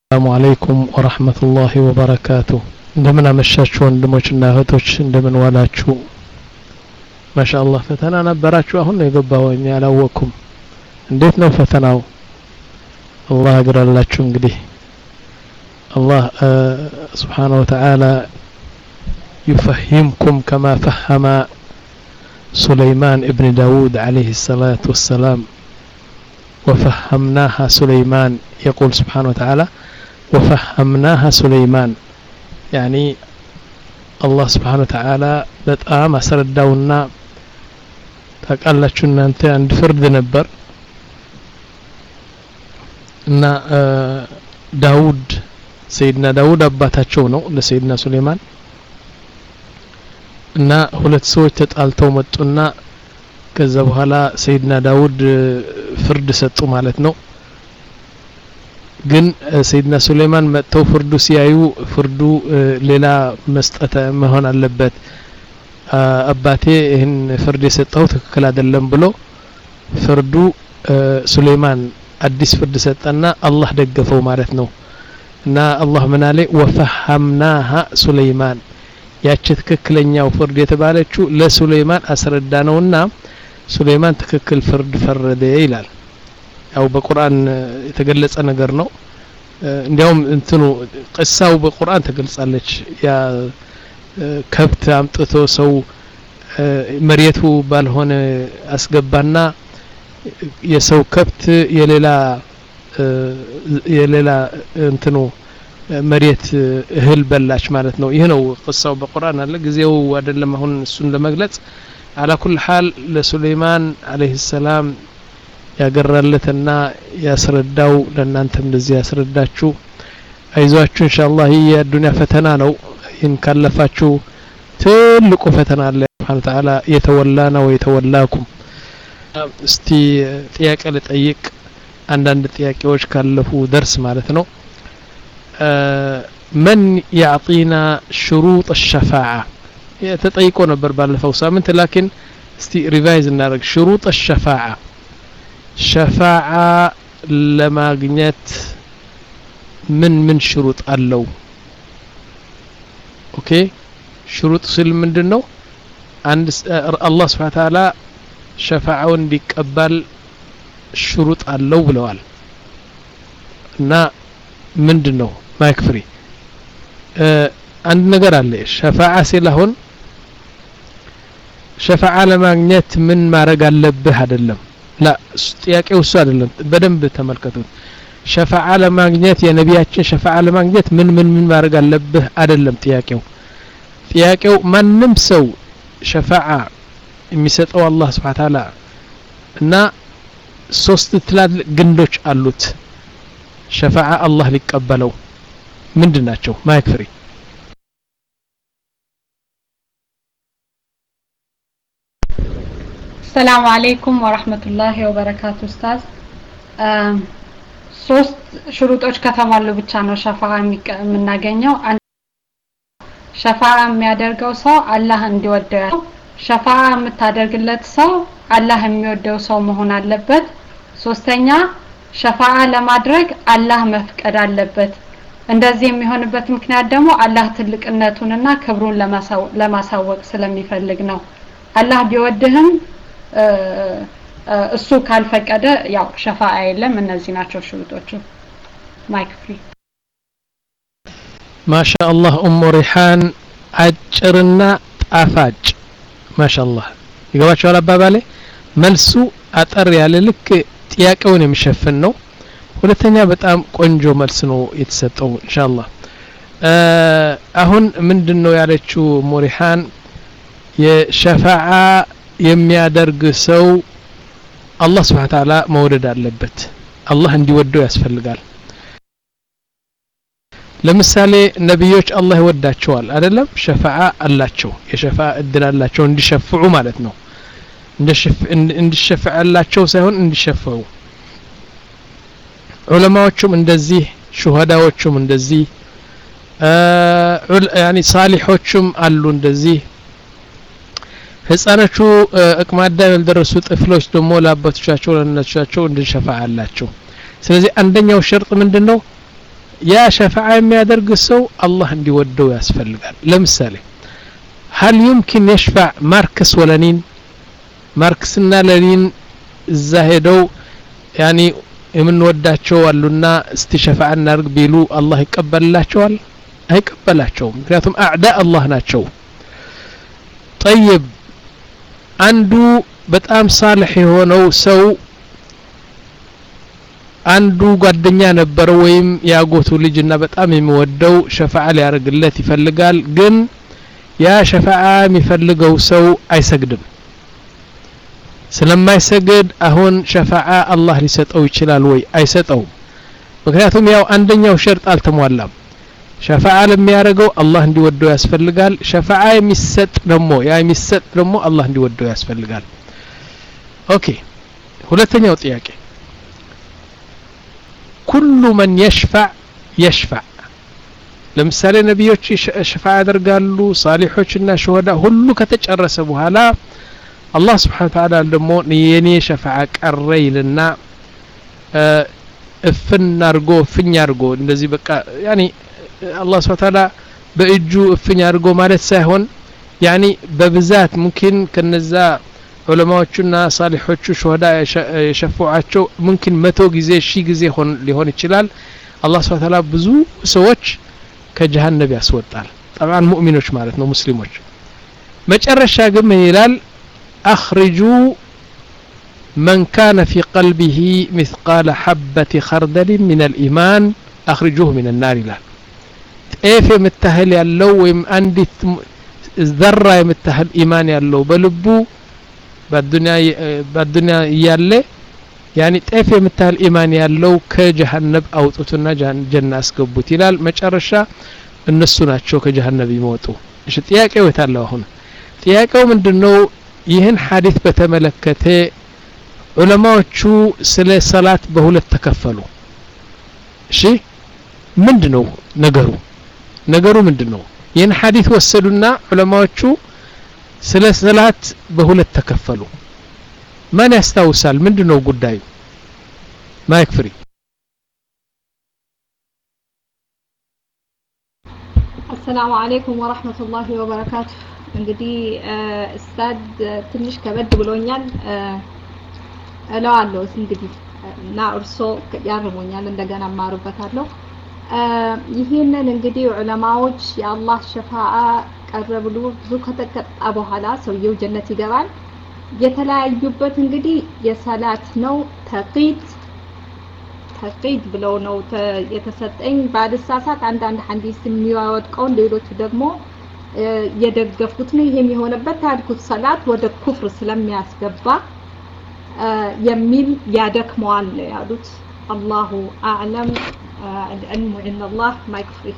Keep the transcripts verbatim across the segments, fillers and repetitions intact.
السلام عليكم ورحمة الله وبركاته. እንደምን አመሻችሁ ወንድሞችና እህቶች እንደምን ዋላችሁ? ማሻአላህ ፈተና ነበራችሁ? አሁን ነው የገባሁኝ አላወኩም። እንዴት ነው ፈተናው? አላህ ያግራላችሁ። እንግዲህ አላህ سبحانه وتعالى يفهمكم كما فهم سليمان ابن داود عليه الصلاة والسلام وفهمناها سليمان. يقول سبحانه وتعالى وفهمناها سليمان، يعني الله سبحانه وتعالى በጣም አስረዳውና ታውቃላችሁ እናንተ አንድ ፍርድ ነበር እና ዳውድ ሰይድና ዳውድ አባታቸው ነው ለሰይድና ሱሌማን እና ሁለት ሰዎች ተጣልተው መጡና ከዛ በኋላ ሰይድና ዳውድ ፍርድ ሰጡ ማለት ነው። ግን ሰይድና ሱሌማን መጥተው ፍርዱ ሲያዩ ፍርዱ ሌላ መስጠት መሆን አለበት፣ አባቴ ይህን ፍርድ የሰጠው ትክክል አይደለም ብሎ ፍርዱ ሱሌማን አዲስ ፍርድ ሰጠና አላህ ደገፈው ማለት ነው። እና አላህ ምን አለ ወፈሐምናሃ ሱሌማን፣ ያቺ ትክክለኛው ፍርድ የተባለችው ለሱሌማን አስረዳ ነውና ሱሌማን ትክክል ፍርድ ፈረደ ይላል። ያው በቁርአን የተገለጸ ነገር ነው። እንዲያውም እንትኑ ቅሳው በቁርአን ተገልጻለች። ያ ከብት አምጥቶ ሰው መሬቱ ባልሆነ አስገባና የሰው ከብት የሌላ የሌላ እንትኑ መሬት እህል በላች ማለት ነው። ይሄ ነው ቅሳው በቁርአን አለ። ጊዜው አይደለም አሁን እሱን ለመግለጽ። على كل حال ለሱሌማን عليه السلام ያገራለትና ያስረዳው ለእናንተም እንደዚህ ያስረዳችሁ። አይዟችሁ ኢንሻአላህ። ይሄ የዱንያ ፈተና ነው። ይህን ካለፋችሁ ትልቁ ፈተና አለ ሱብሃነሁ ወተዓላ የተወላና ወይተወላኩም። እስቲ ጥያቄ ልጠይቅ፣ አንዳንድ ጥያቄዎች ካለፉ ደርስ ማለት ነው። من يعطينا شروط الشفاعة ተጠይቆ ነበር ባለፈው ሳምንት፣ ላኪን እስቲ ሪቫይዝ እናደርግ። شروط الشفاعة ሸፋዓ ለማግኘት ምን ምን ሽሩጥ አለው? ኦኬ ሽሩጥ ስል ምንድነው? አንድ አላህ Subhanahu Wa Ta'ala ሸፋዓውን እንዲቀበል ሽሩጥ አለው ብለዋል። እና ምንድነው? ማይክ ፍሪ አንድ ነገር አለ። ሸፋዓ ሲላሁን ሸፋዓ ለማግኘት ምን ማድረግ አለብህ አይደለም። لا ጥያቄው እሱ አይደለም። በደንብ ተመልከቱት። ሸፋዓ ለማግኘት የነቢያችን ሸፋዓ ለማግኘት ምን ምን ምን ማድረግ አለብህ አይደለም ጥያቄው። ጥያቄው ማንም ሰው ሸፋዓ የሚሰጠው አላህ Subhanahu Wa Ta'ala እና ሶስት ትላልቅ ግንዶች አሉት ሸፋዓ አላህ ሊቀበለው ምንድናቸው? ማይክ ፍሪ السلام عليكم ورحمة الله وبركاته أستاذ ሶስት ሽሩጦች ከተሟሉ ብቻ ነው ሸፋዓ የምናገኘው። ሸፋዓ የሚያደርገው ሰው አላህ እንዲወደው፣ ሸፋዓ የምታደርግለት ሰው አላህ የሚወደው ሰው መሆን አለበት። ሶስተኛ ሸፋዓ ለማድረግ አላህ መፍቀድ አለበት። እንደዚህ የሚሆንበት ምክንያት ደግሞ አላህ ትልቅነቱንና ክብሩን ለማሳወቅ ስለሚፈልግ ነው። አላህ ቢወድህም እሱ ካልፈቀደ ያው ሸፋዓ የለም። እነዚህ ናቸው ሽሩጦቹ። ማይክ ፍሪ ማሻአላህ ኡሙ ሪሃን አጭርና ጣፋጭ ማሻአላህ። ይገባችኋል አባባሌ? መልሱ አጠር ያለ ልክ ጥያቄውን የሚሸፍን ነው። ሁለተኛ በጣም ቆንጆ መልስ ነው የተሰጠው ኢንሻአላህ። አሁን ምንድነው ያለችው ኡሙ ሪሃን? የሸፋዓ የሚያደርግ ሰው አላህ Subhanahu Wa Ta'ala መውደድ አለበት። አላህ እንዲወደው ያስፈልጋል። ለምሳሌ ነብዮች አላህ ይወዳቸዋል አይደለም? ሸፋዓ አላቸው፣ የሸፋዓ እድል አላቸው እንዲሸፍዑ ማለት ነው። እንዲሸፍዓላቸው ሳይሆን እንዲሸፍዑ። ዑለማዎቹም እንደዚህ፣ ሹሃዳዎቹም እንደዚህ፣ يعني ሳሊሖቹም አሉ እንደዚህ። ህፃናቹ እቅማዳ ያልደረሱ ጥፍሎች ደግሞ ለአባቶቻቸው ለእናቶቻቸው እንዲሸፋዓላቸው። ስለዚህ አንደኛው ሸርጥ ምንድነው? ያ ሸፋዓ የሚያደርግ ሰው አላህ እንዲወደው ያስፈልጋል ለምሳሌ هل يمكن يشفع ماركس ولنين ماركسنا لنين الزاهدو يعني የምንወዳቸው አሉና እስቲ ሸፋዓ እናርግ ቢሉ አላህ ይቀበልላቸዋል አይቀበላቸውም ምክንያቱም አዕዳ አላህ ናቸው طيب አንዱ በጣም ሳልህ የሆነው ሰው አንዱ ጓደኛ ነበር ወይም ያጎቱ ልጅና በጣም የሚወደው ሸፋዓ ሊያርግለት ይፈልጋል ግን ያ ሸፋዓ የሚፈልገው ሰው አይሰግድም ስለማይሰግድ አሁን ሸፋዓ አላህ ሊሰጠው ይችላል ወይ አይሰጠው ምክንያቱም ያው አንደኛው ሸርጥ አልተሟላም ሸፋዓ ለሚያረጋው አላህ እንዲወደው ያስፈልጋል ሸፋዓ የሚሰጥ ደሞ ያ የሚሰጥ ደሞ አላህ እንዲወደው ያስፈልጋል ኦኬ ሁለተኛው ጥያቄ كل من يشفع يشفع ለምሳሌ ነብዮች ሸፋዓ ያደርጋሉ ሳሊሖችና ሹሃዳ ሁሉ ከተጨረሰ በኋላ አላህ Subhanahu Wa Ta'ala ደሞ የኔ ሸፋዓ ቀረይልና እፍና አርጎ ፍኛ አርጎ እንደዚህ በቃ ያኒ አላህ Subhanahu Wa Ta'ala በእጁ እፍኛ አርጎ ማለት ሳይሆን ያኒ በብዛት ممكن ከነዛ ዑለማዎችና ሳሊሖቹ ሹሃዳ የሸፈዓቸው ممكن መቶ ጊዜ ሺህ ጊዜ ሆን ሊሆን ይችላል አላህ Subhanahu Wa Ta'ala ብዙ ሰዎች ከጀሃነም ያስወጣል طبعا ሙእሚኖች ማለት ነው ሙስሊሞች መጨረሻ ግን ምን ይላል اخرجوا من كان في قلبه مثقال حبة خردل من الإيمان اخرجوه من النار ይላል ጤፍ የምታህል ያለው ወይም አንዲት ዘራ የምታህል ኢማን ያለው በልቡ በዱንያ በዱንያ ያለ ያኒ ጤፍ የምታህል ኢማን ያለው ከጀሃነም አውጡትና ጀና አስገቡት ይላል መጨረሻ እነሱ ናቸው ከጀሃነም ይሞቱ እሺ ጥያቄው የታለው አሁን ጥያቄው ምንድነው ይህን ሐዲስ በተመለከተ ዑለማዎቹ ስለ ሰላት በሁለት ተከፈሉ እሺ ምንድነው ነገሩ ነገሩ ምንድነው ይህን ሐዲስ ወሰዱና ዑለማዎቹ ስለ ሰላት በሁለት ተከፈሉ ማን ያስታውሳል ምንድነው ጉዳዩ ማይክ ፍሪ السلام عليكم ورحمة الله وبركاته እንግዲህ እስታድ ትንሽ ከበድ ብሎኛል እላዋለሁ እንግዲህ እና እርሶ ያርሙኛል እንደገና ማሩበታለሁ ይሄንን እንግዲህ ዑለማዎች የአላህ ሸፋዓ ቀረብሉ ብዙ ከተቀጣ በኋላ ሰውየው ጀነት ይገባል የተለያዩበት እንግዲህ የሰላት ነው ተቂት ተቂት ብለው ነው የተሰጠኝ ባልሳሳት አንድ አንድ ሐዲስ የሚያወድቀው ሌሎቹ ደግሞ የደገፉት ነው ይሄም የሆነበት ታልኩት ሰላት ወደ ኩፍር ስለሚያስገባ የሚል ያደክመዋል ያሉት አላሁ አዕለም العلم عند الله ما يكفي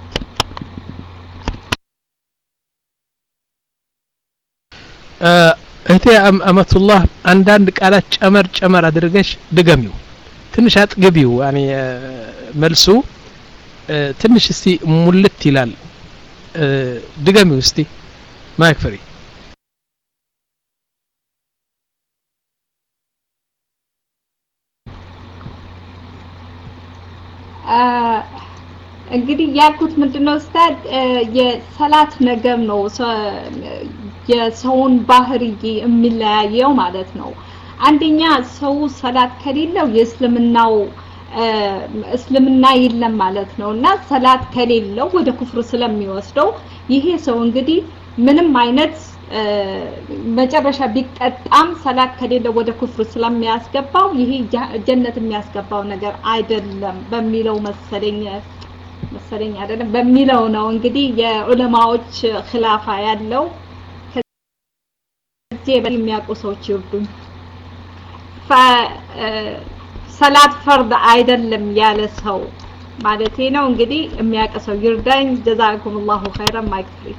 እህቴ አመቱላህ አንዳንድ ቃላት ጨመር ጨመር አድርገሽ ድገሚው ትንሽ አጥግቢው ያኒ መልሱ ትንሽ እስቲ ሙልት ይላል ድገሚው እስቲ ማይክ ፍሪ እንግዲህ ያልኩት ምንድነው ኡስታድ የሰላት ነገር ነው የሰውን ባህሪ የሚለያየው ማለት ነው አንደኛ ሰው ሰላት ከሌለው የእስልምናው እስልምና የለም ማለት ነውና ሰላት ከሌለው ወደ ኩፍር ስለሚወስደው ይሄ ሰው እንግዲህ ምንም አይነት መጨረሻ ቢቀጣም ሰላት ከሌለው ወደ ኩፍር ስለሚያስገባው ይሄ ጀነት የሚያስገባው ነገር አይደለም በሚለው መሰለኝ መሰለኝ አይደለም በሚለው ነው እንግዲህ የዑለማዎች ኺላፋ ያለው ከዚህ በሚያውቁ ሰዎች ይወዱኝ ሰላት ፈርድ አይደለም ያለ ሰው ማለቴ ነው እንግዲህ የሚያውቅ ሰው ይርዳኝ ጀዛኩሙላሁ ኸይራን ማይክፍሪ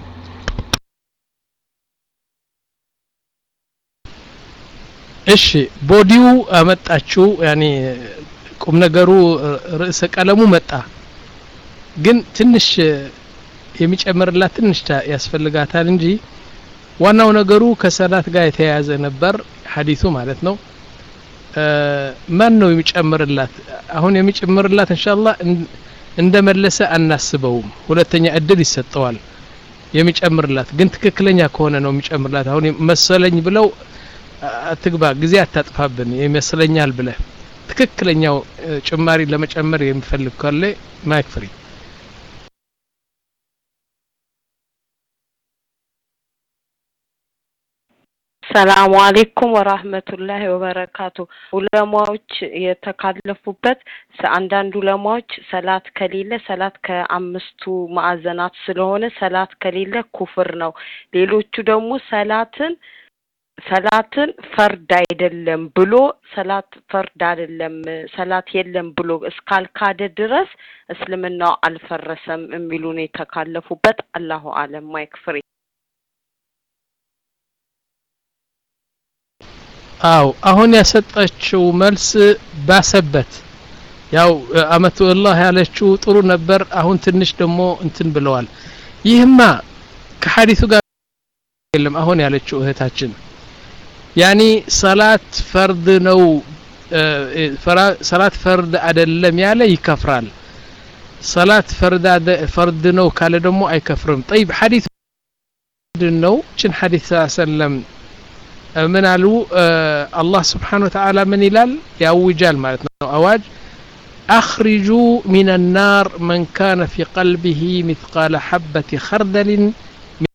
እሺ ቦዲው አመጣችሁ ያኒ ቁም ነገሩ ርዕሰ ቀለሙ መጣ ግን ትንሽ የሚጨምርላት ትንሽ ያስፈልጋታል እንጂ ዋናው ነገሩ ከሰላት ጋር የተያያዘ ነበር ሐዲሱ ማለት ነው ማን ነው የሚጨምርላት አሁን የሚጨምርላት ኢንሻአላህ እንደመለሰ አናስበውም ሁለተኛ እድል ይሰጠዋል የሚጨምርላት ግን ትክክለኛ ከሆነ ነው የሚጨምርላት አሁን መሰለኝ ብለው አትግባ ጊዜ አታጥፋብን ይመስለኛል ብለ ትክክለኛው ጭማሪ ለመጨመር የሚፈልግ ካለ ማይክ ፍሪ ሰላም አለይኩም ወራህመቱላሂ ወበረካቱ ዑለማዎች የተካለፉበት አንዳንድ ዑለማዎች ሰላት ከሌለ ሰላት ከአምስቱ ማዕዘናት ስለሆነ ሰላት ከሌለ ኩፍር ነው ሌሎቹ ደግሞ ሰላትን ሰላትን ፈርድ አይደለም ብሎ ሰላት ፈርድ አይደለም ሰላት የለም ብሎ እስካልካደ ድረስ እስልምናው አልፈረሰም የሚሉ ነው የተካለፉበት አላሁ አለም ማይክ ፍሪ አው አሁን ያሰጣችው መልስ ባሰበት ያው አመቱ አላህ ያለችው ጥሩ ነበር አሁን ትንሽ ደሞ እንትን ብለዋል ይህማ ከሐዲሱ ጋር የለም አሁን ያለችው እህታችን ያኒ ሰላት ፈርድ ነው ሰላት ፈርድ አይደለም ያለ ይከፍራል ሰላት ፈርድ ፈርድ ነው ካለ ደሞ አይከፍርም طيب ሐዲስ ነው ችን ሐዲስ ሰለም من قالوا آه الله سبحانه وتعالى من يلال يأوجال مالتنا أواج أخرجوا من النار من كان في قلبه مثقال حبة خردل من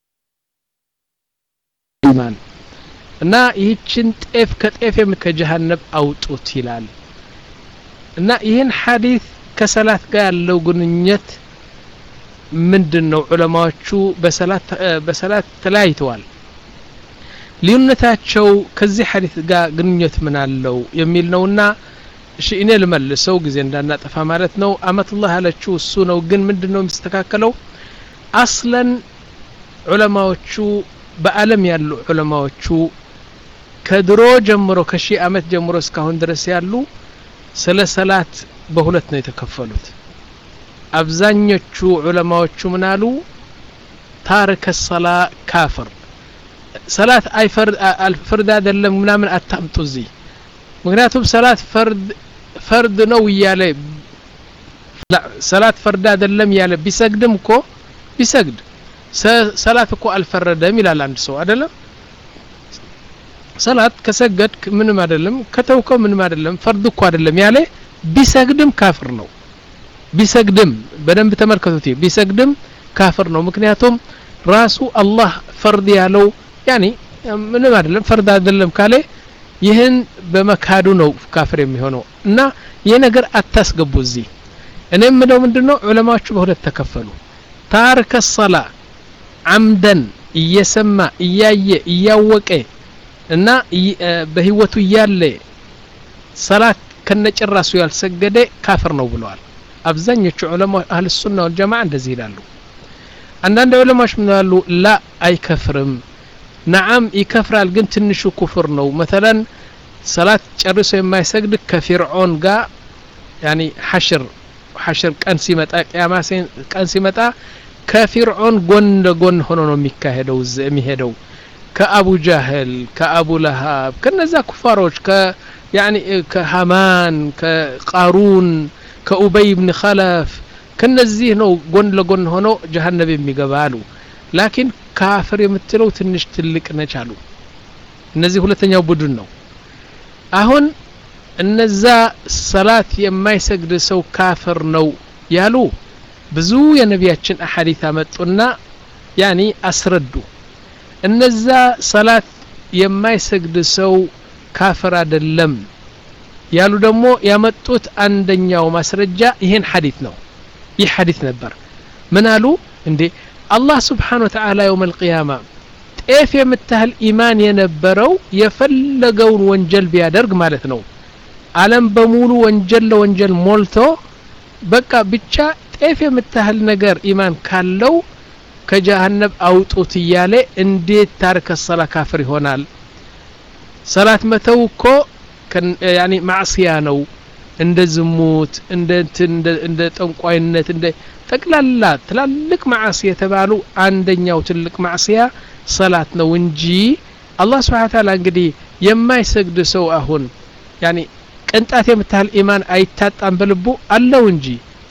إيمان نا يتشن تأف كتأف كجهنم أو توتيلال نا يهن حديث كسلات قال لو قنيت من دنو علماء شو بسلات آه بسلات تلايتوال ሊዩነታቸው ከዚህ ሐዲስ ጋር ግንኙነት ምን አለው የሚል ነውና እሺ እኔ ልመልሰው ጊዜ እንዳናጠፋ ማለት ነው አመቱላህ ያለችው እሱ ነው ግን ምንድነው የሚስተካከለው አስለን ዑለማዎቹ በአለም ያሉ ዑለማዎቹ ከድሮ ጀምሮ ከሺ አመት ጀምሮ እስካሁን ድረስ ያሉ ስለ ሰላት በሁለት ነው የተከፈሉት አብዛኞቹ ዑለማዎቹ ምን አሉ ታረከ ሰላ ካፍር ሰላት አይ ፈርድ አልፈርድ አይደለም ምናምን አታምጡ እዚህ ምክንያቱም ሰላት ፈርድ ፈርድ ነው ይያለ ሰላት ፈርድ አይደለም ያለ ቢሰግድም እኮ ቢሰግድ ሰላት እኮ አልፈረደም ይላል አንድ ሰው አይደለም ሰላት ከሰገድክ ምንም አይደለም ከተውከው ምንም አይደለም ፈርድ እኮ አይደለም ያለ ቢሰግድም ካፍር ነው ቢሰግድም በደንብ ተመልከቱት ቢሰግድም ካፍር ነው ምክንያቱም ራሱ አላህ ፈርድ ያለው ያኒ ምንም አይደለም ፈርድ አይደለም ካለ ይህን በመካዱ ነው ካፍር የሚሆነው እና ይሄ ነገር አታስገቡ እዚህ እኔም ነው ምንድነው ዑለማዎቹ በሁለት ተከፈሉ ታርከ ሰላ አምደን እየሰማ እያየ እያወቀ እና በህይወቱ ያለ ሰላት ከነጭራሱ ያልሰገደ ካፍር ነው ብለዋል አብዛኞቹ ዑለማዎች አህለ ሱና ወል ጀማዓ እንደዚህ ይላሉ አንዳንድ ዑለማዎች ምን ይላሉ ላ አይከፍርም نعم يكفرال ግን ትንሹ ኩፍር ነው مثلا ሰላት ጨርሶ የማይሰግድ ከፍርዖን ጋር يعني حشر حشر ቀን ሲመጣ ቂያማ ቀን ሲመጣ ከፍርዖን ጎን ለጎን ሆኖ ነው የሚካሄደው የሚሄደው ከአቡ ጃህል ከአቡ ለሃብ ከነዛ ኩፋሮች ከ يعني ከሃማን ከቃሩን ከኡበይ ኢብኑ ኸለፍ ከነዚህ ነው ጎን ለጎን ሆኖ ጀሃነም የሚገባሉ ላኪን ካፍር የምትለው ትንሽ ትልቅ ነች አሉ እነዚህ ሁለተኛው ቡድን ነው አሁን እነዛ ሰላት የማይሰግድ ሰው ካፍር ነው ያሉ ብዙ የነቢያችን አሐዲስ አመጡና ያኒ አስረዱ እነዛ ሰላት የማይሰግድ ሰው ካፍር አይደለም ያሉ ደግሞ ያመጡት አንደኛው ማስረጃ ይሄን ሐዲስ ነው ይህ ሐዲስ ነበር ምን አሉ እንዴ الله سبحانه وتعالى يوم القيامة طيف يمتهل إيمان ينبرو يفلقون وانجل بيادرق مالتنو عالم بمولو وانجل وانجل مولتو بقى بيتشا طيف يمتهل نقر إيمان كالو كجهنب أوتو تيالي انديت تارك الصلاة كافر هونال صلاة متوكو كان يعني معصيانو عند الزموت عند عند عند تنقاينت عند ጠቅላላ ትላልቅ ማዓሲያ ተባሉ አንደኛው ትልቅ ማዓሲያ ሰላት ነው እንጂ አላህ Subhanahu Wa Ta'ala እንግዲህ የማይሰግድ ሰው አሁን ያኒ ቅንጣት የምታህል ኢማን አይታጣም በልቡ አለው እንጂ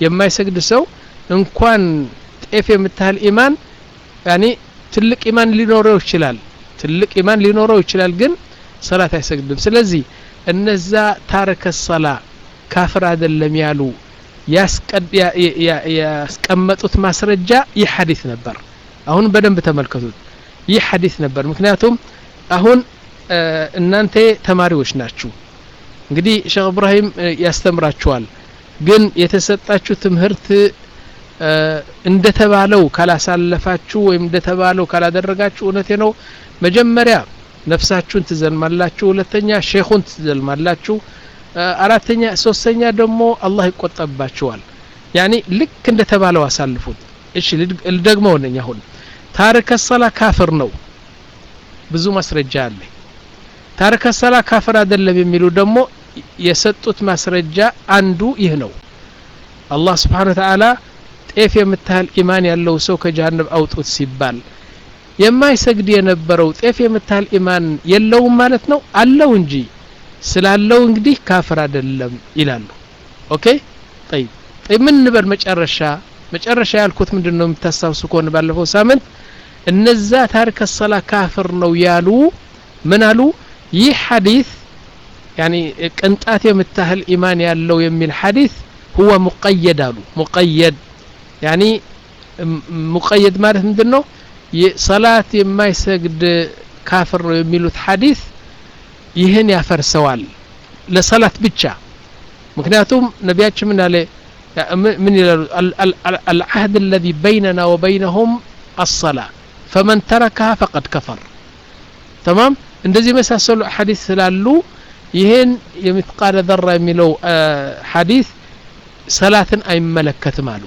የማይሰግድ ሰው እንኳን ጤፍ የምታህል ኢማን ያኒ ትልቅ ኢማን ሊኖረው ይችላል ትልቅ ኢማን ሊኖረው ይችላል ግን ሰላት አይሰግድም ስለዚህ እነዛ ታረከ ሰላ ካፍር አይደለም ያሉ ያስቀድ ያስቀመጡት ማስረጃ ይህ ሐዲስ ነበር አሁን በደንብ ተመልከቱት ይህ ሐዲስ ነበር ምክንያቱም አሁን እናንተ ተማሪዎች ናችሁ እንግዲህ ሼክ ኢብራሂም ያስተምራችኋል ግን የተሰጣችሁ ትምህርት እንደተባለው ካላሳለፋችሁ ወይም እንደተባለው ካላደረጋችሁ እውነቴ ነው መጀመሪያ ነፍሳችሁን ትዘልማላችሁ ሁለተኛ ሼኹን ትዘልማላችሁ አራተኛ ሶስተኛ ደግሞ አላህ ይቆጣባችኋል ያኒ ልክ እንደተባለው አሳልፉት እሺ ልደግመው ነኝ አሁን ታረከ ሰላ ካፍር ነው ብዙ ማስረጃ አለ ታረከ ሰላ ካፍር አይደለም የሚሉ ደግሞ የሰጡት ማስረጃ አንዱ ይህ ነው አላህ Subhanahu Wa Ta'ala ጤፍ የምታህል ኢማን ያለው ሰው ከጀሃነም አውጡት ሲባል የማይሰግድ የነበረው ጤፍ የምታህል ኢማን የለውም ማለት ነው አለው እንጂ ስላለው እንግዲህ ካፍር አይደለም ይላሉ ኦኬ طيب طيب ምን ነበር መጨረሻ መጨረሻ ያልኩት ምንድነው የምታሳውሱ ከሆነ ባለፈው ሳምንት እነዛ ታሪክ ሰላ ካፍር ነው ያሉ ምን አሉ ይህ ሐዲስ يعني ቅንጣት የምታህል ኢማን ያለው የሚል ሐዲስ هو مقيد አሉ مقيد يعني مقيد ማለት ምንድነው የሰላት የማይሰግድ ካፍር ነው የሚሉት ሐዲስ ይህን ያፈርሰዋል ለሰላት ብቻ ምክንያቱም ነቢያችን ምን አለ ምን ይላሉ العهد الذي بيننا وبينهم الصلاة فمن تركها فقد كفر تمام እንደዚህ መሳሰሉ ሐዲስ ስላሉ ይሄን የምትቃለ ذره የሚለው ሐዲስ ሰላትን አይመለከትም አሉ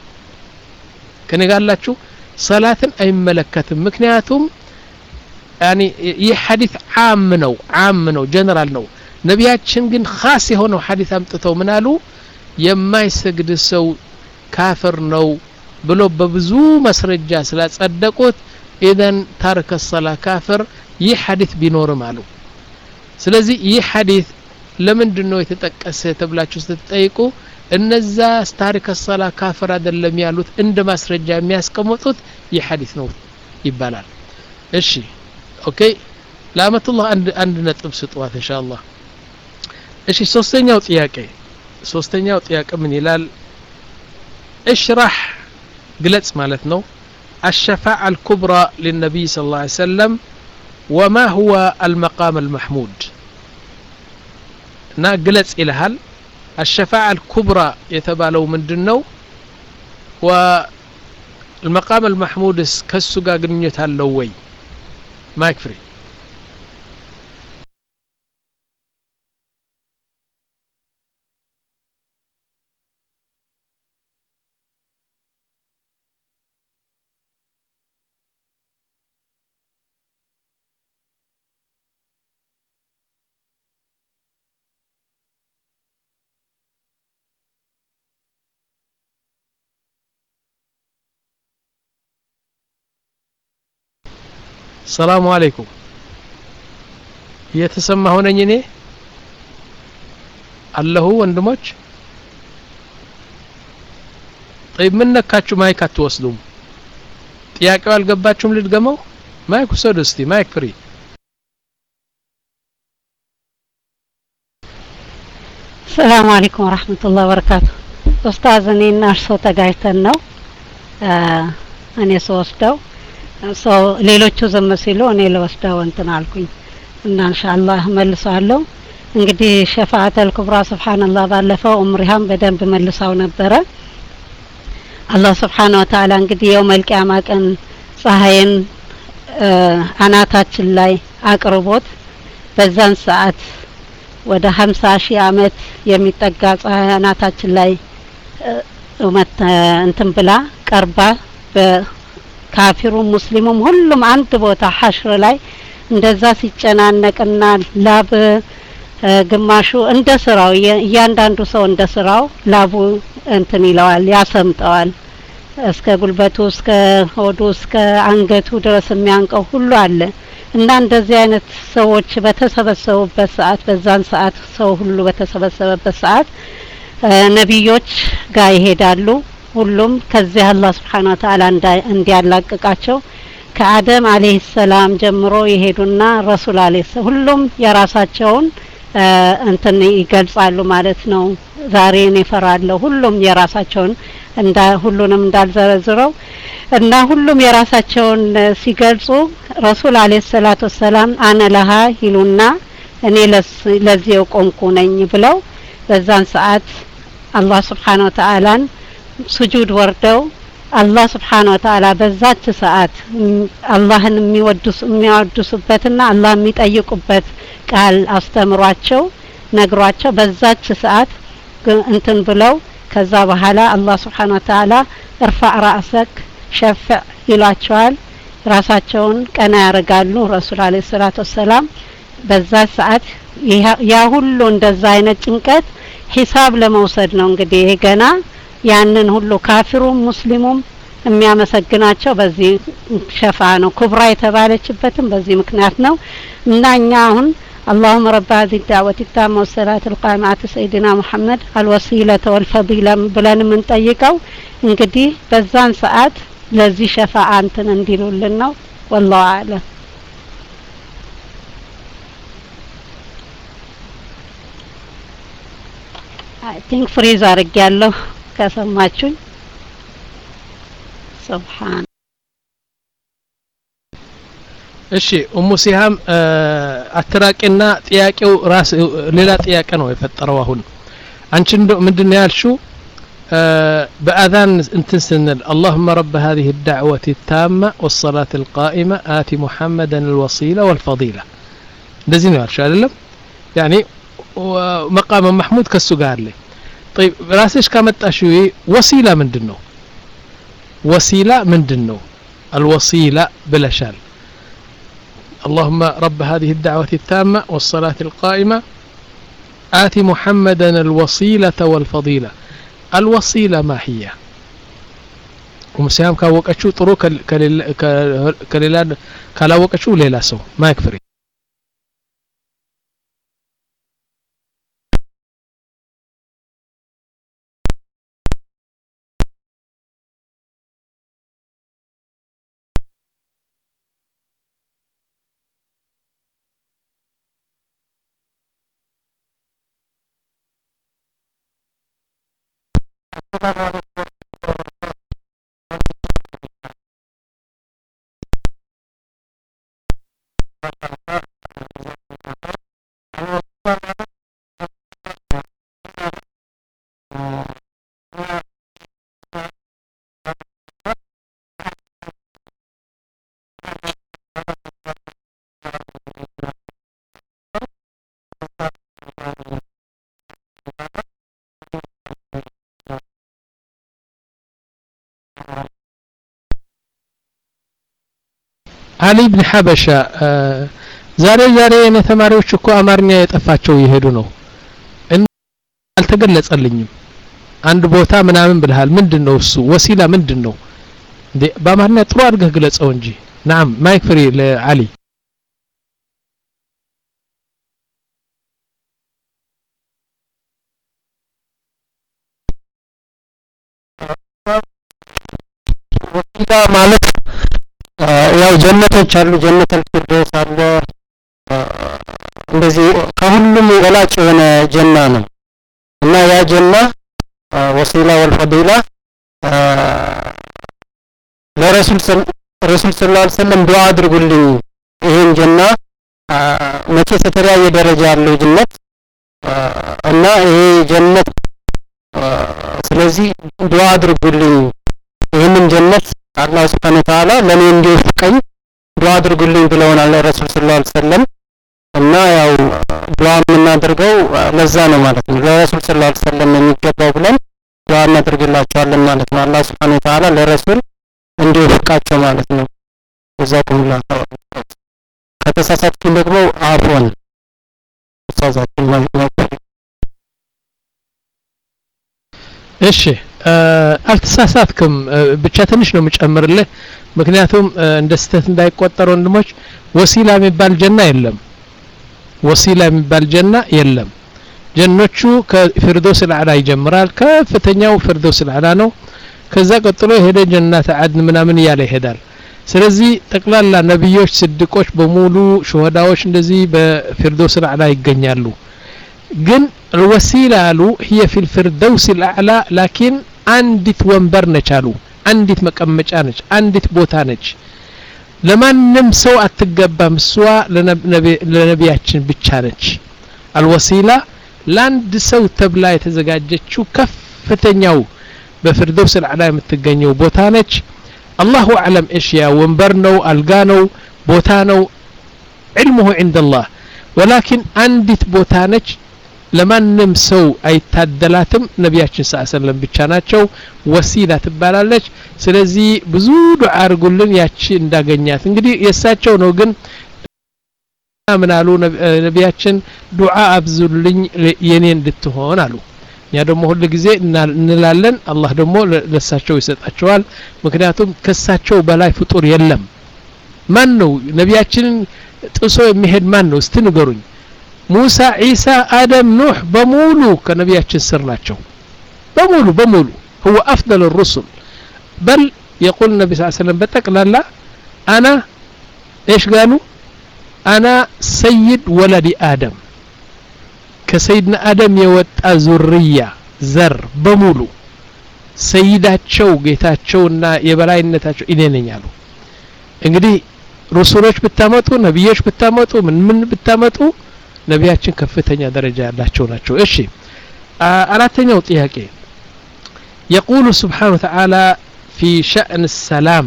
ከነጋላችሁ ሰላትን አይመለከትም ምክንያቱም يعني ይህ ሐዲስ عام ነው عام ነው ጀነራል ነው ነቢያችን ግን خاص የሆነው ሐዲስ አምጥተው ምን አሉ የማይሰግድ ሰው ካፍር ነው ብሎ በብዙ መስረጃ ስላጸደቁት ኢደን ታረከ ሰላ ካፍር ይህ ሐዲስ ቢኖርም አሉ ስለዚህ ይህ ሐዲስ ለምንድነው የተጠቀሰ ተብላችሁ ስትጠይቁ እነዛ ታሪክ ሰላ ካፍር አይደለም ያሉት እንደ ማስረጃ የሚያስቀምጡት ይህ ሐዲስ ነው ይባላል እሺ ኦኬ ለአመቱላህ አንድ አንድ ነጥብ ስጧት ኢንሻአላህ እሺ ሶስተኛው ጥያቄ ሶስተኛው ጥያቄ ምን ይላል اشرح ግለጽ ማለት ነው الشفاعة الكبرى للنبي صلى الله عليه وسلم وما هو المقام المحمود نا ግለጽ ይልሃል الشفاعة الكبرى يتبالو ምንድነው والمقام المحمود ከሱ ጋር ግንኙነት አለው ወይ ማይክ ፍሪ السلام عليكم እየተሰማሁ ነኝ እኔ አለሁ ወንድሞች طيب ምን ነካችሁ ማይክ አትወስዱም ጥያቄው አልገባችሁም ልድገመው ማይክ ወሰዱ እስቲ ማይክ ፍሪ السلام عليكم ورحمة الله وبركاته أستاذ እኔና እርሶ ተጋይተን ነው እኔ ስወስደው ሰው ሌሎቹ ዝም ሲሉ እኔ ለወስደው እንትን አልኩኝ እና ኢንሻአላህ መልሰዋለሁ እንግዲህ ሸፋዓተል ኩብራ ሱብሃንአላህ ባለፈው ኡምሪሃም በደንብ መልሰው ነበረ አላህ Subhanahu Wa Ta'ala እንግዲህ የውመል ቂያማ ቀን ፀሐይን አናታችን ላይ አቅርቦት በዛን ሰዓት ወደ ሃምሳ ሺህ አመት የሚጠጋ ፀሐይ አናታችን ላይ እንትን ብላ ቀርባ በካፊሩ ሙስሊሙም ሁሉም አንድ ቦታ ሐሽር ላይ እንደዛ ሲጨናነቅና ላብ ግማሹ እንደ ስራው እያንዳንዱ ሰው እንደ ስራው ላቡ እንትን ይለዋል ያሰምጠዋል እስከ ጉልበቱ እስከ ሆዱ እስከ አንገቱ ድረስ የሚያንቀው ሁሉ አለ እና እንደዚህ አይነት ሰዎች በተሰበሰቡበት ሰዓት በዛን ሰዓት ሰው ሁሉ በተሰበሰበበት ሰዓት ነብዮች ጋር ይሄዳሉ ሁሉም ከዚህ አላህ Subhanahu Wa Ta'ala እንዲያላቅቃቸው ከአደም አለይሂ ሰላም ጀምሮ ይሄዱና ረሱል አለይሂ ሁሉም የራሳቸውን እንትን ይገልጻሉ ማለት ነው ዛሬ እኔ ፈራለሁ ሁሉም የራሳቸውን እንዳ ሁሉንም እንዳልዘረዝረው እና ሁሉም የራሳቸውን ሲገልጹ ረሱል አለይሂ ሰላቱ ሰላም አነ ለሃ ይሉና እኔ ለዚህ ቆምኩ ነኝ ብለው በዛን ሰዓት አላህ Subhanahu Wa Ta'ala ስጁድ ወርደው አላህ Subhanahu Wa Ta'ala በዛች ሰዓት አላህን የሚወድሱ የሚያወድሱበትና አላህ የሚጠይቁበት ቃል አስተምሯቸው ነግሯቸው በዛች ሰዓት እንትን ብለው ከዛ በኋላ አላህ Subhanahu Wa Ta'ala እርፋዕ ራስክ ሸፍዕ ይላቸዋል ራሳቸውን ቀና ያረጋሉ ረሱል አለይሂ ሰላቱ ሰላም በዛ ሰዓት ያ ሁሉ እንደዛ አይነት ጭንቀት ሂሳብ ለመውሰድ ነው እንግዲህ ገና ያንን ሁሉ ካፊሩም ሙስሊሙም የሚያመሰግናቸው በዚህ ሸፋ ነው ኩብራ የተባለችበትም በዚህ ምክንያት ነው እና እኛ አሁን اللهم رب هذه الدعوة التامة والصلاة القائمة سيدنا محمد الوسيلة والفضيلة ብለን የምንጠይቀው እንግዲህ በዛን ሰዓት ለዚህ ሸፋዓ እንትን እንዲሉልን ነው والله اعلم I think ፍሪዝ አድርጌያለሁ ከሰማችሁኝ سبحان እሺ ኡሙ ሲሃም አትራቂና ጥያቄው ራስ ሌላ ጥያቄ ነው የፈጠረው አሁን አንቺ ምንድነው ያልሽው በአዛን እንትን ስንል اللهم رب هذه الدعوة التامة والصلاة القائمة آت محمدا الوسيلة والفضيلة እንደዚህ ነው ያልሽው አይደለም يعني مقام محمود ከሱ ጋር አለ طيب ራስሽ ካመጣሽው ወሲላ ምንድነው ወሲላ ምንድነው الوسيلة بلشال اللهم رب هذه الدعوة التامة والصلاة القائمة آت محمدا الوسيلة والفضيلة الوسيلة ما هي ومسيام كاوقتشو طرو كليلا كلاوقتشو ليلا سو ما يكفري علي بن حبشة ዛሬ ዛሬ እኔ ተማሪዎች እኮ አማርኛ የጠፋቸው ይሄዱ ነው እና አልተገለጸልኝም አንድ ቦታ ምናምን ብለሃል ምንድነው እሱ ወሲላ ምንድነው እንዴ በአማርኛ ጥሩ አድርገህ ግለጸው እንጂ نعم ማይክ ፍሪ ለዓሊ ወሲላ ማለት ያው ጀነቶች አሉ ጀነተል ፊርደውስ አለ እንደዚህ ከሁሉም ወላጭ የሆነ ጀና ነው እና ያ ጀና ወሲላ ወልፈዲላ ለረሱል ረሱል ሰለላሁ ዐለይሂ ወሰለም ዱዓ አድርጉልኝ ይሄን ጀና መቼ የተለያየ ደረጃ ያለው ጀነት እና ይሄ ጀነት ስለዚህ ዱዓ አድርጉልኝ ይሄንን ጀነት አላህ Subhanahu Wa Ta'ala ለኔ እንዲወፍቀኝ ዱዓ አድርጉልኝ ብለውናል ረሱል ሰለላሁ ዐለይሂ ወሰለም እና ያው ዱዓ የምናደርገው ለዛ ነው ማለት ነው ለረሱል ሰለላሁ ዐለይሂ ወሰለም የሚገባው ብለን ዱዓ እናደርግላቸዋለን ማለት ነው አላህ Subhanahu Wa Ta'ala ለረሱል እንዲወፍቃቸው ማለት ነው ጀዛኩሙላህ ከተሳሳትኩኝ ደግሞ አፎን ተሳሳትኩኝ ማለት ነው እሺ አልተሳሳትኩም ብቻ ትንሽ ነው የምጨምርልህ ምክንያቱም እንደ ስተት እንዳይቆጠር ወንድሞች ወሲላ የሚባል ጀና የለም ወሲላ የሚባል ጀና የለም ጀነቹ ከፊርዶስ አልአላ ይጀምራል ከፍተኛው ፊርዶስ አልአላ ነው ከዛ ቀጥሎ ሄደ ጀነት አድን ምናምን ያለ ይሄዳል ስለዚህ ጠቅላላ ነብዮች ስድቆች በሙሉ ሹሃዳዎች እንደዚህ በፊርዶስ አልአላ ይገኛሉ ግን الوسيله አሉ هي في الفردوس الاعلى لكن አንዲት ወንበር ነች አሉ አንዲት መቀመጫ ነች አንዲት ቦታ ነች ለማንም ሰው አትገባም እሷ ለነቢያችን ብቻ ነች الوسيله ላንድ ሰው ተብላ የተዘጋጀችው ከፍተኛው በፊርዶስ አልአላ የምትገኘው ቦታ ነች الله اعلم ايش يا ወንበር ነው አልጋ ነው ቦታ ነው علمه عند الله ولكن አንዲት ቦታ ነች ለማንም ሰው አይታደላትም ነቢያችን ሰለላሁ ዐለይሂ ወሰለም ብቻ ናቸው ወሲላ ትባላለች ስለዚህ ብዙ ዱዓ አርጉልን ያቺ እንዳገኛት እንግዲህ የሳቸው ነው ግን ምናሉ ነቢያችን ዱዓ አብዙልኝ የኔ እንድትሆን አሉ ያ ደግሞ ሁሉ ጊዜ እንላለን አላህ ደግሞ ለሳቸው ይሰጣቸዋል ምክንያቱም ከሳቸው በላይ ፍጡር የለም ማን ነው ነቢያችን ጥሶ የሚሄድ ማን ነው እስቲ ንገሩኝ ሙሳ ኢሳ አደም ኑህ በሙሉ ከነቢያችን ስር ናቸው በሙሉ በሙሉ هو افضل الرسل بل يقول النبي صلى الله عليه وسلم بتقلالا انا ايش قالوا انا سيد ولد ادم كسيدنا ادم يوጣ ذريه ዘር በሙሉ ሰይዳቸው ጌታቸውና የበላይነታቸው እኔ ነኝ አሉ እንግዲህ ሩሱሎች ብታመጡ ነብዮች ብታመጡ ምን ምን ብታመጡ ነቢያችን ከፍተኛ ደረጃ ያላቸው ናቸው እሺ አራተኛው ጥያቄ يقول سبحانه وتعالى في شأن السلام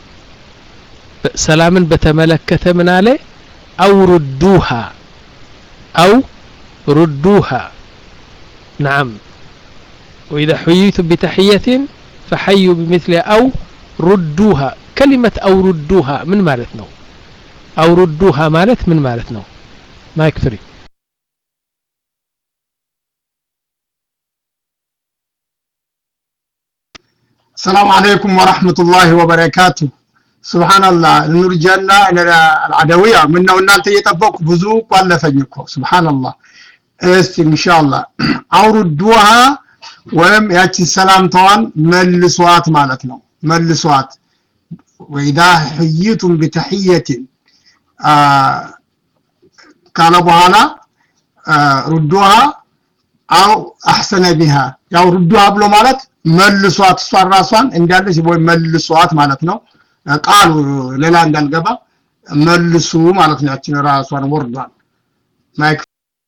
سلاما بتملكته من عليه أو ردوها أو ردوها نعم وإذا حييتم بتحية فحيوا بمثلها أو ردوها كلمة أو ردوها من مالتنا أو ردوها مالت من مالتنا ما يكفري السلام عليكم ورحمة الله وبركاته سبحان الله نور الجنة العدوية منه ونالت يطبق بزوق ولا فنيكو سبحان الله استي إن شاء الله أو ردوها ولم يأتي السلام طوان ملسوات مالتنا ملسوات وإذا حييتم بتحية آه كان بهالا آه ردوها أو أحسن بها ያው ردوها ብሎ ማለት መልሷት እሷን ራሷን እንዳለች ወይ መልሷት ማለት ነው ቃሉ ሌላ እንዳልገባ መልሱ ማለት ነው ያችን ራሷን ወርዷል ማይክ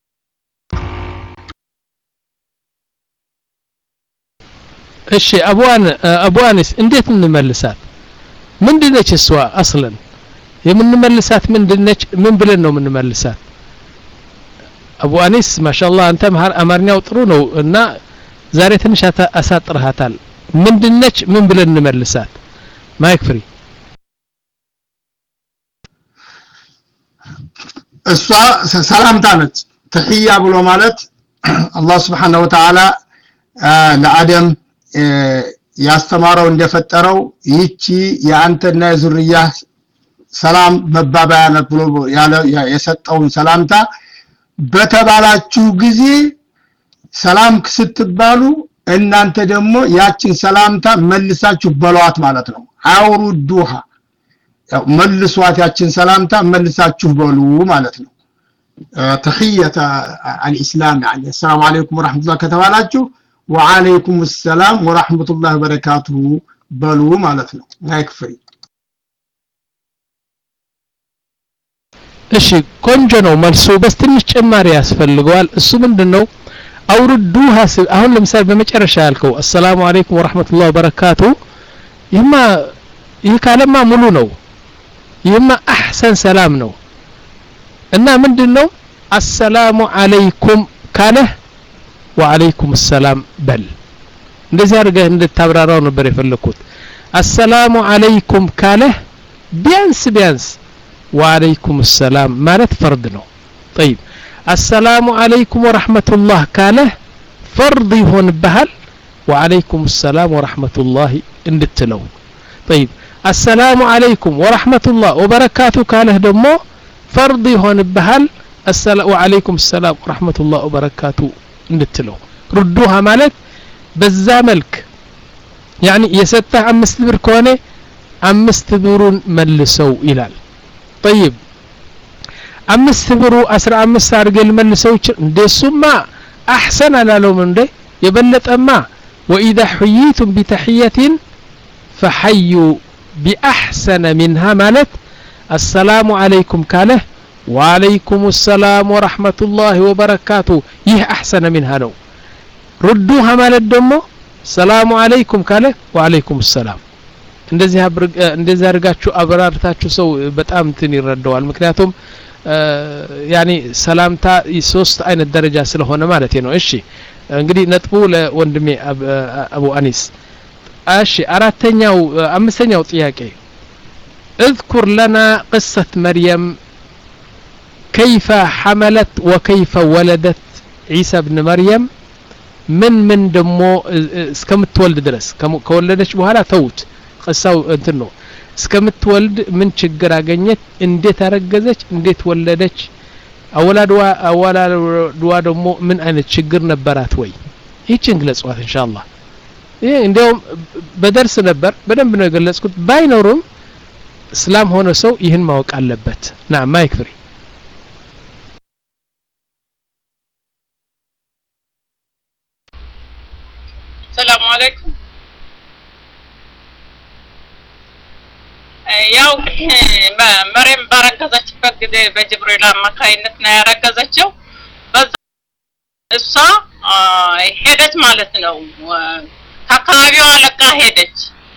እሺ አቡዋን አቡዋንስ እንዴት እንመልሳት ምንድነች እሷ አስለን የምንመልሳት ምንድነች ምን ብለን ነው የምንመልሳት አቡ አኒስ ማሻአላህ አንተ አማርኛው ጥሩ ነው እና ዛሬ ትንሽ አሳጥርሃታል ምንድነች ምን ብለን እንመልሳት ማይክ ፍሪ እሷ ሰላምታ ነች ተህያ ብሎ ማለት አላህ Subhanahu Wa Ta'ala ለአደም ያስተማረው እንደፈጠረው ይቺ የአንተና የዙርያ ሰላም መባባያ ነው ብሎ ያለ የሰጠውን ሰላምታ በተባላችሁ ጊዜ ሰላም ስትባሉ እናንተ ደግሞ ያችን ሰላምታ መልሳችሁ በሏት ማለት ነው አውሩዱሃ ያው መልሷት ያችን ሰላምታ መልሳችሁ በሉ ማለት ነው ተህየተ አልኢስላም يعني السلام عليكم ورحمه الله ከተባላችሁ وعليكم السلام ورحمه الله وبركاته በሉ ማለት ነው ማይክፍሪ እሺ ቆንጆ ነው መልሱ በስ ትንሽ ጭማሪ ያስፈልገዋል እሱ ምንድነው አውርዱሃ አሁን ለምሳሌ በመጨረሻ ያልከው السلام عليكم ورحمه الله وبركاته ይማ ይህ ካለማ ሙሉ ነው ይማ احسن ሰላም ነው እና ምንድነው السلام عليكم ካለ وعليكم السلام بل እንደዚህ አድርገህ እንድታብራራው ነበር የፈለኩት السلام عليكم ካለ ቢያንስ ቢያንስ وعليكم السلام ማለት فرض ነው طيب السلام عليكم ورحمة الله كاله فرض يهون بهل وعليكم السلام ورحمة الله اندتلو طيب السلام عليكم ورحمة الله وبركاته كاله دمو فرض يهون بهل السلام وعليكم السلام ورحمة الله وبركاته እንድትለው ردوها ማለት በዛ መልክ يعني የሰጠህ አምስት ብር ከሆነ አምስት ብሩን መልሰው ይላል طيب አምስት ብሩ አስራ አምስት አድርገህ መልሰው እንደሱማ احسن አላለውም እንዴ የበለጠማ واذا حييتم بتحية فحيوا باحسن منها ማለት السلام عليكم ካለህ وعليكم السلام ورحمة الله وبركاته ይህ احسن منها ነው ردوها ማለት ደግሞ ሰላሙ አለይኩም ካለ ወአለይኩም ሰላም እንደዚህ እንደዚህ አድርጋችሁ አብራርታችሁ ሰው በጣም እንትን ይረዳዋል ምክንያቱም ያኒ ሰላምታ ሶስት አይነት ደረጃ ስለሆነ ማለት ነው እሺ እንግዲህ ነጥቡ ለወንድሜ አቡ አኒስ እሺ አራተኛው አምስተኛው ጥያቄ اذكر لنا قصة مريم كيف حملت وكيف ولدت عيسى ابن مريم من من دمو እስከምትወልድ ድረስ ከወለደች በኋላ ተውት قصاው እንትን ነው እስከምትወልድ ምን ችግር አገኘች እንዴት አረገዘች እንዴት ወለደች አወላድዋ አወላድዋ ደግሞ ምን አይነት ችግር ነበራት ወይ ይህችን ግለጽዋት ኢንሻአላህ ይሄ እንደውም በደርስ ነበር በደንብ ነው የገለጽኩት ባይኖርም እስላም ሆነ ሰው ይህን ማወቅ አለበት ና ማይክ ፍሪ السلام عليكم ያው መሪም ባረገዘችበት ጊዜ በጅብሪል አማካይነት ነው ያረገዘችው በዛ እሷ ሄደች ማለት ነው ከአካባቢዋ ለቃ ሄደች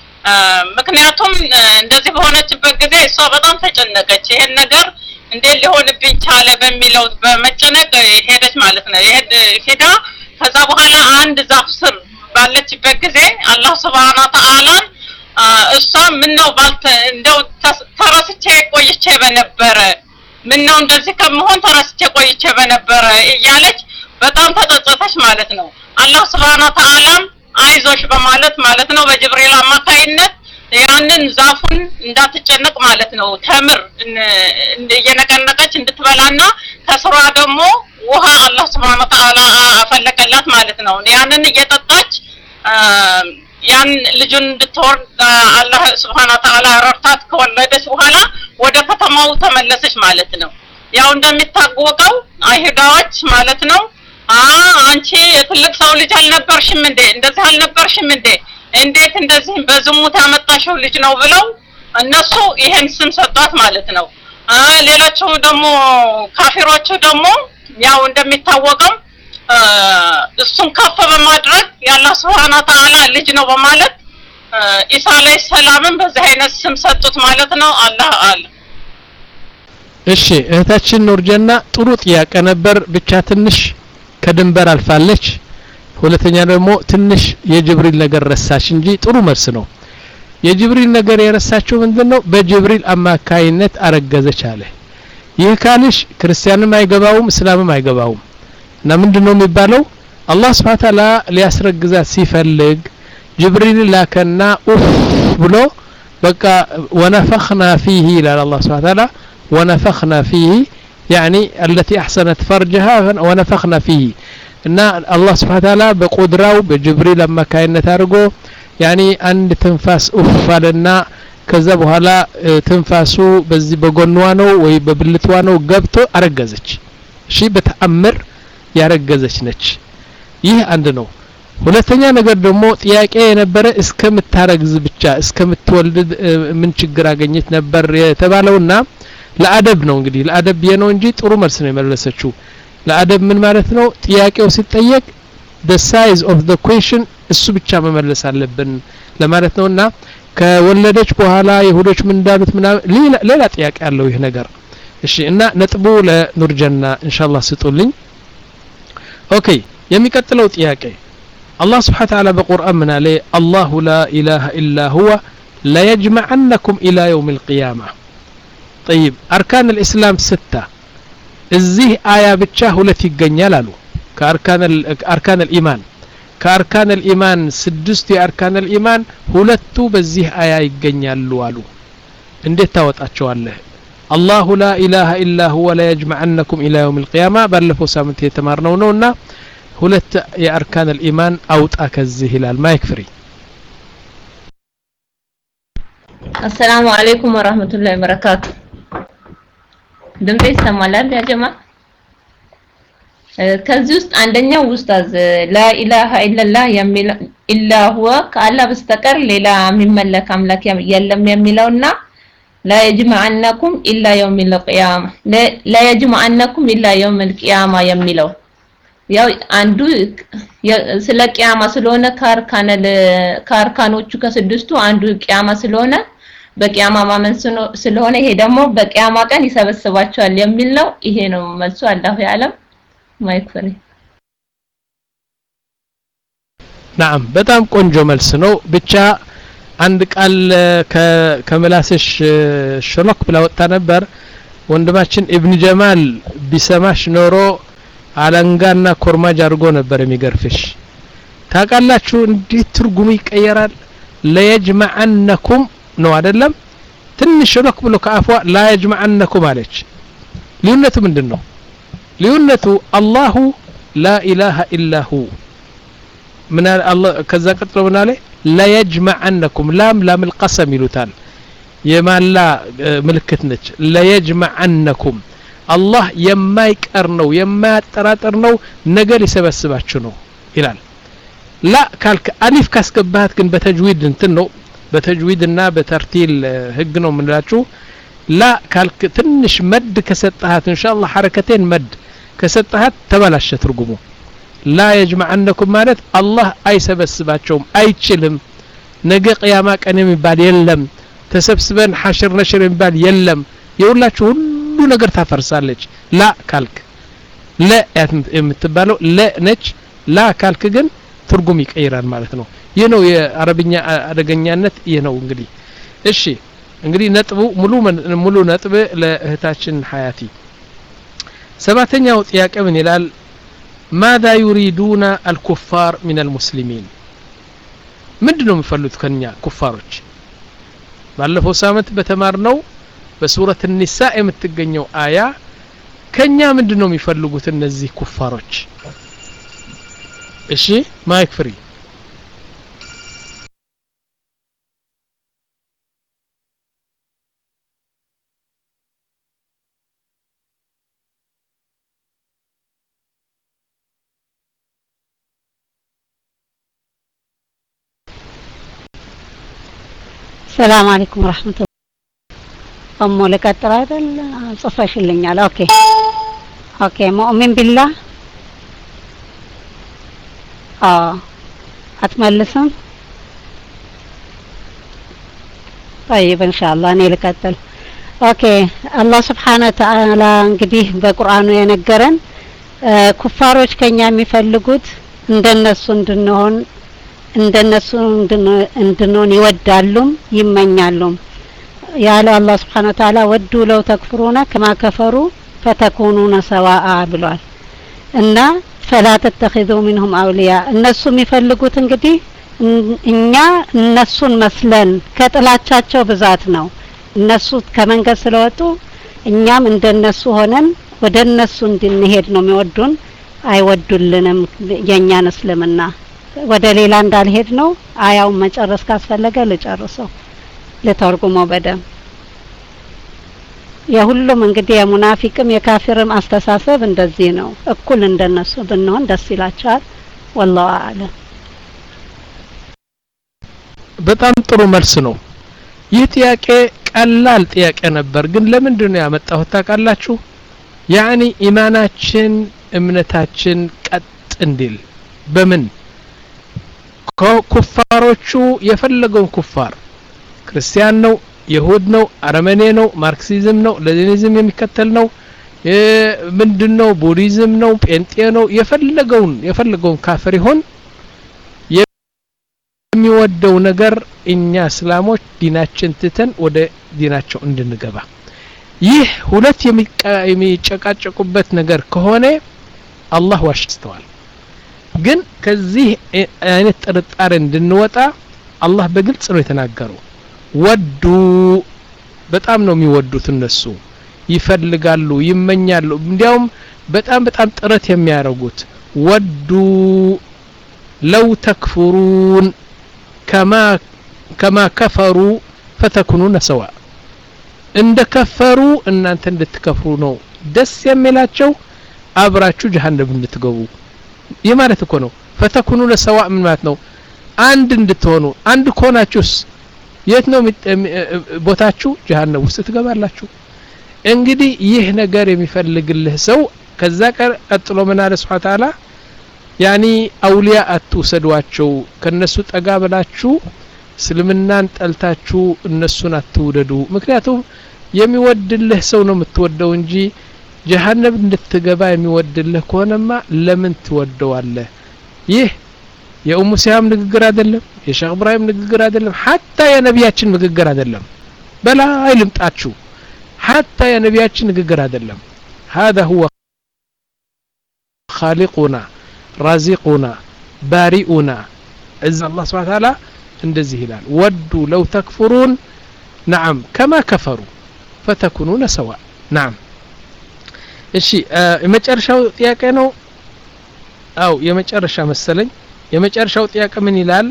ምክንያቱም እንደዚህ በሆነችበት ጊዜ እሷ በጣም ተጨነቀች ይሄን ነገር እንዴት ሊሆንብኝ ቻለ በሚለው በመጨነቅ ሄደች ማለት ነው ሄዳ ከዛ በኋላ አንድ ዛፍ ስር ባለችበት ጊዜ አላህ Subhanahu Wa Ta'ala እሷ ምን ነው ባልተ እንደው ተረስቼ ቆይቼ በነበረ ምን ነው እንደዚህ ከመሆን ተረስቼ ቆይቼ በነበረ እያለች በጣም ተጸጸተች ማለት ነው አላህ Subhanahu Wa Ta'ala አይዞሽ በማለት ማለት ነው በጅብሪል አማካይነት ያንን ዛፉን እንዳትጨነቅ ማለት ነው ተምር እየነቀነቀች እንድትበላና ከስሯ ደግሞ ውሃ አላህ Subhanahu Wa Ta'ala አፈለቀላት ማለት ነው ያንን እየጠጣች ያን ልጁን እንድትወርድ አላህ Subhanahu Wa Ta'ala ረድታት ከወለደች በኋላ ወደ ከተማው ተመለሰች ማለት ነው ያው እንደሚታወቀው አይሁዳዎች ማለት ነው አ አንቺ የትልቅ ሰው ልጅ አልነበርሽም እንዴ እንደዚህ አልነበርሽም እንዴ እንዴት እንደዚህ በዝሙት ያመጣሽው ልጅ ነው ብለው እነሱ ይሄን ስም ሰጧት ማለት ነው አ ሌሎቹ ደግሞ ካፊሮቹ ደግሞ ያው እንደሚታወቀው እሱን ከፍ በማድረግ ያላህ Subhanahu Wa Ta'ala ልጅ ነው በማለት ኢሳ አለይሂ ሰላምን በዚህ አይነት ስም ሰጡት ማለት ነው አላህ አለ እሺ እህታችን ኑርጀና ጥሩ ጥያቄ ነበር ብቻ ትንሽ ከድንበር አልፋለች ሁለተኛ ደግሞ ትንሽ የጅብሪል ነገር ረሳች እንጂ ጥሩ መልስ ነው የጅብሪል ነገር የረሳችው ምንድነው በጅብሪል አማካይነት አረገዘች አለ ይህ ካልሽ ክርስቲያንም አይገባውም እስላምም አይገባውም እና ምንድነው የሚባለው አላህ Subhanahu Wa Ta'ala ሊያስረግዛት ሲፈልግ ጅብሪል ላከና ኡፍ ብሎ በቃ ወነፈخنا فيه الى الله سبحانه وتعالى ونفخنا فيه يعني التي احسنت فرجها ونفخنا فيه ان الله سبحانه وتعالى بقدراው በጅብሪል አማካይነት አድርጎ يعني አንድ ትንፋስ ኡፍ አለና ከዛ በኋላ ትንፋሱ በዚህ በጎንዋ ነው ወይ በብልቷ ነው ገብቶ አረገዘች እሺ በተአምር ያረገዘች ነች ይህ አንድ ነው ሁለተኛ ነገር ደግሞ ጥያቄ የነበረ እስከምታረግዝ ብቻ እስከምትወልድ ምን ችግር አገኘች ነበር የተባለውና ለአደብ ነው እንግዲህ ለአደብ የነው እንጂ ጥሩ መልስ ነው የመለሰችው ለአደብ ምን ማለት ነው ጥያቄው ሲጠየቅ the size of the question እሱ ብቻ መመለስ አለብን ለማለት ነውና ከወለደች በኋላ ይሁዶች ምን እንዳሉት ሌላ ሌላ ጥያቄ አለው ይሄ ነገር እሺ እና ነጥቡ ለኑርጀና ኢንሻአላህ ስጡልኝ ኦኬ የሚቀጥለው ጥያቄ الله سبحانه وتعالى بقرآن من عليه الله لا إله إلا هو لا يجمعنكم إلى يوم القيامة طيب أركان الإسلام ستة الزيه آية بتشاه التي جنيالالو كأركان أركان الإيمان كأركان الإيمان سدستي أركان الإيمان هلتو بزيه آية جنيالو والو انديت تاوت أتشوال له الله لا إله إلا هو لا يجمعنكم إلى يوم القيامة ባለፈው ሳምንት የተማርነው ነውና ሁለት የአርካን الإيمان አውጣ ከዚህ ይላል ማይክ ፍሪ السلام عليكم ورحمة الله وبركاته ድምጼ ይሰማል ያ ጀማ ከዚህ ውስጥ አንደኛው ኡስታዝ لا إله إلا الله የሚል إلا هو ከአላህ በስተቀር ሌላ የሚመለክ አምላክ የለም የሚለውና لا يجمعنكم إلا يوم القيامة لا يجمعنكم إلا يوم القيامة የሚለው ያው አንዱ ስለ ቂያማ ስለሆነ ካርካነ ካርካኖቹ ከስድስቱ አንዱ ቂያማ ስለሆነ በቂያማ ማመን ስለሆነ ይሄ ደግሞ በቂያማ ቀን ይሰበስባቸዋል የሚል ነው ይሄ ነው መልሱ አላሁ ያለም ማይክፈሪ نعم በጣም ቆንጆ መልስ ነው ብቻ አንድ ቃል ከመላስሽ ሸሎክ ብላ ወጣ ነበር ወንድማችን ኢብኑ ጀማል ቢሰማሽ ኖሮ አለንጋና ኮርማጅ አድርጎ ነበር የሚገርፍሽ ታቃላችሁ እንዴት ትርጉሙ ይቀየራል ለየጅመዐነኩም ነው አይደለም ትንሽ ሸሎክ ብሎ ከአፏ ላ የጅመዐነኩም አለች ልዩነቱ ምንድነው ልዩነቱ አላሁ ላ ኢላሃ ኢላ ሁ من الله كذا قطلوا من عليه لا يجمعنكم لام لام القسم يلوتان يما لا ملكت نج لا يجمعنكم الله يما يقرنو يما يطراطرنو ነገር ይሰበስባችሁ ነው ይላል لا ካልክ አሊፍ ካስገባት ግን በተጅዊድ እንትን ነው በተጅዊድና በተርቲል ህግ ነው ምንላችሁ لا ካልክ ትንሽ መድ ከሰጣሃት ኢንሻአላህ ሐረከቴን መድ ከሰጣሃት ተበላሸ ትርጉሙ لا يجمعنكم ማለት አላህ አይሰበስባቸውም አይችልም ነገ ቂያማ ቀን የሚባል የለም ተሰብስበን ሐሽር ነሽር የሚባል የለም የሁላችሁ ሁሉ ነገር ታፈርሳለች ላ ካልክ ለ የምትባለው ለ ነች ላ ካልክ ግን ትርጉም ይቀይራል ማለት ነው ይህ ነው የአረብኛ አደገኛነት ይህ ነው እንግዲህ እሺ እንግዲህ ነጥቡ ሙሉ ሙሉ ነጥብ ለእህታችን ሐያቲ ሰባተኛው ጥያቄ ምን ይላል ماذا يريدون الكفار من المسلمين ምንድነው የሚፈልጉት ከኛ ኩፋሮች ባለፈው ሳምንት በተማርነው በሱረት النساء የምትገኘው አያ ከኛ ምንድነው የሚፈልጉት እነዚህ ኩፋሮች እሺ ማይክ ፍሪ السلام عليكم ورحمة الله أم لقطر هذا صفاش اللي على أوكي أوكي مؤمن بالله آه أتملسهم طيب إن شاء الله أنا لقطر أوكي الله سبحانه وتعالى እንግዲህ በቁርአኑ የነገረን ኩፋሮች ከኛ የሚፈልጉት እንደነሱ እንድንሆን እንደነሱ እንድንሆን ይወዳሉም ይመኛሉም ያለ አላህ Subhanahu Wa Ta'ala ወዱ ለው ተክፍሩና ከማ ከፈሩ ፈተኩኑና ሰዋአ ብሏል እና فلا تتخذوا منهم اولياء እነሱ የሚፈልጉት እንግዲህ እኛ እነሱን መስለን ከጥላቻቸው ብዛት ነው እነሱ ከመንገድ ስለወጡ እኛም እንደነሱ ሆነን ወደ እነሱ እንድንሄድ ነው የሚወዱን አይወዱልንም የኛን እስልምና ወደ ሌላ እንዳልሄድ ነው አያው መጨረስ ካስፈለገ ልጨርሰው ለተርጉመው በደም የሁሉም እንግዲህ የሙናፊቅም የካፊርም አስተሳሰብ እንደዚህ ነው እኩል እንደነሱ ብንሆን ደስ ይላቸዋል والله اعلم በጣም ጥሩ መልስ ነው ይህ ጥያቄ ቀላል ጥያቄ ነበር ግን ለምንድን ነው ያመጣሁት ታውቃላችሁ ያኒ ኢማናችን እምነታችን ቀጥ እንዲል በምን ኩፋሮቹ የፈለገውን ኩፋር ክርስቲያን ነው ይሁድ ነው አረመኔ ነው ማርክሲዝም ነው ሌኒኒዝም የሚከተል ነው ምንድነው ቡዲዝም ነው ጴንጤ ነው የፈለገውን የፈለገውን ካፍር ይሆን የሚወደው ነገር እኛ እስላሞች ዲናችን ትተን ወደ ዲናቸው እንድንገባ ይህ ሁለት የሚጨቃጨቁበት ነገር ከሆነ አላህ ዋሽተዋል ግን ከዚህ አይነት ጥርጣሬ እንድንወጣ አላህ በግልጽ ነው የተናገረው ወዱ በጣም ነው የሚወዱት እነሱ ይፈልጋሉ ይመኛሉ እንዲያውም በጣም በጣም ጥረት የሚያረጉት ወዱ ለው ተክፍሩን ከማ ከማ ከፈሩ ፈተኩኑነ ሰዋ እንደ ከፈሩ እናንተ እንድትከፍሩ ነው ደስ የሚላቸው አብራችሁ ጀሃነም እንድትገቡ የማለት እኮ ነው ፈተኩኑነ ሰዋ ምን ማለት ነው አንድ እንድትሆኑ አንድ ኮናችሁስ የት ነው ቦታችሁ ጀሃነም ውስጥ ትገባላችሁ እንግዲህ ይህ ነገር የሚፈልግልህ ሰው ከዛ ቀጥሎ ምን አለ ሱብሃነ ተዓላ ያኒ አውሊያ አትውሰዷቸው ከነሱ ጠጋ ብላችሁ እስልምናን ጠልታችሁ እነሱን አትውደዱ ምክንያቱም የሚወድልህ ሰው ነው የምትወደው እንጂ ጀሃነም እንድትገባ የሚወድልህ ከሆነማ ለምን ትወደዋለህ ይህ የኡሙ ሲያም ንግግር አይደለም የሼክ ኢብራሂም ንግግር አይደለም hatta የነቢያችን ንግግር አይደለም በላ አይልምጣችሁ hatta የነቢያችን ንግግር አይደለም هذا هو خالقنا رازقنا بارئنا عز الله سبحانه وتعالى እንደዚህ ይላል ወዱ ለው ተክፍሩን نعم كما كفروا فتكونون سواء نعم እሺ የመጨረሻው ጥያቄ ነው አው የመጨረሻ መሰለኝ የመጨረሻው ጥያቄ ምን ይላል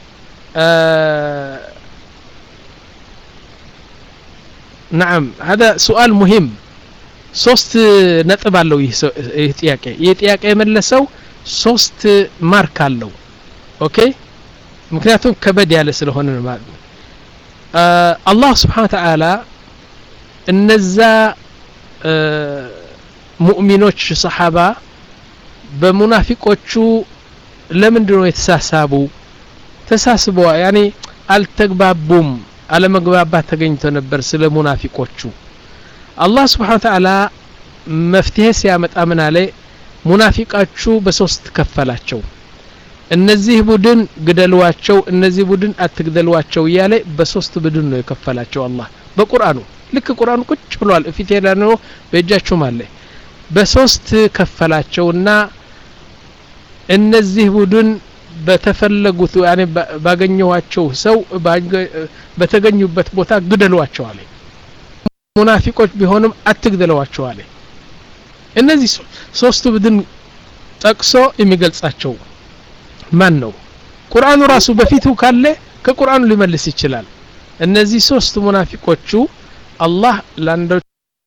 نعم هذا سؤال مهم ሶስት ነጥብ አለው ይህ ጥያቄ ይህ ጥያቄ የመለሰው ሶስት ማርክ አለው ኦኬ ምክንያቱም ከበድ ያለ ስለሆነ ነው ማለት ነው አላህ Subhanahu Wa Ta'ala እነዛ ሙእሚኖች ሰሃባ በሙናፊቆቹ ለምንድነው የተሳሳቡ ተሳስበው ያኒ አልተግባቡም አለመግባባት ተገኝቶ ነበር ስለ ሙናፊቆቹ አላህ Subhanahu Wa Ta'ala መፍትሄ ሲያመጣ ምን አለ ሙናፊቃቹ በሶስት ከፈላቸው እነዚህ ቡድን ግደሏቸው እነዚህ ቡድን አትግደሏቸው ያለ በሶስት ቡድን ነው የከፈላቸው አላህ በቁርአኑ ልክ ቁርአኑ ቁጭ ብሏል እፊት ያለው በእጃችሁ ማለት በሶስት ከፈላቸውና እነዚህ ቡድን በተፈለጉት ያኔ ባገኘዋቸው ሰው በተገኙበት ቦታ ግደሏቸው አለ ሙናፊቆች ቢሆንም አትግደሏቸው አለ እነዚህ ሶስቱ ቡድን ጠቅሶ የሚገልጻቸው ማን ነው ቁርአኑ ራሱ በፊቱ ካለ ከቁርአኑ ሊመልስ ይችላል እነዚህ ሶስት ሙናፊቆቹ አላህ ላንዶቹ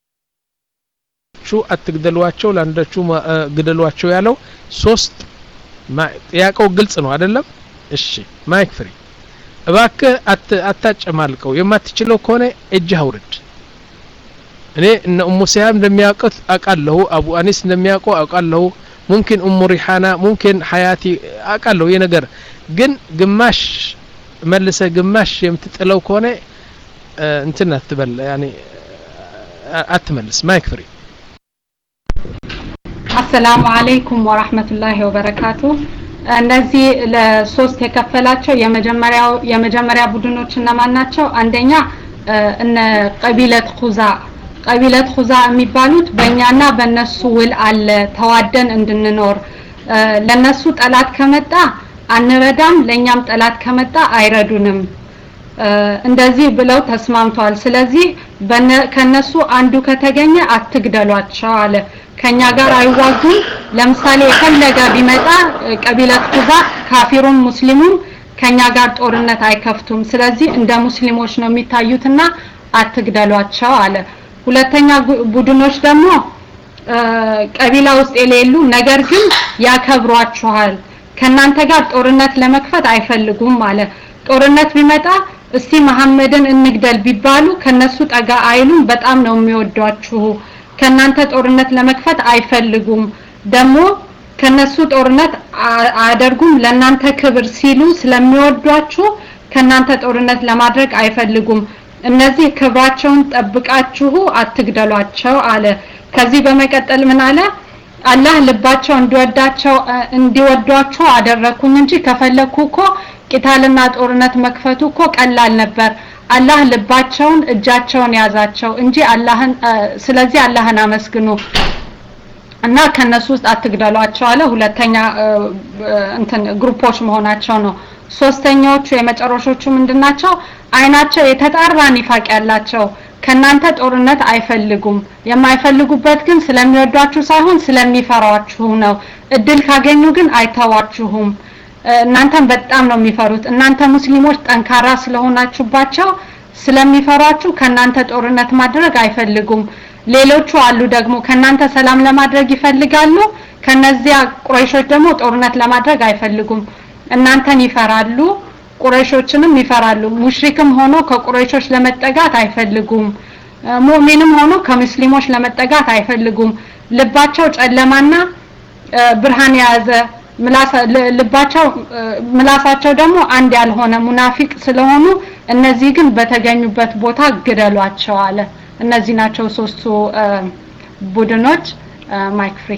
አትግደሏቸው ላንዶቹ ግደሏቸው ያለው ሶስት ያቀው ግልጽ ነው አይደለም እሺ ማይክ ፍሪ እባክህ አታጨማልቀው የማትችለው ከሆነ እጅህ አውርድ እኔ እነ ኡሙ ሲያም እንደሚያውቁት አቃለሁ አቡ አኒስ እንደሚያውቀው አቃለሁ ممكن ام ريحانه ممكن حياتي አቃለሁ የነገር ግን ግማሽ መልሰ ግማሽ የምትጥለው ከሆነ እንትን አትበል ያኒ አትመልስ ማይክ ፍሪ አሰላሙ አለይኩም ወራህመቱላሂ ወበረካቱ እነዚህ ለሶስት የከፈላቸው የመጀመሪያው የመጀመሪያ ቡድኖች እነማን ናቸው አንደኛ እነ ቀቢለት ኹዛ ቀቢለት ኹዛ የሚባሉት በእኛና በእነሱ ውል አለ ተዋደን እንድንኖር ለነሱ ጠላት ከመጣ አንረዳም ለኛም ጠላት ከመጣ አይረዱንም እንደዚህ ብለው ተስማምቷል ስለዚህ ከነሱ አንዱ ከተገኘ አትግደሏቸው አለ ከኛ ጋር አይዋጉም ለምሳሌ የፈለገ ቢመጣ ቀቢለት ኹዛ ካፊሩም ሙስሊሙም ከኛ ጋር ጦርነት አይከፍቱም ስለዚህ እንደ ሙስሊሞች ነው የሚታዩትና አትግደሏቸው አለ ሁለተኛ ቡድኖች ደግሞ ቀቢላ ውስጥ የሌሉ ነገር ግን ያከብሯቸዋል ከናንተ ጋር ጦርነት ለመክፈት አይፈልጉም ማለት ጦርነት ቢመጣ እስቲ መሐመድን እንግደል ቢባሉ ከነሱ ጠጋ አይሉም በጣም ነው የሚወዷችሁ ከናንተ ጦርነት ለመክፈት አይፈልጉም ደግሞ ከነሱ ጦርነት አያደርጉም ለናንተ ክብር ሲሉ ስለሚወዷችሁ ከናንተ ጦርነት ለማድረግ አይፈልጉም እነዚህ ክብራቸውን ጠብቃችሁ አትግደሏቸው አለ ከዚህ በመቀጠል ምን አለ አላህ ልባቸው እንዲወዳቸው እንዲወዷቸው አደረኩኝ እንጂ ከፈለኩኮ ቂታልና ጦርነት መክፈቱ እኮ ቀላል ነበር አላህ ልባቸውን እጃቸውን ያዛቸው እንጂ አላህን ስለዚህ አላህን አመስግኑ እና ከነሱ ውስጥ አትግደሏቸው አለ ሁለተኛ እንትን ግሩፖች መሆናቸው ነው ሶስተኛዎቹ የመጨረሾቹ ምንድናቸው አይናቸው የተጣራ ኒፋቅ ያላቸው ከናንተ ጦርነት አይፈልጉም የማይፈልጉበት ግን ስለሚወዷችሁ ሳይሆን ስለሚፈሯችሁ ነው እድል ካገኙ ግን አይተዋችሁም እናንተም በጣም ነው የሚፈሩት እናንተ ሙስሊሞች ጠንካራ ስለሆናችሁባቸው ስለሚፈሯችሁ ከናንተ ጦርነት ማድረግ አይፈልጉም ሌሎቹ አሉ ደግሞ ከናንተ ሰላም ለማድረግ ይፈልጋሉ ከነዚያ ቁረይሾች ደግሞ ጦርነት ለማድረግ አይፈልጉም እናንተን ይፈራሉ ቁረይሾችንም ይፈራሉ ሙሽሪክም ሆኖ ከቁረይሾች ለመጠጋት አይፈልጉም ሙእሚንም ሆኖ ከሙስሊሞች ለመጠጋት አይፈልጉም ልባቸው ጨለማና ብርሃን ያዘ ልባቸው ምላሳቸው ደግሞ አንድ ያልሆነ ሙናፊቅ ስለሆኑ እነዚህ ግን በተገኙበት ቦታ ግደሏቸው አለ እነዚህ ናቸው ሶስቱ ቡድኖች ማይክ ፍሪ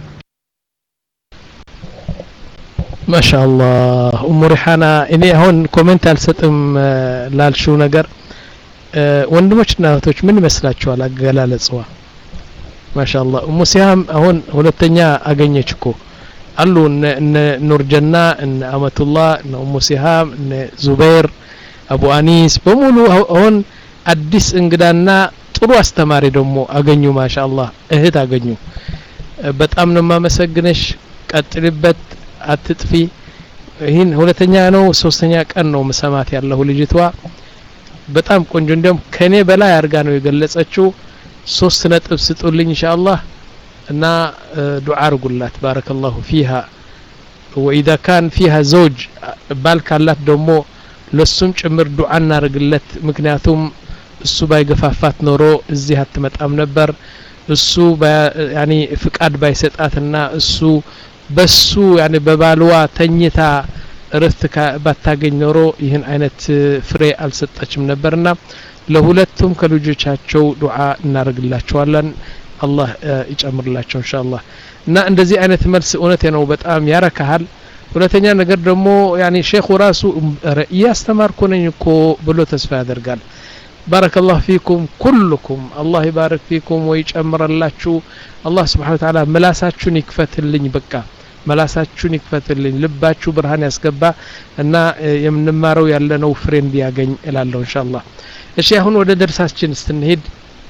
ማሻአላህ ኡሙ ሪሃና እኔ አሁን ኮሜንት አልሰጥም ላልሽው ነገር ወንድሞችና እህቶች ምን ይመስላችኋል አገላለጽዋ ማሻአላህ ኡሙ ሲያም አሁን ሁለተኛ አገኘች እኮ አሉ እነ ኑርጀና እነ አመቱላህ እነ ኡሙ ሲሃም እነ ዙበይር አቡ አኒስ በሙሉ አሁን አዲስ እንግዳና ጥሩ አስተማሪ ደግሞ አገኙ ማሻአላህ እህት አገኙ በጣም ነው ማመሰግነሽ ቀጥልበት አትጥፊ ይሄን ሁለተኛ ነው ሶስተኛ ቀን ነው መሰማት ያለው ልጅቷ በጣም ቆንጆ እንደም ከኔ በላይ አርጋ ነው የገለጸችው ሶስት ነጥብ ስጡልኝ ኢንሻአላህ እና ዱዓ አርጉላት ባረከላሁ ፊها واذا كان فيها زوج ባልካላት ደግሞ ለሱም ጭምር ዱዓ እናርግለት ምክንያቱም እሱ ባይገፋፋት ኖሮ እዚህ አትመጣም ነበር እሱ ያኒ ፍቃድ ባይሰጣትና እሱ በሱ ያኒ በባልዋ ተኝታ እረፍት ባታገኝ ኖሮ ይህን አይነት ፍሬ አልሰጠችም ነበርና ለሁለቱም ከልጆቻቸው ዱዓ እናርግላቸዋለን አላህ ይጨምርላቸው ኢንሻአላህ እና እንደዚህ አይነት መልስ እውነቴ ነው በጣም ያረካሃል ሁለተኛ ነገር ደግሞ ያኒ ሼኹ ራሱ ያስተማርኩ ነኝ እኮ ብሎ ተስፋ ያደርጋል ባረከላሁ ፊኩም ኩልኩም አላህ ይባርክ ፊኩም ወይጨምርላችሁ አላህ Subhanahu Wa Ta'ala መላሳችሁን ይክፈትልኝ በቃ መላሳችሁን ይክፈትልኝ ልባችሁ ብርሃን ያስገባ እና የምንማረው ያለነው ፍሬ እንዲያገኝ እላለሁ ኢንሻአላህ እሺ አሁን ወደ ደርሳችን ስንሄድ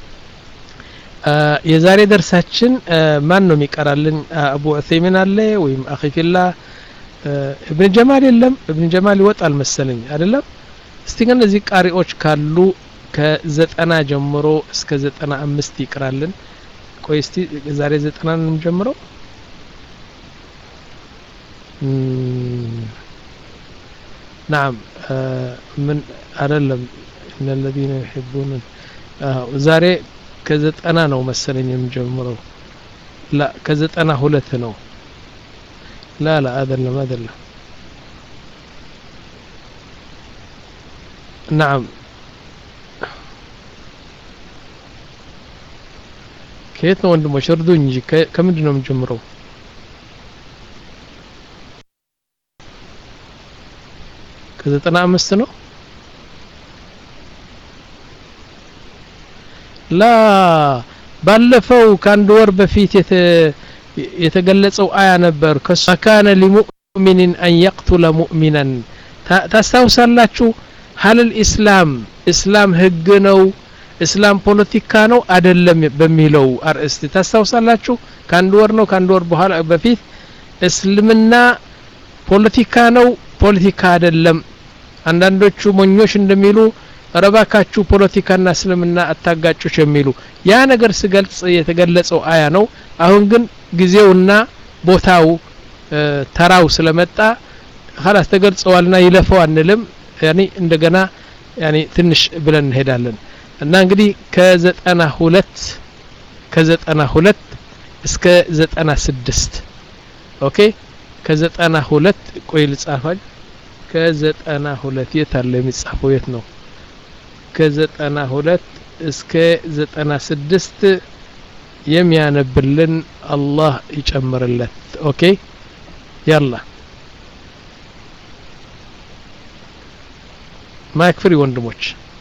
የዛሬ ደርሳችን ማን ነው የሚቀራልን አቡ ዑሰይሚን አለ ወይም አኺፊላ ኢብኑ ጀማል የለም ኢብኑ ጀማል ይወጣል መሰለኝ አይደለም እስቲ ግን እዚህ ቃሪዎች ካሉ ከዘጠና ጀምሮ እስከ ዘጠና አምስት ይቀራልን ቆይ እስቲ ዛሬ ዘጠና ነው ጀምሮ نعم من አይደለም ان الذين يحبون ዛሬ ከዘጠና ነው መሰለኝ የምጀምረው لا ከዘጠና ሁለት ነው لا لا አይደለም አይደለም نعم كيف ነው ወንድሞች እርዱኝ እንጂ ከምንድን ነው የምጀምረው ከዘጠና አምስት ነው لا ባለፈው ካንድ ወር በፊት የተገለጸው አያ ነበር ከሰካነ لمؤمن ان يقتل مؤمنا ታስታውሳላችሁ هل الاسلام اسلام ህግ ነው እስላም ፖለቲካ ነው አይደለም በሚለው አርዕስት ታስታውሳላችሁ ካንድ ወር ነው ካንድ ወር በኋላ በፊት እስልምና ፖለቲካ ነው ፖለቲካ አይደለም አንዳንዶቹ ሞኞች እንደሚሉ ረባካችሁ ፖለቲካና እስልምና አታጋጩች የሚሉ ያ ነገር ሲገልጽ የተገለጸው አያ ነው አሁን ግን ጊዜውና ቦታው ተራው ስለመጣ خلاص ተገልጸዋልና ይለፈው አንልም ያኒ እንደገና ያኒ ትንሽ ብለን እንሄዳለን እና እንግዲህ ከዘጠና ሁለት ከዘጠና ሁለት እስከ ዘጠና ስድስት ኦኬ ከዘጠና ሁለት ቆይ ልጻፋል ከዘጠና ሁለት የታለ የሚጻፈው የት ነው ከዘጠና ሁለት እስከ ዘጠና ስድስት የሚያነብልን አላህ ይጨምርለት ኦኬ ያላ ማይክ ፍሪ ወንድሞች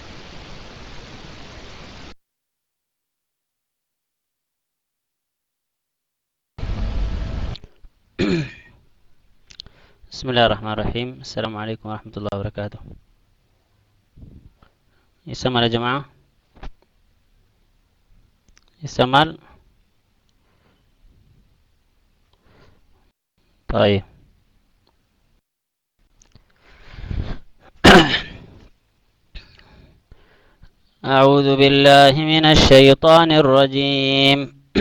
بسم الله الرحمن الرحيم السلام عليكم ورحمة الله وبركاته يسمع يا جماعة يسمال طيب أعوذ بالله من الشيطان الرجيم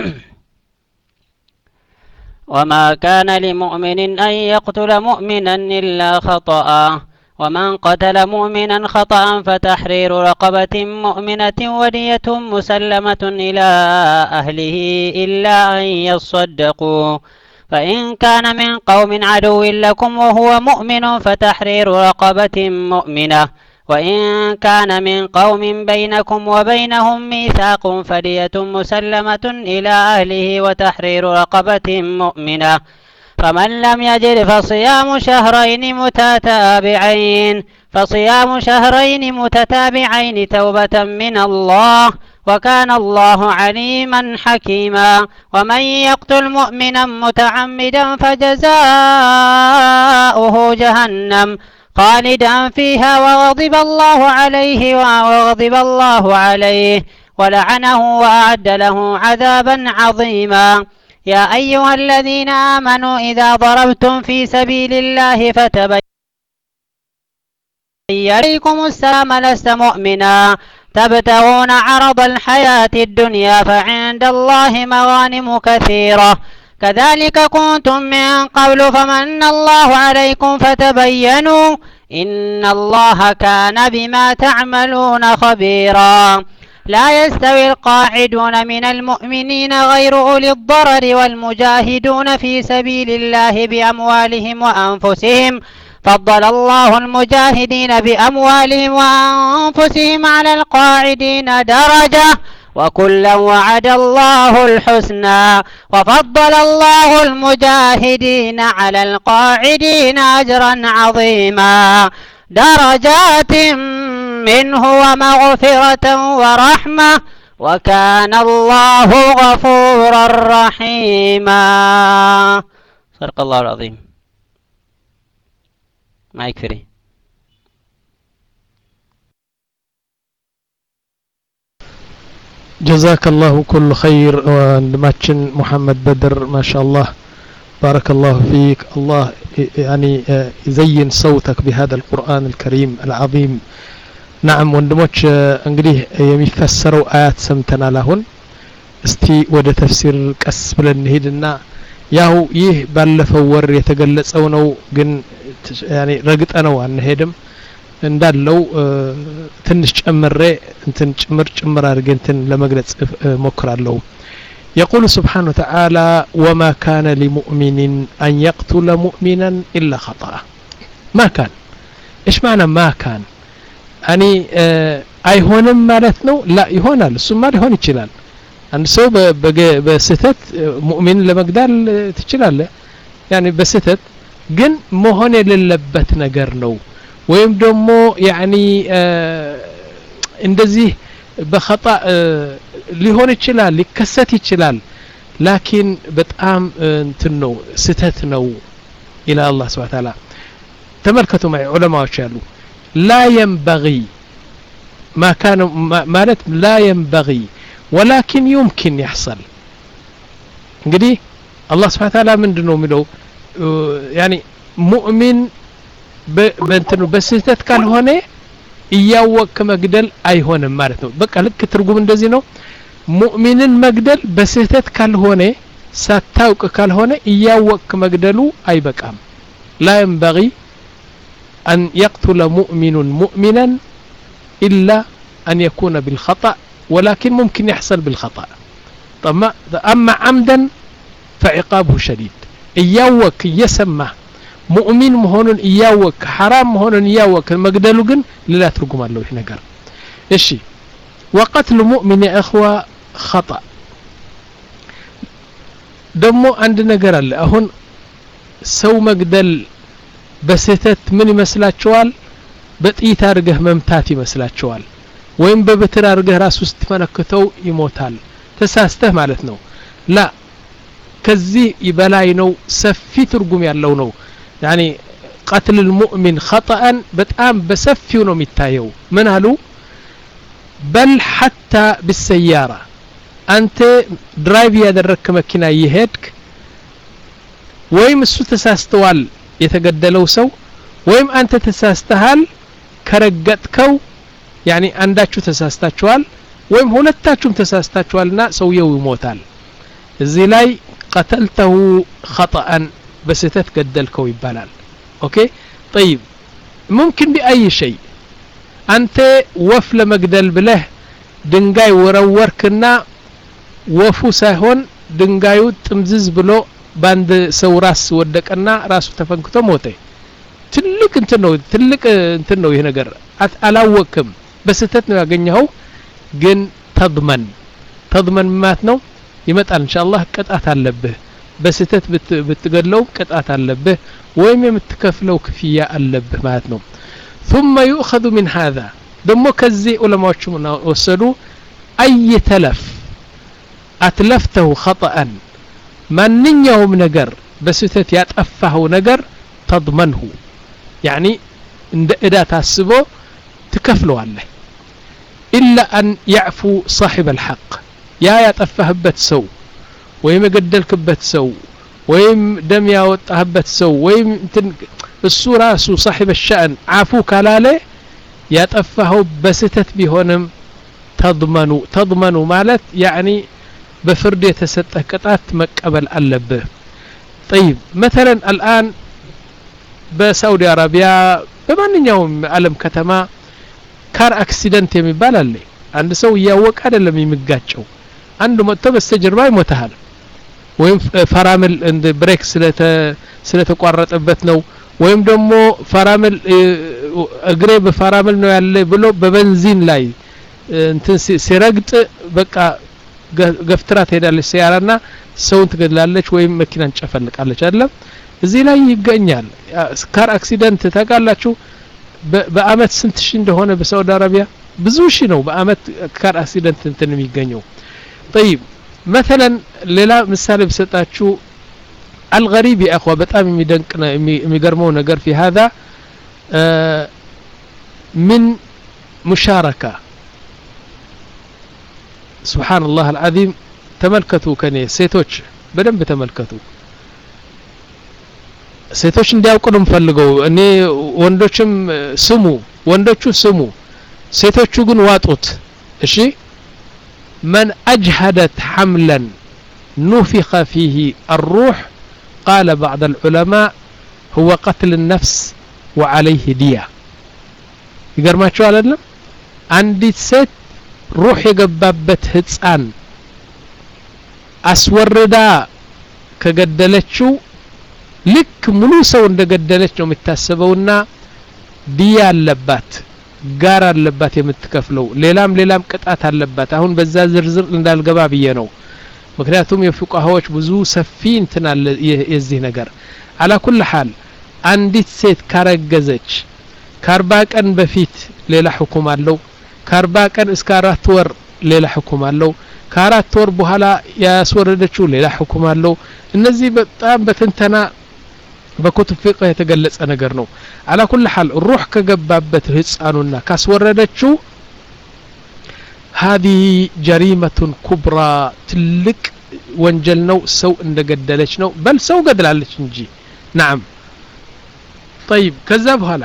وما كان لمؤمن أن يقتل مؤمنا إلا خطأ ومن قتل مؤمنا خطأ فتحرير رقبة مؤمنة ودية مسلمة إلى أهله إلا أن يصدقوا فإن كان من قوم عدو لكم وهو مؤمن فتحرير رقبة مؤمنة وإن كان من قوم بينكم وبينهم ميثاق فدية مسلمة إلى أهله وتحرير رقبة مؤمنة فمن لم يجد فصيام شهرين متتابعين فصيام شهرين متتابعين توبة من الله وكان الله عليما حكيما ومن يقتل مؤمنا متعمدا فجزاؤه جهنم خالدا فيها وغضب الله عليه وغضب الله عليه ولعنه وأعد له عذابا عظيما يا أيها الذين آمنوا إذا ضربتم في سبيل الله فتبينوا عليكم السلام لست مؤمنا تبتغون عرض الحياة الدنيا فعند الله مغانم كثيرة كذلك كنتم من قبل فمن الله عليكم فتبينوا إن الله كان بما تعملون خبيرا لا يستوي القاعدون من المؤمنين غير أولي الضرر والمجاهدون في سبيل الله بأموالهم وأنفسهم فضل الله المجاهدين بأموالهم وأنفسهم على القاعدين درجة وكلا وعد الله الحسنى وفضل الله المجاهدين على القاعدين أجرا عظيما درجات منه ومغفرة ورحمة وكان الله غفورا رحيما صدق الله العظيم ما يكفري جزاك الله كل خير وندماتشن محمد بدر ما شاء الله بارك الله فيك الله يعني يزين صوتك بهذا القرآن الكريم العظيم نعم وندموش انجليه يميفسروا آيات سمتنا لهن استي ود تفسير كسبل النهيدنا ያው ይህ ባለፈው ወር የተገለጸው ነው ግን ያኒ ረግጠነው አንሄድም እንዳለው ትንሽ ጨምሬ እንትን ጭምር ጭምር አድርጌ እንትን ለመግለጽ ሞክራለሁ يقول سبحانه وتعالى وما كان لمؤمن أن يقتل مؤمنا إلا خطأ ما كان إيش معنى ما كان يعني አይሆንም ማለት ነው لا ይሆናል እሱማ ሊሆን ይችላል አንድ ሰው በስህተት ሙእሚን ለመግደል ትችላለህ يعني በስህተት ግን መሆን የሌለበት ነገር ነው ወይም ደግሞ يعني እንደዚህ በخطأ ሊሆን ይችላል ሊከሰት ይችላል ላኪን በጣም እንትን ነው ስህተት ነው ኢላ አላህ Subhanahu Wa Ta'ala ተመልከቱ ማይ ዑለማዎች ያሉ لا ينبغي ما كان ማለት لا ينبغي ولكن يمكن يحصل እንግዲህ አላህ Subhanahu Wa Ta'ala ምንድነው የሚለው يعني ሙእሚን በእንትኑ በስህተት ካልሆነ እያወቅ መግደል አይሆንም ማለት ነው በቃ ልክ ትርጉም እንደዚህ ነው ሙእሚንን መግደል በስህተት ካልሆነ ሳታውቅ ካልሆነ እያወቅ መግደሉ አይበቃም لا ينبغي أن يقتل مؤمن مؤمنا إلا أن يكون بالخطأ ولكن ممكن يحصل بالخطأ طبعا أما عمدا فعقابه شديد إياوك يسمى مؤمن مهون إياوك حرام مهون إياوك المقدلو جن لا ترقم الله هنا قال إيشي وقتل مؤمن يا إخوة خطأ دمو عندنا قال أهون سو مقدل بستت من مسلات شوال بتأيت أرجه ممتاتي مسلات شوال وين ببتر أرجه راس استفنكتو يموتال تساسته مالتنا لا كذي يبلاينو سفي ترقم ياللونو يعني قتل المؤمن خطأ بتأم بسفيونو متايو من هلو بل حتى بالسيارة አንተ ድራይቭ ያደረክ መኪና ይሄድክ ወይም እሱ ተሳስተዋል የተገደለው ሰው ወይም አንተ ተሳስተሃል ከረገጥከው يعني አንዳችሁ ተሳስታችኋል ወይም ሁለታችሁም ተሳስታችኋልና ሰውየው ይሞታል እዚህ ላይ قتلته خطأ በስተት ገደልከው ይባላል ኦኬ طيب ممكن بأي شيء አንተ ወፍ ለመግደል ብለህ ድንጋይ ወረወርክና ወፉ ሳይሆን ድንጋዩ ጥምዝዝ ብሎ ባንድ ሰው ራስ ወደቀና ራሱ ተፈንክቶ ሞተ ትልቅ እንትን ነው ትልቅ እንትን ነው ይሄ ነገር አላወቅም በስተት ነው ያገኘው ግን ተضمن ተضمن ማለት ነው ይመጣል ኢንሻአላህ ቅጣት አለብህ በስተት ብትገድለው ቅጣት አለብህ ወይም የምትከፍለው ክፍያ አለብህ ማለት ነው ثم يؤخذ من هذا ደሞ ከዚህ ዑለማዎቹ ወሰዱ አይ ተለፍ አትለፍተው خطأ ማንኛውም ነገር በስተት ያጠፋው ነገር ተضمنه يعني እንደ እዳ ታስቦ ትከፍለዋለህ إلا أن يعفو صاحب الحق يا ያጠፋህበት ሰው ወይም የገደልክበት ሰው ወይም ደም ያወጣህበት ሰው ወይም እንትን እሱ ራሱ صاحب الشأن عفو ካላለ ያጠፋው በስተት ቢሆንም ተضمنوا ተضمنوا ማለት يعني በፍርድ የተሰጠህ ቅጣት መቀበል አለብህ طيب مثلا الآن በሳውዲ አረቢያ በማንኛውም ዓለም ከተማ ካር አክሲደንት የሚባል አለ አንድ ሰው ያወቀ አይደለም የሚጋጨው አንዱ መጥቶ በስተጀርባ ይሞታል ወይም ፈራምል እንደ ብሬክ ስለተ ስለተቋረጠበት ነው ወይም ደግሞ ፈራምል እግሬ በፈራምል ነው ያለ ብሎ በቤንዚን ላይ እንትን ሲረግጥ በቃ ገፍትራ ትሄዳለች ሲያራና ሰውን ትገድላለች ወይም መኪናን ጨፈልቃለች አይደለም እዚህ ላይ ይገኛል ካር አክሲደንት ታውቃላችሁ በአመት ስንት ሺህ እንደሆነ በሳውዲ አረቢያ ብዙ ሺህ ነው በአመት ካር አክሲደንት እንትን የሚገኘው طيب مثلا ሌላ ምሳሌ ብሰጣችሁ الغريب يا اخوه በጣም የሚደንቅ የሚገርመው ነገር في هذا من مشاركه سبحان الله العظيم ተመልከቱ ከኔ ሴቶች በደንብ ተመልከቱ ሴቶች እንዲያውቁ ነው ፈልገው እኔ ወንዶችም ስሙ ወንዶቹ ስሙ ሴቶቹ ግን ዋጡት እሺ من أجهدت حملا نفخ فيه الروح قال بعض العلماء هو قتل النفس وعليه دية يقرماتشو على عندي ست روح يقبابت هتسان أسوردا كقدلتشو ልክ ሙሉ ሰው እንደገደለች ነው የምታስበውና ዲያ አለባት ጋር አለባት የምትከፍለው ሌላም ሌላም ቅጣት አለባት አሁን በዛ ዝርዝር እንዳልገባ ብዬ ነው ምክንያቱም የፍቃሃዎች ብዙ ሰፊ እንትን አለ የዚህ ነገር على كل حال አንዲት ሴት ካረገዘች ከአርባ ቀን በፊት ሌላ ሁክም አለው ከአርባ ቀን እስከ አራት ወር ሌላ ሁክም አለው ከአራት ወር በኋላ ያስወረደችው ሌላ ሁክም አለው እነዚህ በጣም በትንተና በኩቱብ ፍቅህ የተገለጸ ነገር ነው على كل حال الروح ከገባበት ህፃኑና ካስወረደችው هذه جريمة كبرى ትልቅ ወንጀል ነው ሰው እንደገደለች ነው በል ሰው ገድላለች እንጂ نعم طيب ከዛ በኋላ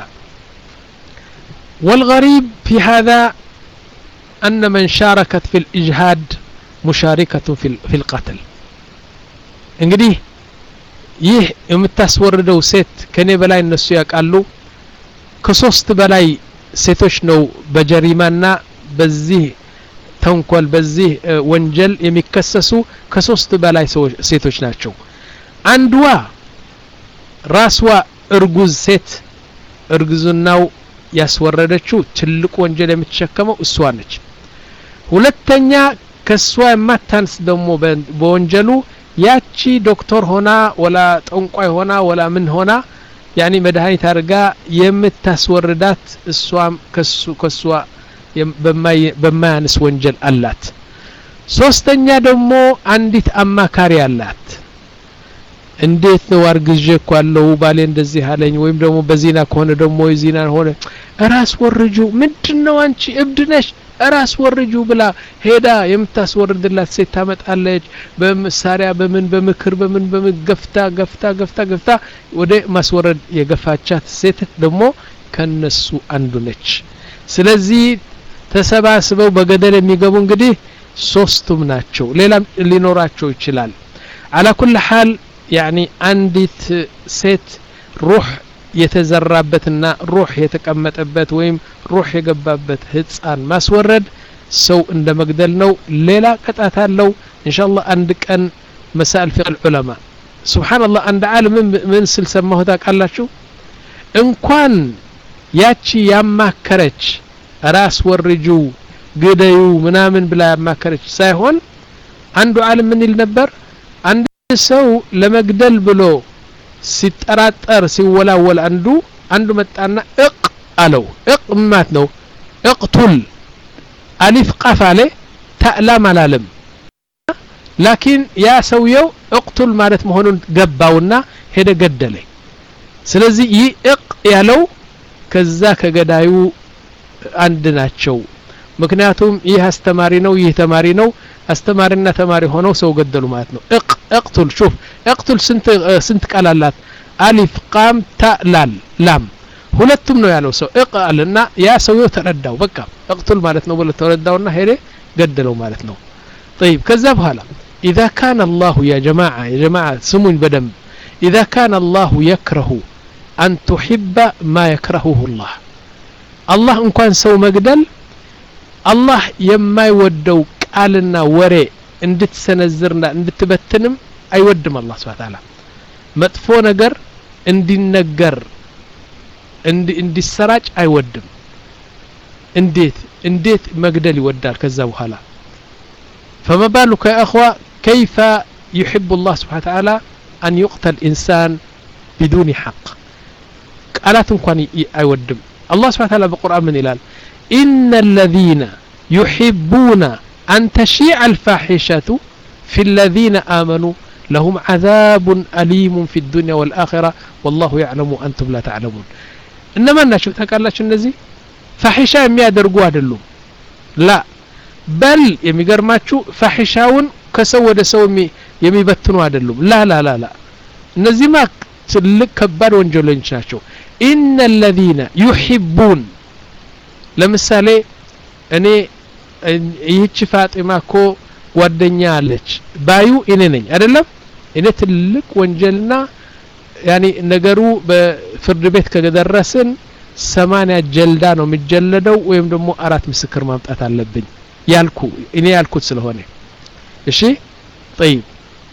والغريب في هذا أن من شاركت في الإجهاد مشاركة في في القتل እንግዲህ ይህ የምታስወርደው ሴት ከኔ በላይ እነሱ ያቃሉ ከሶስት በላይ ሴቶች ነው በጀሪማና በዚህ ተንኮል በዚህ ወንጀል የሚከሰሱ ከሶስት በላይ ሴቶች ናቸው አንዷ ራስዋ እርጉዝ ሴት እርግዝናው ያስወረደችው ትልቅ ወንጀል የምትሸከመው እሷ ነች ሁለተኛ ከሷ የማታንስ ደግሞ በወንጀሉ ያቺ ዶክተር ሆና ወላ ጠንቋይ ሆና ወላ ምን ሆና ያኒ መድኃኒት አርጋ የምታስወርዳት እሷም ከሱ ከሷ በማያንስ ወንጀል አላት ሶስተኛ ደግሞ አንዲት አማካሪ አላት እንዴት ነው አርግዤ ኳለው ባሌ እንደዚህ አለኝ ወይም ደግሞ በዚና ከሆነ ደግሞ ይዚና ሆነ ራስ ወርጁ ምንድነው አንቺ እብድ ነሽ ራስ ወርጁ ብላ ሄዳ የምታስወርድላት ሴት ታመጣለች በመሳሪያ በምን በምክር በምን በምን ገፍታ ገፍታ ገፍታ ገፍታ ወደ ማስወረድ የገፋቻት ሴት ደግሞ ከነሱ አንዱ ነች ስለዚህ ተሰባስበው በገደል የሚገቡ እንግዲህ ሶስቱም ናቸው ሌላም ሊኖራቸው ይችላል على كل حال يعني አንዲት ሴት ሩህ የተዘራበትና ሩህ የተቀመጠበት ወይም ሩህ የገባበት ህፃን ማስወረድ ሰው እንደ መግደል ነው ሌላ ቅጣት አለው ኢንሻአላህ አንድ ቀን መሳል في العلماء سبحان الله አንድ ዓለም ምን ስል ሰማሁ ታውቃላችሁ እንኳን ያቺ ያማከረች ራስ ወርጁ ግደዩ ምናምን ብላ ያማከረች ሳይሆን አንዱ ዓለም ምን ይል ነበር አንድ ሰው ለመግደል ብሎ ሲጠራጠር ሲወላወል አንዱ አንዱ መጣና እቅ አለው እቅ ማለት ነው እቅቱል አሊፍ ቀፍ አለ ተዕላም አላለም ላኪን ያ ሰውየው እቅቱል ማለት መሆኑን ገባውና ሄደ ገደለ ስለዚህ ይህ እቅ ያለው ከዛ ከገዳዩ አንድ ናቸው ምክንያቱም ይህ አስተማሪ ነው ይህ ተማሪ ነው አስተማሪና ተማሪ ሆነው ሰው ገደሉ ማለት ነው እቅ اقتل شوف اقتل سنت سنت قالالات الف قام تاء لال لام ሁለቱም ነው ያለው ሰው እቃልና ያ ሰውየው ተረዳው በቃ اقتل ማለት ነው ብሎ ተረዳውና ሄደ ገደለው ማለት ነው طيب ከዛ በኋላ اذا كان الله يا جماعه يا جماعه سمون بدم اذا كان الله يكره ان تحب ما يكرهه الله الله እንኳን ሰው መግደል الله የማይወደው ቃልና ወሬ እንድትሰነዝርና እንድትበትንም አይወድም አላህ Subhanahu Wa Ta'ala መጥፎ ነገር እንዲነገር እንዲ እንዲሰራጭ አይወድም እንዴት እንዴት መግደል ይወዳል ከዛ በኋላ فما بالك يا اخوه كيف يحب الله سبحانه وتعالى ان يقتل انسان بدون حق ቃላት እንኳን አይወድም الله سبحانه وتعالى በቁርአን ምን ይላል ان الذين يحبون أن تشيع الفاحشة في الذين آمنوا لهم عذاب أليم في الدنيا والآخرة والله يعلم وأنتم لا تعلمون إنما الناس تقال لك النزي فاحشة يمي أدرقوا هدلهم لا بل يمي قرماتشو فاحشاون كسو دسو يمي يمي بتنوا هدلهم لا لا لا لا النزي ما تلك كبار وانجلين شاشو إن الذين يحبون لمثالي أني ይህች ፋጢማ እኮ ጓደኛ አለች ባዩ እኔ ነኝ አይደለም እኔ ትልቅ ወንጀልና ያኒ ነገሩ በፍርድ ቤት ከደረሰን ሰማንያ ጀልዳ ነው የሚጀለደው ወይም ደግሞ አራት ምስክር ማምጣት አለብኝ ያልኩ እኔ ያልኩት ስለሆነ እሺ طيب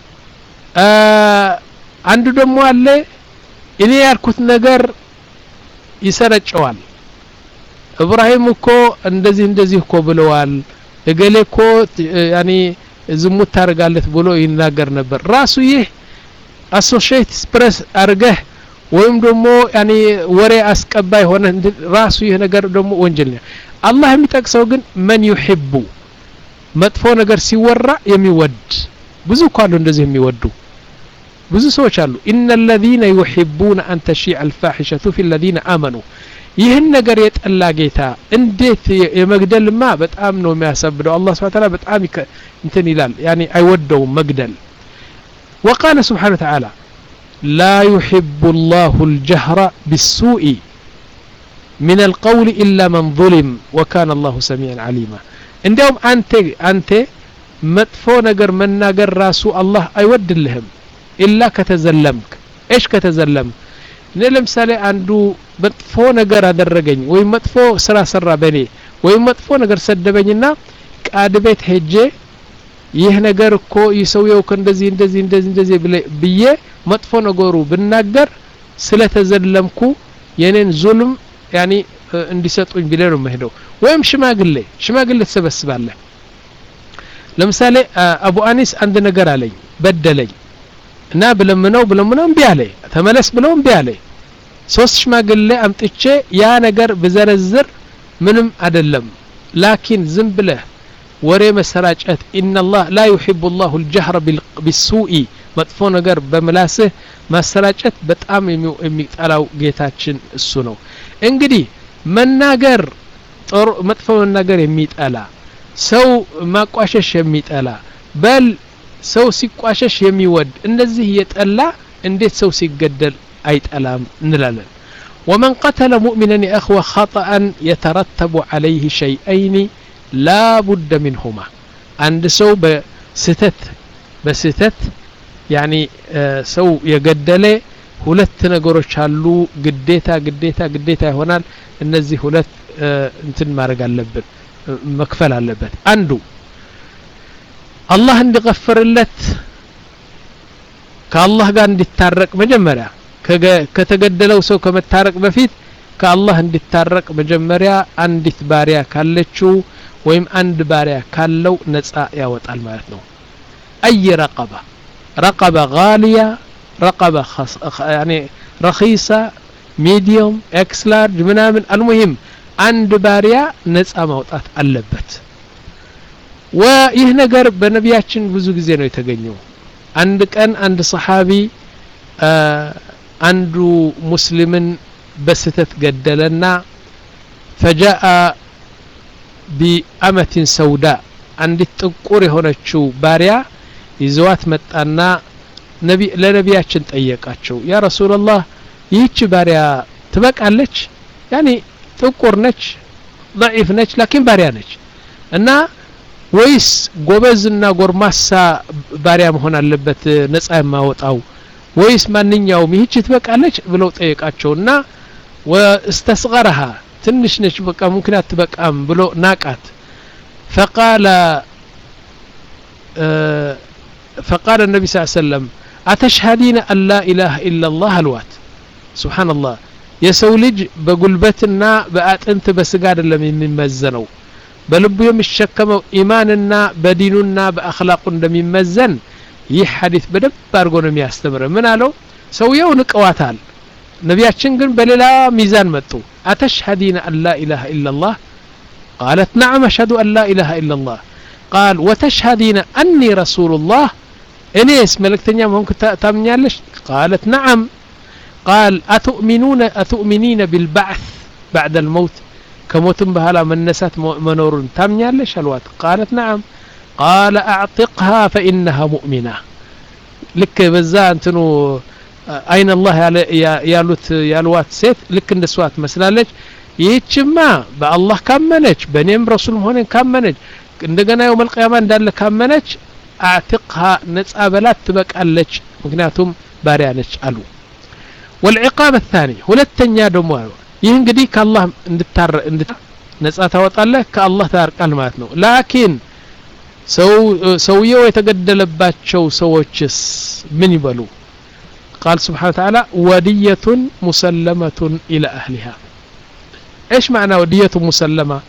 አንዱ ደግሞ አለ እኔ ያልኩት ነገር ይሰረጨዋል ኢብራሂም እኮ እንደዚህ እንደዚህ እኮ ብለዋል እገሌ እኮ ያኒ ዝሙት ታርጋለት ብሎ ይናገር ነበር ራሱ ይህ አሶሺየት ፕሬስ አርገህ ወይም ደግሞ ያኒ ወሬ አስቀባይ ሆነ ራሱ ይህ ነገር ደግሞ ወንጀል ነው አላህ የሚጠቅሰው ግን ማን ይحب መጥፎ ነገር ሲወራ የሚወድ ብዙ ቃሉ እንደዚህ የሚወዱ ብዙ ሰዎች አሉ ان الذين يحبون ان تشيع الفاحشه في الذين امنوا ይህን ነገር የጠላ ጌታ እንዴት የመግደልማ በጣም ነው የሚያሰብደው አላህ Subhanahu Wa Ta'ala በጣም እንትን ይላል يعني አይወደው መግደል وقال سبحانه وتعالى لا يحب الله الجهر بالسوء من القول إلا من ظلم وكان الله سميعا عليما እንደውም አንተ አንተ መጥፎ ነገር መናገር ራሱ አላህ አይወድልህም ኢላ ከተዘለምክ ايش ከተዘለም ለምሳሌ አንዱ መጥፎ ነገር አደረገኝ ወይ መጥፎ ስራ ሰራ በኔ ወይ መጥፎ ነገር ሰደበኝና ቃድ ቤት ሄጄ ይህ ነገር እኮ ይሰውየው ከእንደዚህ እንደዚህ እንደዚህ እንደዚህ ብዬ መጥፎ ነገሩ ብናገር ስለተዘለምኩ የኔን ዙልም ያኒ እንዲሰጡኝ ቢለው ነው መሄደው ወይም ሽማግሌ ሽማግሌ ተሰበስባለ ለምሳሌ አቡ አኒስ አንድ ነገር አለኝ በደለኝ እና ብለምነው ብለምነው እምቢ አለኝ ተመለስ ብለው እምቢ አለኝ ሶስት ሽማግሌ አምጥቼ ያ ነገር በዘረዝር ምንም አይደለም ላኪን ዝም ብለህ ወሬ መሰራጨት ان الله لا يحب الله الجهر بالسوء መጥፎ ነገር በመላስህ ማሰራጨት በጣም የሚጣላው ጌታችን እሱ ነው እንግዲህ መናገር ጥሩ መጥፎ ነገር የሚጠላ ሰው ማቋሸሽ የሚጠላ በል ሰው ሲቋሸሽ የሚወድ እንደዚህ የጠላ እንዴት ሰው ሲገደል አይጠላም እንላለን ومن قتل مؤمنا يا اخوه خطأ يترتب عليه شيئين لا بد منهما عند سو بستت بستت يعني سو يገደለ ሁለት ነገሮች አሉ ግዴታ ግዴታ ግዴታ ይሆናል እነዚህ ሁለት እንትን ማድረግ አለበት መክፈል አለበት አንዱ አላህ እንዲገፍርለት ከአላህ ጋር እንዲታረቅ መጀመሪያ ከተገደለው ሰው ከመታረቅ በፊት ከአላህ እንዲታረቅ መጀመሪያ አንዲት ባሪያ ካለችው ወይም አንድ ባሪያ ካለው ነፃ ያወጣል ማለት ነው اي رقبه رقبه غاليه رقبه خص... يعني رخيصه ميديوم اكس لارج ምናምን المهم አንድ ባሪያ ነፃ ማውጣት አለበት ወይህ ነገር በነቢያችን ብዙ ጊዜ ነው የተገኘው አንድ ቀን አንድ ሰሃቢ አንዱ ሙስሊምን በስተት ገደለና فجاء بأمة سوداء አንዲት ጥቁር የሆነችው ባሪያ ይዘዋት መጣና ነቢ ለነቢያችን ጠየቃቸው ያ ረሱላህ ይህች ባሪያ ትበቃለች ያኒ ጥቁር ነች ضعيف ነች لكن ባሪያ ነች እና ወይስ ጎበዝና ጎርማሳ ባሪያ መሆን አለበት ነፃ የማወጣው ወይስ ማንኛውም ይህች ትበቃለች ብለው ጠየቃቸውና واستصغرها ትንሽ ነች በቃ ممكن አትበቃም ብሎ ናቃት فقال آه فقال النبي صلى الله عليه وسلم أتشهدين أن لا إله إلا الله الوات سبحان الله የሰው ልጅ በጉልበትና በአጥንት በስጋ አይደለም የሚመዘነው በልቡ የሚሸከመው ኢማንና በዲኑና በአኽላቁ እንደሚመዘን ይህ ሐዲስ በደብ አድርጎ ነው የሚያስተምረው ምን አለው ሰውየው ንቀዋታል ነቢያችን ግን በሌላ ሚዛን መጡ أتشهدين أن لا إله إلا الله قالت نعم أشهد أن لا إله إلا الله قال وتشهدين أني رسول الله إنيس ملكتنيا ممكن تأمنيالش قالت نعم قال أتؤمنون أتؤمنين بالبعث بعد الموت كموتم بهلا من نسات منور تأمنيالش الوات قالت نعم قال أعتقها فإنها مؤمنة لك بزا أنتنو أين الله يالوت يالوات سيت لك النسوات مسلالج يتشما بالله كمنج بنيم رسول مهون كمنج عندنا يوم القيامة دال كمنج أعتقها نتقابلات تبقالج مكنياتهم باريانج ألو والعقاب الثاني هو التنيا دموع ينقدي كالله اندتار اندتار نتقات وطالله كالله تارقال ماتنو لكن سو سويه ويتقدل باتشو سووچس من يبلو قال سبحانه وتعالى ودية مسلمة إلى أهلها إيش معنى ودية مسلمة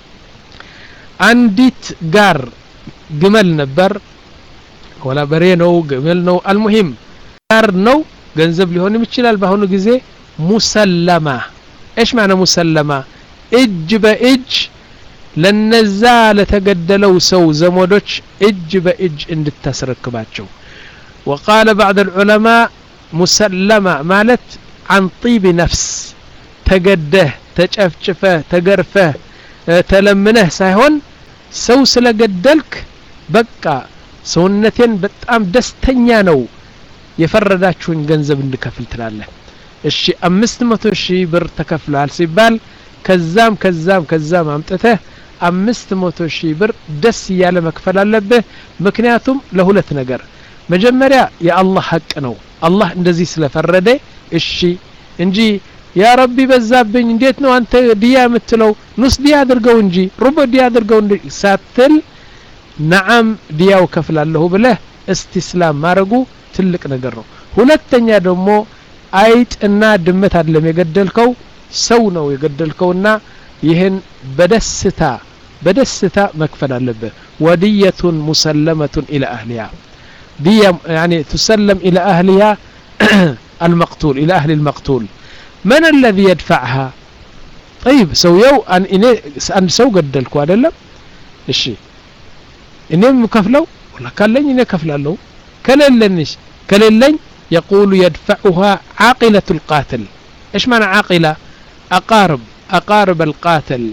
عنديت قار جمل نبر ولا برينو جمل نو المهم قار نو جنزب لي هون متشلال بهونو جزء مسلمة إيش معنى مسلمة إج بإج لنزال تجدلو سو زمودش إج بإج عند التسرك باتشو وقال بعض العلماء مسلمة مالت عن طيب نفس تجده تجفجفه تجرفه تلمنه سايهون سو سلقدلك بقى سونتين بتام دستنيا نو يفرداچون ገንዘብ እንድከፍል ትላለህ እሺ አምስት መቶ ሺህ ብር ተከፍሏል ሲባል ከዛም ከዛም ከዛም አምጥተህ አምስት መቶ ሺህ ብር ደስ ያለ መክፈል አለብህ ምክንያቱም ለሁለት ነገር መጀመሪያ የአላህ ሐቅ ነው አላህ እንደዚህ ስለፈረደ እሺ እንጂ ያ ረቢ በዛብኝ እንዴት ነው አንተ ዲያ የምትለው ንስ ዲያ አድርገው እንጂ ሩብ ዲያ አድርገው እንጂ ሳትል ነዓም ዲያው ከፍላለሁ ብለህ እስቲስላም ማረጉ ትልቅ ነገር ነው ሁለተኛ ደግሞ አይጥና ድመት አይደለም የገደልከው ሰው ነው የገደልከውና ይሄን በደስታ በደስታ መክፈል አለበት ወዲየቱን ሙሰለመቱን ኢላ አህሊያ دية يعني تسلم إلى أهلها المقتول إلى أهل المقتول من الذي يدفعها طيب سويو أن إني أن سو قدلكو هذا لا الشيء إني مكفلو ولا كان لين إني كفلالو كللنش كللن يقول يدفعها عاقلة القاتل إيش معنى عاقلة أقارب أقارب القاتل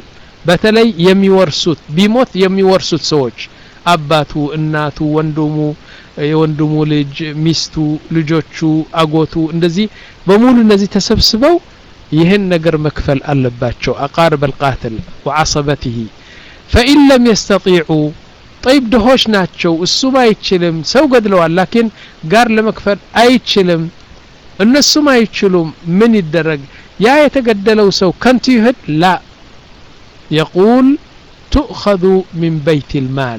በተለይ የሚወርሱት ቢሞት የሚወርሱት ሰዎች አባቱ እናቱ ወንድሙ የወንድሙ ልጅ ሚስቱ ልጆቹ አጎቱ እንደዚህ በሙሉ እነዚህ ተሰብስበው ይህን ነገር መክፈል አለባቸው አቃርብ القاتل وعصبته فإن لم يستطيعوا طيب دهوش ናቸው እሱም አይችልም ሰው ገድለዋል ላኪን ጋር ለመክፈል አይችልም እነሱም አይችሉም ምን ይደረግ ያ የተገደለው ሰው ከንቱ ይሄድ لا يقول تؤخذ من بيت المال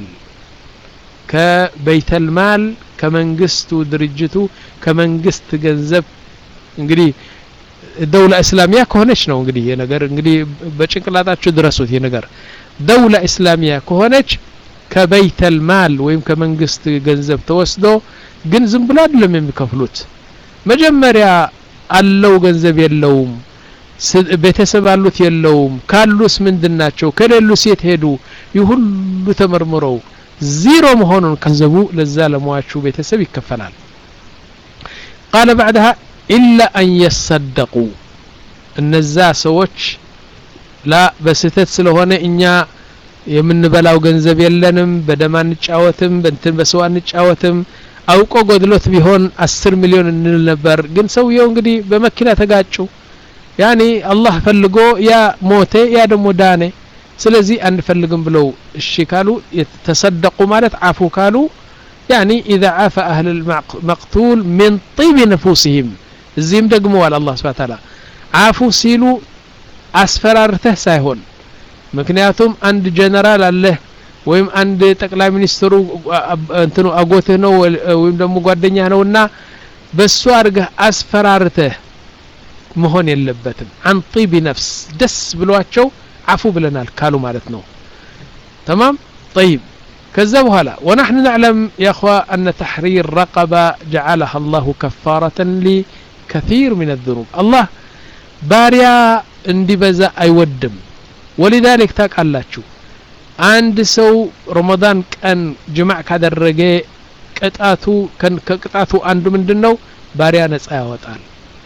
كبيت المال كمنجست درجته كمنجست ገንዘብ እንግዲህ دولة إسلامية كهونش ነው እንግዲህ ይሄ ነገር እንግዲህ በጭንቅላታችሁ ድረሱት ይሄ ነገር دولة إسلامية كهونش كبيت المال ወይም ከመንግስት ገንዘብ ተወስዶ ግን ዝም ብሎ አይደለም የሚከፍሉት መጀመሪያ አለው ገንዘብ የለውም ቤተሰብ አሉት የለውም ካሉስ ምንድናቸው ከሌሉስ የት ሄዱ ይሁሉ ተመርምረው ዜሮ መሆኑን ገንዘቡ ለዛ ለሟቹ ቤተሰብ ይከፈላል قال بعدها إلا أن يصدقوا እነዛ ሰዎች لا በስተት ስለሆነ እኛ የምንበላው ገንዘብ የለንም በደማ እንጫወትም በእንትን በሰው እንጫወትም አውቆ ጎድሎት ቢሆን አስር ሚሊዮን እንል ነበር ግን ሰውየው እንግዲህ በመኪና ተጋጩ ያኒ አላህ ፈልጎ ያ ሞተ ያ ደሞ ዳነ ስለዚህ አንፈልግም ብለው እሺ ካሉ ተሰደቁ ማለት አፉ ካሉ يعني إذا عاف أهل المقتول من طيب نفوسهم الزيم دقموا على الله سبحانه وتعالى عافوا سيلو أسفرارته سايهون مكنياتهم عند جنرال الله ويم عند تقلع منسترو انتنو أقوته نو ويم دمو قادنيا نونا بسو أرقه أسفرارته مهون يلبتن عن طيب نفس دس بلواتشو عفو بلنا الكالو مالتنو تمام طيب كذبوا هلا ونحن نعلم يا أخوة أن تحرير رقبة جعلها الله كفارة لكثير من الذنوب الله باريا اندي بزا أيودم ولذلك تاك الله شو عند سو رمضان كان جمع كذا الرجاء كتاتو كان كتاتو عنده من دنو باريا نسأ وتعال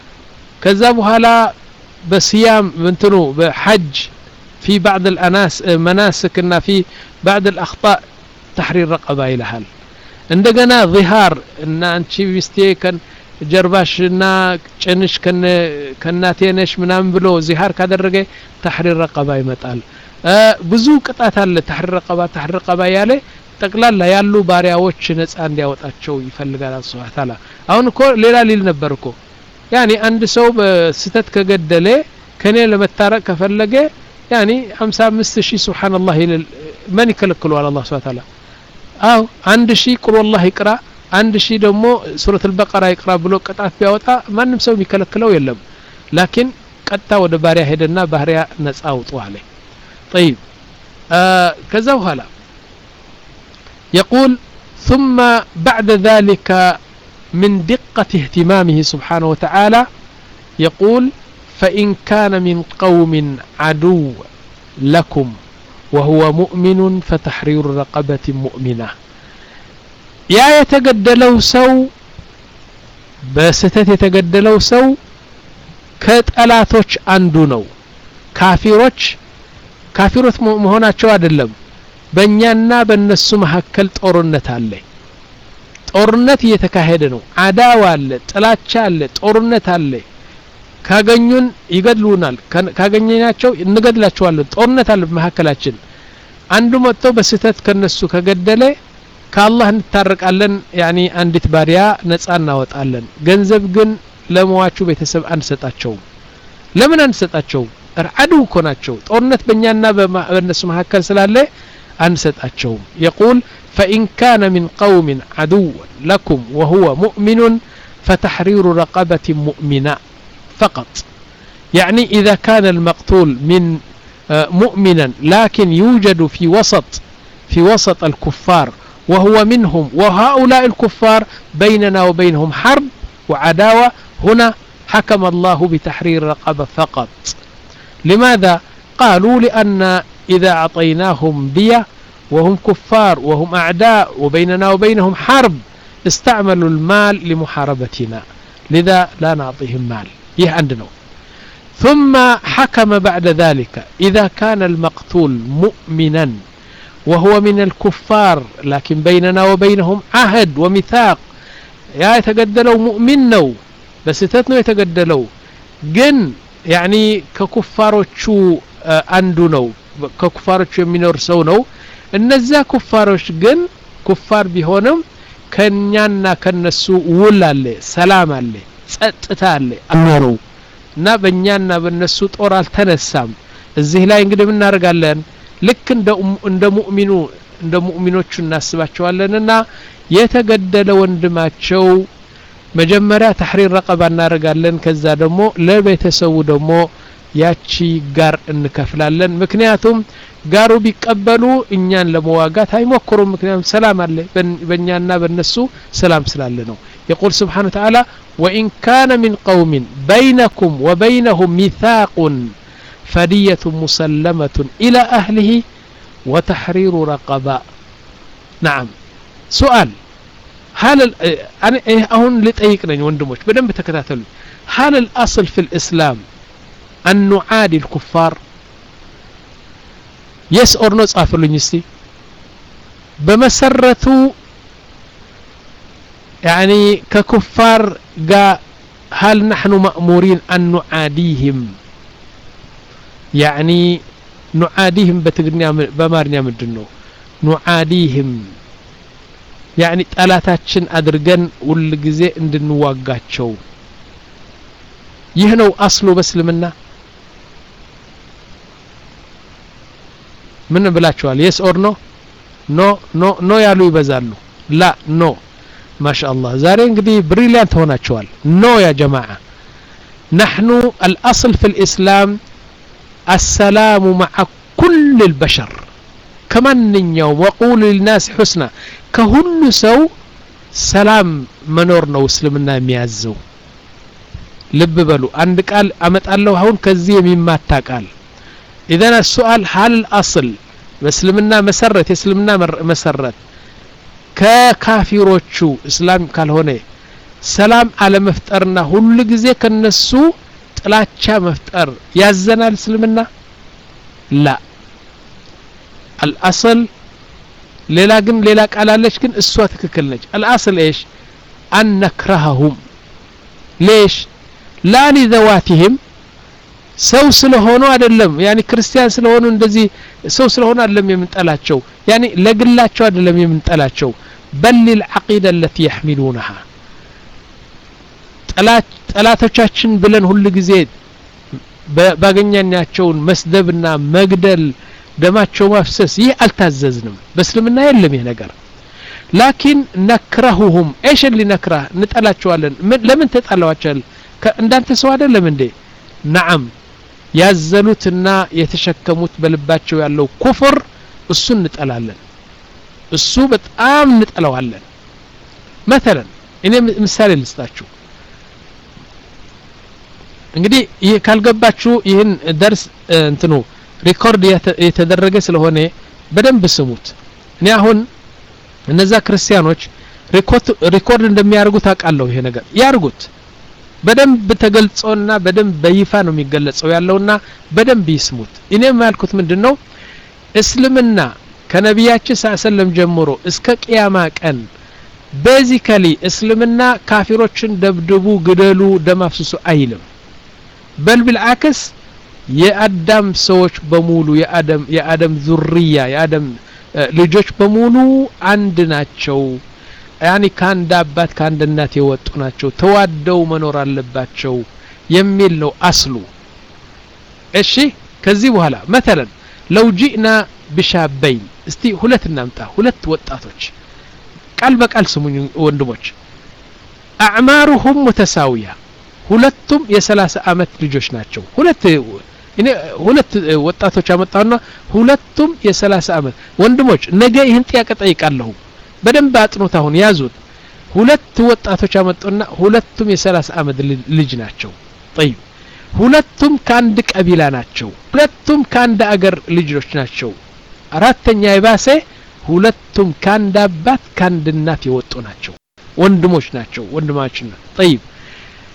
كذبوا هلا بصيام بنتنو بحج في بعض الأناس مناسكنا في بعض الأخطاء تحرير رقبة إلى حال عندنا ظهار إن أنتي بيستيكن جرباشنا تشنش كن كناتينش منام بلو ظهار كذا الرجع تحرير رقبة يمتال أه بزو قطعة على تحرير رقبة تحرير رقبة ياله تقلال لا يالو بارياوش نص عندي أوت أتشو يفلق على سبحانه وتعالى أو نكو ليلا ليل نبركو يعني عند سوب ستة كجدلة كان لما تارك فلقة يعني خمسة مستشي سبحان الله من يكلكلوا على الله سبحانه وتعالى أو عند شيء قل والله يقرأ عند شيء دمو سورة البقرة يقرأ بلو قطعة بيوتا ما نمسو يكلكلوا يلم لكن قطعة ودباريا هدنا بحريا نسأوطوا عليه طيب آه كذا وهلا يقول ثم بعد ذلك من دقة اهتمامه سبحانه وتعالى يقول فإن كان من قوم عدو لكم وهو مؤمن فتحرير رقبة مؤمنة يا يتقدلوا سو بستت يتقدلوا سو كتألاتوش عندونو كافروش كافروت مهونا شو عدلم بنيانا بنسو محكل طورنت عليه طورنت يتكاهدنو عداوة عليه تلاتش عليه طورنت عليه ካገኙን ይገድሉናል ካገኘናቸው እንገድላቸዋለን ጦርነት አለ በመሐከላችን አንዱ መጥቶ በስተት ከነሱ ከገደለ ከአላህ እንታረቃለን ያኒ አንዲት ባሪያ ነፃ እናወጣለን ገንዘብ ግን ለሟቹ ቤተሰብ አንሰጣቸው ለምን አንሰጣቸው አዱ ኮናቸው ጦርነት በእኛና በእነሱ መሐከል ስላለ አንሰጣቸው يقول فإن كان من قوم عدو لكم وهو مؤمن فتحرير رقبة مؤمنة فقط يعني إذا كان المقتول من مؤمنا لكن يوجد في وسط في وسط الكفار وهو منهم وهؤلاء الكفار بيننا وبينهم حرب وعداوة هنا حكم الله بتحرير رقبة فقط لماذا؟ قالوا لأن إذا أعطيناهم دية وهم كفار وهم أعداء وبيننا وبينهم حرب استعملوا المال لمحاربتنا لذا لا نعطيهم مال يه عندنا ثم حكم بعد ذلك إذا كان المقتول مؤمنا وهو من الكفار لكن بيننا وبينهم عهد وميثاق يا يتقدلوا مؤمن نو بس تتنو يتقدلوا جن يعني ككفاروቹ አንዱ ነው ከኩፋሮቹ የሚኖር ሰው ነው እነዛ ኩፋሮች ግን ኩፋር ቢሆንም ከኛና ከነሱ ውል አለ ሰላም አለ ጸጥታ አለ አኖሩ እና በእኛና በእነሱ ጦር አልተነሳም እዚህ ላይ እንግዲህ ምን እናደርጋለን ልክ እንደ እንደ ሙእሚኑ እንደ ሙእሚኖቹ እናስባቸዋለንና የተገደለ ወንድማቸው መጀመሪያ ተሕሪር ረቀባ እናደርጋለን ከዛ ደግሞ ለቤተሰቡ ደግሞ ያቺ ጋር እንከፍላለን ምክንያቱም ጋሩ ቢቀበሉ እኛን ለመዋጋት አይሞክሩም ምክንያቱም ሰላም አለ በእኛና በእነሱ ሰላም ስላለ ነው يقول سبحانه وتعالى وإن كان من قوم بينكم وبينهم ميثاق فدية مسلمة إلى أهله وتحرير رقبة نعم سؤال هل أنا هون لتأيكني وندموش بدم بتكتاتلو هل الأصل في الإسلام أن نعادي الكفار yes or no صافلوني استي بمسرته يعني ككفار جا هل نحن مأمورين أن نعاديهم يعني نعاديهم بتقنيا بمارنيا مدنو نعاديهم يعني ጠላታችን አድርገን ሁሉ ጊዜ እንድንዋጋቸው ይህ ነው አስሉ በእስልምና ምን ብላችኋል yes or no no no no ያሉ ይበዛሉ ላ no ማሻአላህ ዛሬ እንግዲህ ብሪሊያንት ሆናችኋል no يا جماعه نحن الاصل في الاسلام السلام مع كل البشر كمانኛው وقول للناس حسنا كهل سو سلام منور ነው እስልምና የሚያዘው ልብ በሉ አንድ ቃል አመጣለሁ አሁን ከዚህ የሚማታ ቃል اذا السؤال هل الاصل በእስልምና መሰረት የእስልምና መሰረት ከካፊሮቹ እስላም ካልሆነ ሰላም አለ መፍጠርና ሁሉ ጊዜ ከነሱ ጥላቻ መፍጠር ያዘናል እስልምና لا الاصل ሌላ ግን ሌላ ቃል አለች ግን እሷ ትክክል ነች الاصل ايش ان نكرههم ليش لا لذواتهم ሰው ስለሆኑ አይደለም ያኒ ክርስቲያን ስለሆኑ እንደዚህ ሰው ስለሆኑ አይደለም የምንጠላቸው ያኒ ለግላቸው አይደለም የምንጠላቸው بل للعقيده التي يحملونها ጠላት ጠላቶቻችን ብለን ሁሉ ጊዜ ባገኛኛቸውን መስደብና መግደል ደማቸው ማፍሰስ ይህ አልታዘዝንም በእስልምና የለም ይሄ ነገር لكن نكرههم ايش اللي نكره እንጠላቸዋለን ለምን ተጣላዋቸል እንዳንተ ሰው አይደለም እንዴ نعم ያዘሉትና የተሸከሙት በልባቸው ያለው ኩፍር እሱ እንጠላለን እሱ በጣም እንጠላዋለን مثلا እኔ ምሳሌ ልስጣችሁ እንግዲህ ይሄ ካልገባችሁ ይሄን ደርስ እንትኑ ሪኮርድ የተደረገ ስለሆነ በደንብ ስሙት እኔ አሁን እነዛ ክርስቲያኖች ሪኮርድ ሪኮርድ እንደሚያርጉት አቃለው ይሄ ነገር ያርጉት በደንብ ተገልጾና በደንብ በይፋ ነው የሚገለጸው ያለውና በደንብ ይስሙት እኔ ማልኩት ምንድነው እስልምና ከነቢያችን ሰለላሁ ጀምሮ እስከ ቂያማ ቀን ቤዚካሊ እስልምና ካፊሮችን ደብድቡ ግደሉ ደማፍሱሱ አይልም በል بالعكس የአዳም ሰዎች በሙሉ የአዳም የአዳም ዙርያ የአዳም ልጆች በሙሉ አንድ ናቸው ያኒ ካንድ አባት ካንድ እናት የወጡ ናቸው ተዋደው መኖር አለባቸው የሚል ነው አስሉ እሺ ከዚህ በኋላ مثلا لو جئنا بشابين እስቲ ሁለት እናምጣ ሁለት ወጣቶች ቃል በቃል ስሙኝ ወንድሞች اعمارهم متساويه ሁለቱም የ30 አመት ልጆች ናቸው ሁለት እኔ ሁለት ወጣቶች አመጣውና ሁለቱም የ30 አመት ወንድሞች ነገ ይህን ጥያቄ ጠይቃለሁ በደንብ አጥኑት አሁን ያዙት ሁለት ወጣቶች አመጡና ሁለቱም የ30 አመት ልጅ ናቸው طيب ሁለቱም ካንድ ቀቢላ ናቸው ሁለቱም ካንድ አገር ልጆች ናቸው አራተኛ ይባሰ ሁለቱም ካንድ አባት ካንድ እናት የወጡ ናቸው ወንድሞች ናቸው ወንድማችን طيب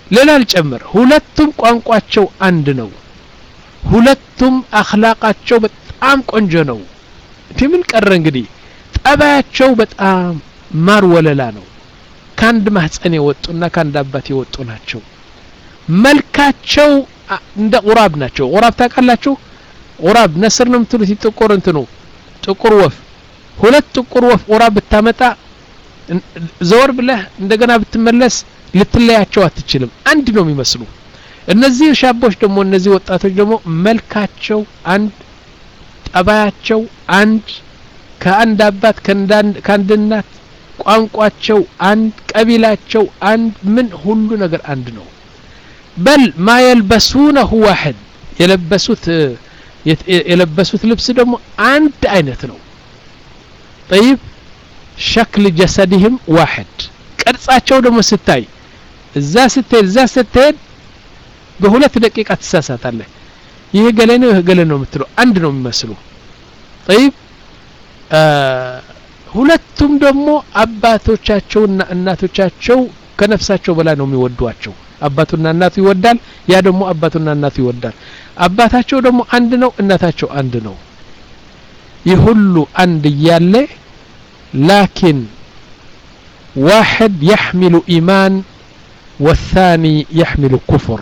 ሌላ ልጨምር ሁለቱም ቋንቋቸው አንድ ነው ሁለቱም አኽላቃቸው በጣም ቆንጆ ነው ምን ቀረ እንግዲህ ጠባያቸው በጣም ማር ወለላ ነው ካንድ ማህፀን የወጡና ካንድ አባት የወጡ ናቸው መልካቸው እንደ ቁራብ ናቸው ቁራብ ታውቃላችሁ ቁራብ ነስር ነው የምትሉት ጥቁር እንትኑ ጥቁር ወፍ ሁለት ጥቁር ወፍ ቁራብ ብታመጣ ዘወር ብለህ እንደገና ብትመለስ ልትለያቸው አትችልም አንድ ነው የሚመስሉ እነዚህ ሻቦች ደግሞ እነዚህ ወጣቶች ደግሞ መልካቸው አንድ ጠባያቸው አንድ ከአንድ አባት ከአንድ እናት ቋንቋቸው አንድ ቀቢላቸው አንድ ምን ሁሉ ነገር አንድ ነው በል ما يلبسونه واحد የለበሱት የለበሱት ልብስ ደግሞ አንድ አይነት ነው طيب شكل جسدهم واحد ቅርጻቸው ደግሞ ስታይ እዛ ስትሄድ እዛ ስትሄድ በሁለት ደቂቃ ተሳሳታለህ ይሄ ገለ ነው ይሄ ገለ ነው የምትለው አንድ ነው የሚመስሉ طيب ሁለቱም ደግሞ አባቶቻቸውና እናቶቻቸው ከነፍሳቸው በላይ ነው የሚወዷቸው አባቱና እናቱ ይወዳል ያ ደግሞ አባቱና እናቱ ይወዳል አባታቸው ደግሞ አንድ ነው እናታቸው አንድ ነው ይሁሉ አንድ ያለ لكن واحد يحمل إيمان والثاني يحمل كفر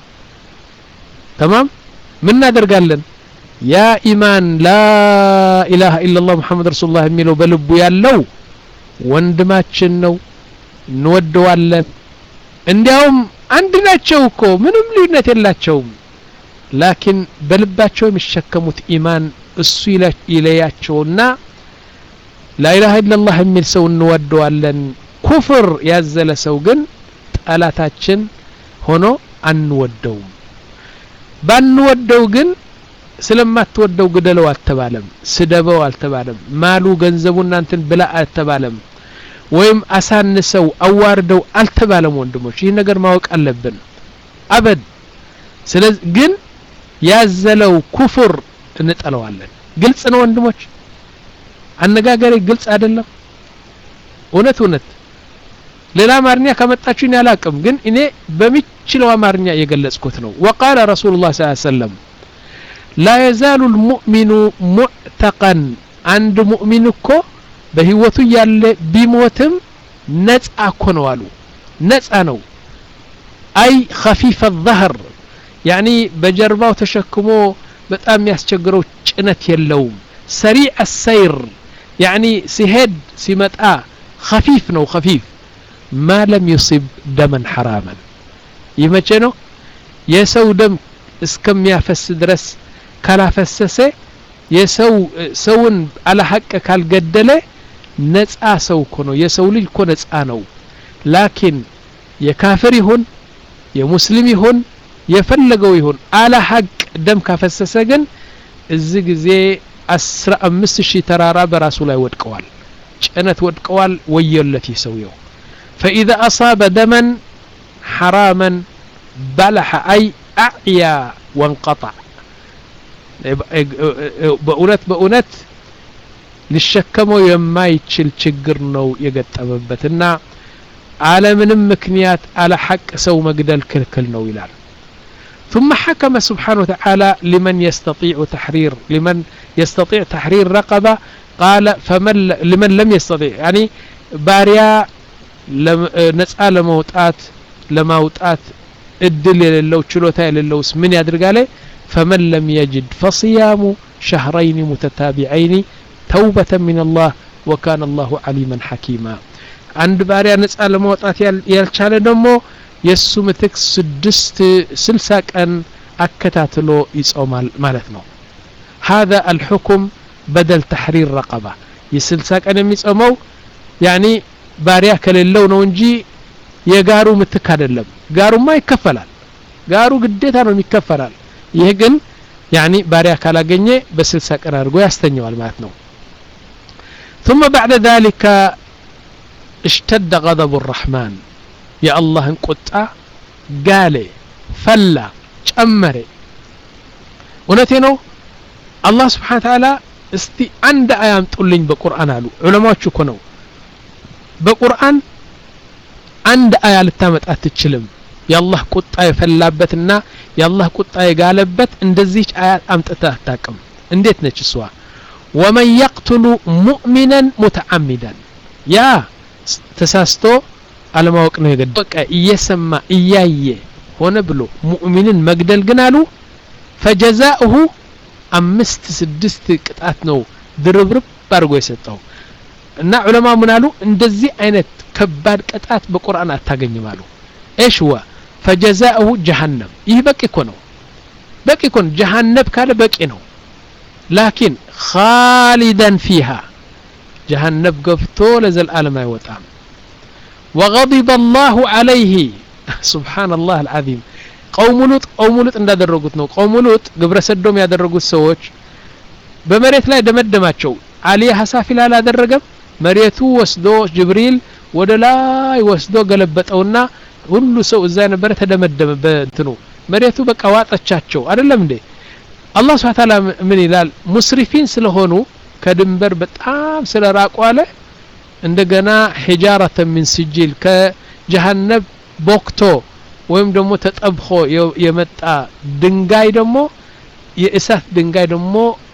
تمام من نادر قال لن يا إيمان لا إله إلا الله محمد رسول الله يميلو بلبو يالو وندماتشن نو نودوالن እንዲያውም አንድ ናቸው እኮ ምንም ልዩነት የላቸውም ላኪን በልባቸው የሚሸከሙት ኢማን እሱ ይለያቸውና لا إله إلا الله የሚል ሰው እንወደዋለን ኩፍር ያዘለ ሰው ግን ጠላታችን ሆኖ አንወደውም ባንወደው ግን ስለማትወደው ግደለው አልተባለም ስደበው አልተባለም ማሉ ገንዘቡና እንትን ብላ አልተባለም ወይም አሳንሰው አዋርደው አልተባለም ወንድሞች ይሄ ነገር ማወቅ አለብን አበድ ስለዚህ ግን ያዘለው ኩፍር እንጠለዋለን ግልጽ ነው ወንድሞች አነጋገሬ ግልጽ አይደለም እውነት እውነት ሌላ አማርኛ ከመጣችሁ እኔ አላቅም ግን እኔ በሚችለው አማርኛ የገለጽኩት ነው وقال رسول الله صلى الله عليه وسلم لا يزال المؤمن معتقا عند مؤمنك በህይወቱ ያለ ቢሞትም ነፃ ነው አሉ ነፃ ነው አይ خفيف الظهر يعني በጀርባው ተሸክሞ በጣም ያስቸግረው ጭነት የለውም سريع السير يعني سهد سمتا خفيف نو خفيف ما لم يصب دما حراما يمچه ነው የሰው ደም እስከሚያፈስ ድረስ ካላፈሰሰ የሰው ሰውን على حق ካልገደለ ነፃ ሰው እኮ ነው የሰው ልጅ እኮ ነፃ ነው ላኪን የካፍር ይሁን የሙስሊም ይሁን የፈለገው ይሁን على حق ደም ካፈሰሰ ግን እዚህ ጊዜ አስራ አምስት ሺህ ተራራ በራሱ ላይ ወድቀዋል ጭነት ወድቀዋል ወየለት ይሰውየው فإذا أصاب دما حراما بلح أي أعيا وانقطع بأونت بأونت للشكمو የማይችል ችግር ነው የገጠመበትና ዓለምንም ምክንያት على حق ሰው መግደል ክልክል ነው ይላል ثم حكم سبحانه وتعالى لمن يستطيع تحرير لمن يستطيع تحرير رقبة قال فمن لمن لم يستطيع يعني باريا نصا لموطات لموطات እድል የሌለው ችሎታ የሌለውስ ምን ያድርጋል فمن لم يجد فصيام شهرين متتابعين توبة من الله وكان الله عليما حكيما عند باريا نصا لموطات ያልቻለ ደግሞ የሱ ምትክ ስድስት ስልሳ ቀን አከታትሎ ይጾማል ማለት ነው هذا الحكم بدل تحرير رقبة የስልሳ ቀን የሚጾመው يعني ባሪያ ከሌለው ነው እንጂ የጋሩ ምትክ አይደለም ጋሩማ ይከፈላል ጋሩ ግዴታ ነው የሚከፈላል ይሄ ግን يعني ባሪያ ካላገኘ በስልሳ ቀን አድርጎ ያስተኛዋል ማለት ነው ثم بعد ذلك اشتد غضب الرحمن يا الله انقطع قال فلا ጨመረ እውነቴ ነው አላህ Subhanahu Wa Ta'ala እስቲ አንድ አያምጡልኝ በቁርአን አሉ ዑለማዎቹ እኮ ነው በቁርአን አንድ አያ ልታመጣ አትችልም የአላህ ቁጣ የፈላበትና የአላህ ቁጣ የጋለበት እንደዚህ አያት አምጥታ አታውቅም እንዴት ነች እሷ ومن يقتل مؤمنا متعمدا ያ ተሳስቶ አለማወቅ ነው የገደለው በቃ እየሰማ እያየ ሆነ ብሎ ሙእሚንን መግደል ግን አሉ فجزاؤه አምስት ስድስት ቅጣት ነው ድርብርብ አድርጎ የሰጠው እና ዑለማ ምን አሉ እንደዚህ አይነት ከባድ ቅጣት በቁርአን አታገኝም አሉ ايش هو فجزاؤه جهنم ይህ በቂ እኮ ነው በቂ እኮ ነው جهنم ካለ በቂ ነው لكن خالدا فيها جهنم ገፍቶ ለዘላለም አይወጣም وغضب الله عليه سبحان الله العظيم قوم لوط قوم لوط እንዳደረጉት ነው قوم لوط ግብረ ሰዶም ያደረጉት ሰዎች በመሬት ላይ ደመደማቸው አሊያ ሐሳፊል አላደረገም መሬቱ ወስዶ ጅብሪል ወደ ላይ ወስዶ ገለበጠውና ሁሉ ሰው እዛ ነበር ተደመደመ በእንትኑ መሬቱ በቃ ዋጠቻቸው አይደለም እንዴ አላህ Subhanahu Wa Ta'ala ምን ይላል ሙስሪፊን ስለሆኑ ከድንበር በጣም ስለራቁ አለ እንደገና ሒጃራተ ሚን ሲጂል ከጀሃነም ቦክቶ ወይም ደግሞ ተጠብኾ የመጣ ድንጋይ ደግሞ የእሳት ድንጋይ ደግሞ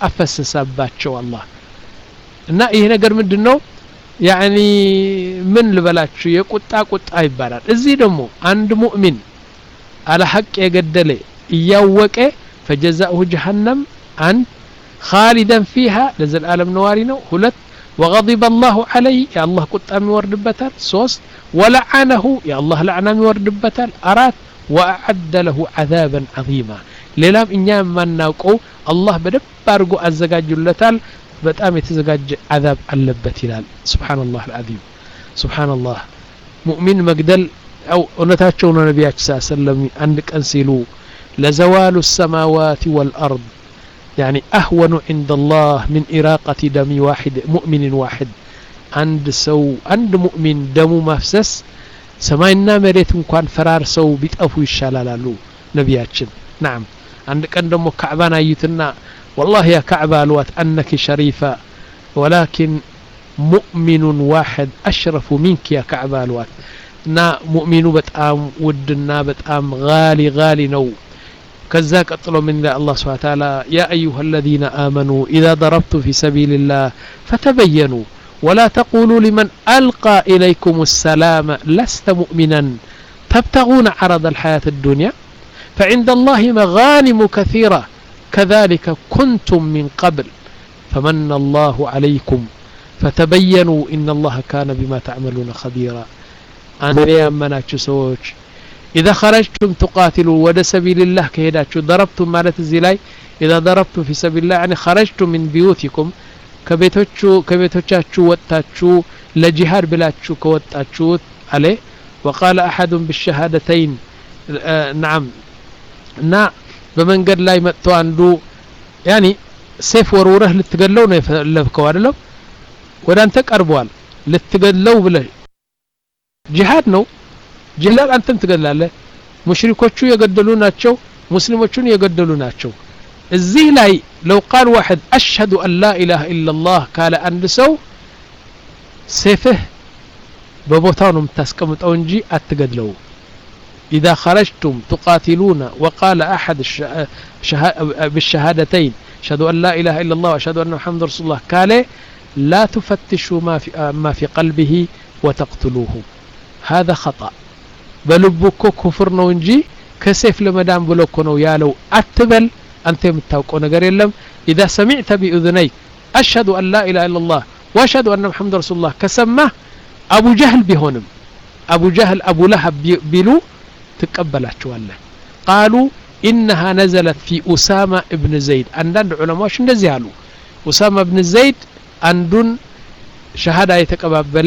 አፈሰሰባቸው አላህ እና ይሄ ነገር ምንድነው ያኒ ምን ልበላችሁ የቁጣ ቁጣ ይባላል እዚህ ደግሞ አንድ ሙእሚን على حق የገደለ እያወቀ فجزاؤه جهنم عن خالدا فيها لزلالم نواري ነው ሁለት وغضب الله عليه يا الله قطا يوردبታል ሶስት ولعنه يا الله لعنه يوردبታል አራት واعد له عذابا عظيما ሌላም እኛ ማናውቀው አላህ በደብ አድርጎ አዘጋጅለታል በጣም የተዘጋጀ عذاب አለበት ይላል ሱብሃንአላህ العظيم ሱብሃንአላህ ሙእሚን መግደል አው እነታቸው ነው ነብያችን ሰለላሁ ዐለይሂ ወሰለም አንድ ቀን ሲሉ لزوال السماوات والأرض يعني أهون عند الله من إراقة دم واحد مؤمن واحد عند سو عند مؤمن دم مفسس سماينا مريت እንኳን ፈራር ሰው ቢጠፉ ይሻላሉ ነብያችን نعم عند كان دم كعبان ايتنا والله يا كعبة الوات أنك شريفة ولكن مؤمن واحد أشرف منك يا كعبة الوات نا مؤمن بتأم ودنا بتأم غالي غالي نو كذا قتلوا من الله سبحانه وتعالى يا أيها الذين آمنوا إذا ضربتم في سبيل الله فتبينوا ولا تقولوا لمن ألقى إليكم السلام لست مؤمنا تبتغون عرض الحياة الدنيا فعند الله مغانم كثيرة كذلك كنتم من قبل فمن الله عليكم فتبينوا إن الله كان بما تعملون خبيرا أنا يأمناك سوش إذا خرجتم تقاتلوا ود سبيل الله كهداتشو ضربتم مالت الزلاي إذا ضربتم في سبيل الله يعني خرجتم من بيوتكم كبيتوچو كبيتوچاچو وطاچو لجهاد بلاچو كوطاچو عليه وقال أحد بالشهادتين آه نعم نا بمنقد لا يمتو عنده يعني سيف وروره لتقلو ነው የፈለከው አይደለም ወደ አንተ ቀርቧል ልትገለው ብለህ ጂሃድ ነው ጅላል አንተም ትገላለህ ሙሽሪኮቹ የገደሉ ናቸው ሙስሊሞቹን የገደሉ ናቸው እዚህ ላይ لو قال واحد أشهد أن لا إله إلا الله قال አንድ ሰው سيفه በቦታው ነው የምታስቀምጠው እንጂ አትገድለው إذا خرجتم تقاتلون وقال أحد بالشهادتين أشهد أن لا إله إلا الله وأشهد أن محمد رسول الله قال لا تفتشوا ما في, ما في قلبه وتقتلوه هذا خطأ بلبكو كفر ነው እንጂ ከሰይፍ ለመዳን ብሎኮ ነው ያለው አትበል አንተ የምታውቀው ነገር የለም إذا سمعت بأذنيك أشهد أن لا إله إلا الله وأشهد أن محمد رسول الله كسمه أبو جهل بهونم أبو جهل أبو لهب بيلو تقبلاچዋለህ قالوا إنها نزلت في أسامة ابن زيد አንዳንድ ዑለማዎች እንደዚህ ያሉ أسامة ابن زيد አንዱን ሸሃዳ የተቀባበለ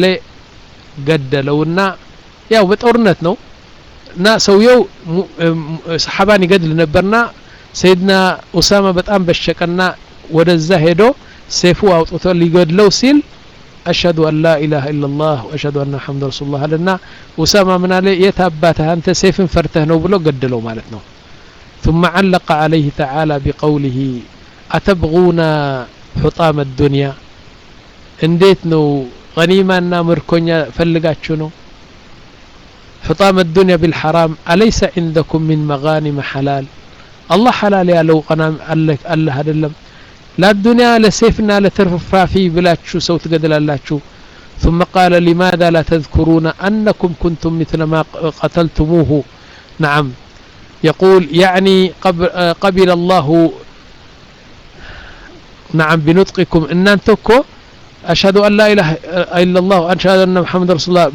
ገደለውና ያው በጦርነት ነው እና ሰውየው ሰሃባን ይገድል ነበርና ሰይድና ኡሳማ በጣም በሸቀና ወደዛ ሄዶ ሰይፉ አውጥቶ ሊገድለው ሲል أشهد أن لا إله إلا الله وأشهد أن محمد رسول الله لنا أسامة من عليه يتابته أنت سيف فرته نو بلو قدلو مالتنا ثم علق عليه تعالى بقوله أتبغون حطام الدنيا انديت نو غنيمة مركونيا فلقاتشو نو حطام الدنيا بالحرام أليس عندكم من مغانم حلال الله حلال يا لو قنام قالك الله هدلم لا الدنيا لسيفنا لترفرافي بلاتشو سوت قدل اللاتشو ثم قال لماذا لا تذكرون أنكم كنتم مثل ما قتلتموه نعم يقول يعني قبل الله نعم بنطقكم إن أنتكو أشهد أن لا إله إلا الله وأشهد أن محمد رسول الله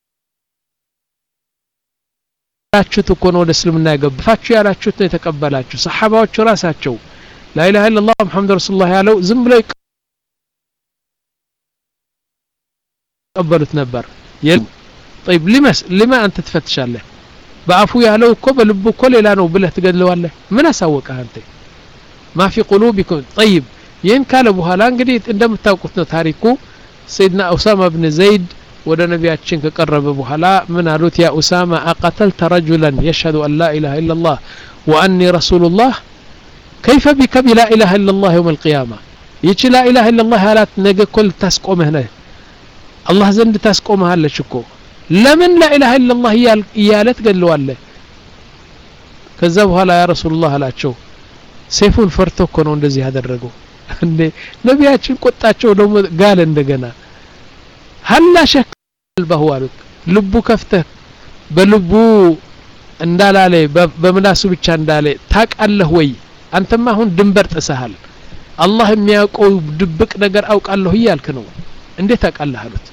بالاچو تكون ወደ እስልምና ያገባችሁ ያላችሁት ነው የተቀበላችሁ ሰሃባዎቹ ራሳቸው لا إله إلا الله محمد رسول الله ያለው ዝም ብለው يقبሉት ነበር طيب لمس لما أنت تفتشالله በአፉ ያለው እኮ በልቡ እኮ ሌላ ነው ብለህ ትገድለዋለህ ምን አሳወቀህ አንተ ما في قلوبكم طيب ይህን ካለ በኋላ እንግዲህ እንደምታውቁት ነው ታሪኩ ሰይድና ኡሳማ ብን ዘይድ ወደ ነቢያችን ከቀረበ በኋላ ምን አሉት ያ ኡሳማ አቀተልተ ረጁላን يشهد أن لا إله إلا الله وأني رسول الله كيف بك بلا إله إلا الله يوم القيامة ይቺ لا إله إلا الله ያላት ነገ كل ታስቆመህ ነው الله ዘንድ ታስቆመሃለች እኮ ለምን لا إله إلا الله እያለት ገድለዋለህ ከዛ በኋላ ያ ረሱላህ አላቸው ሰይፉን ፈርቶ እኮ ነው እንደዚህ ያደረገው እንዴ ነቢያችን ቆጣቸው ደግሞ ጋለ እንደገና هل شك قلبه አሉት ልቡ ከፍተህ በልቡ እንዳላለ በምላሱ ብቻ እንዳለ ታቃለህ ወይ አንተማ አሁን ድንበር ጥሰሃል አላህ የሚያውቀው ድብቅ ነገር አውቃለሁ ይያልክ ነው እንዴት ታቃለህ አሉት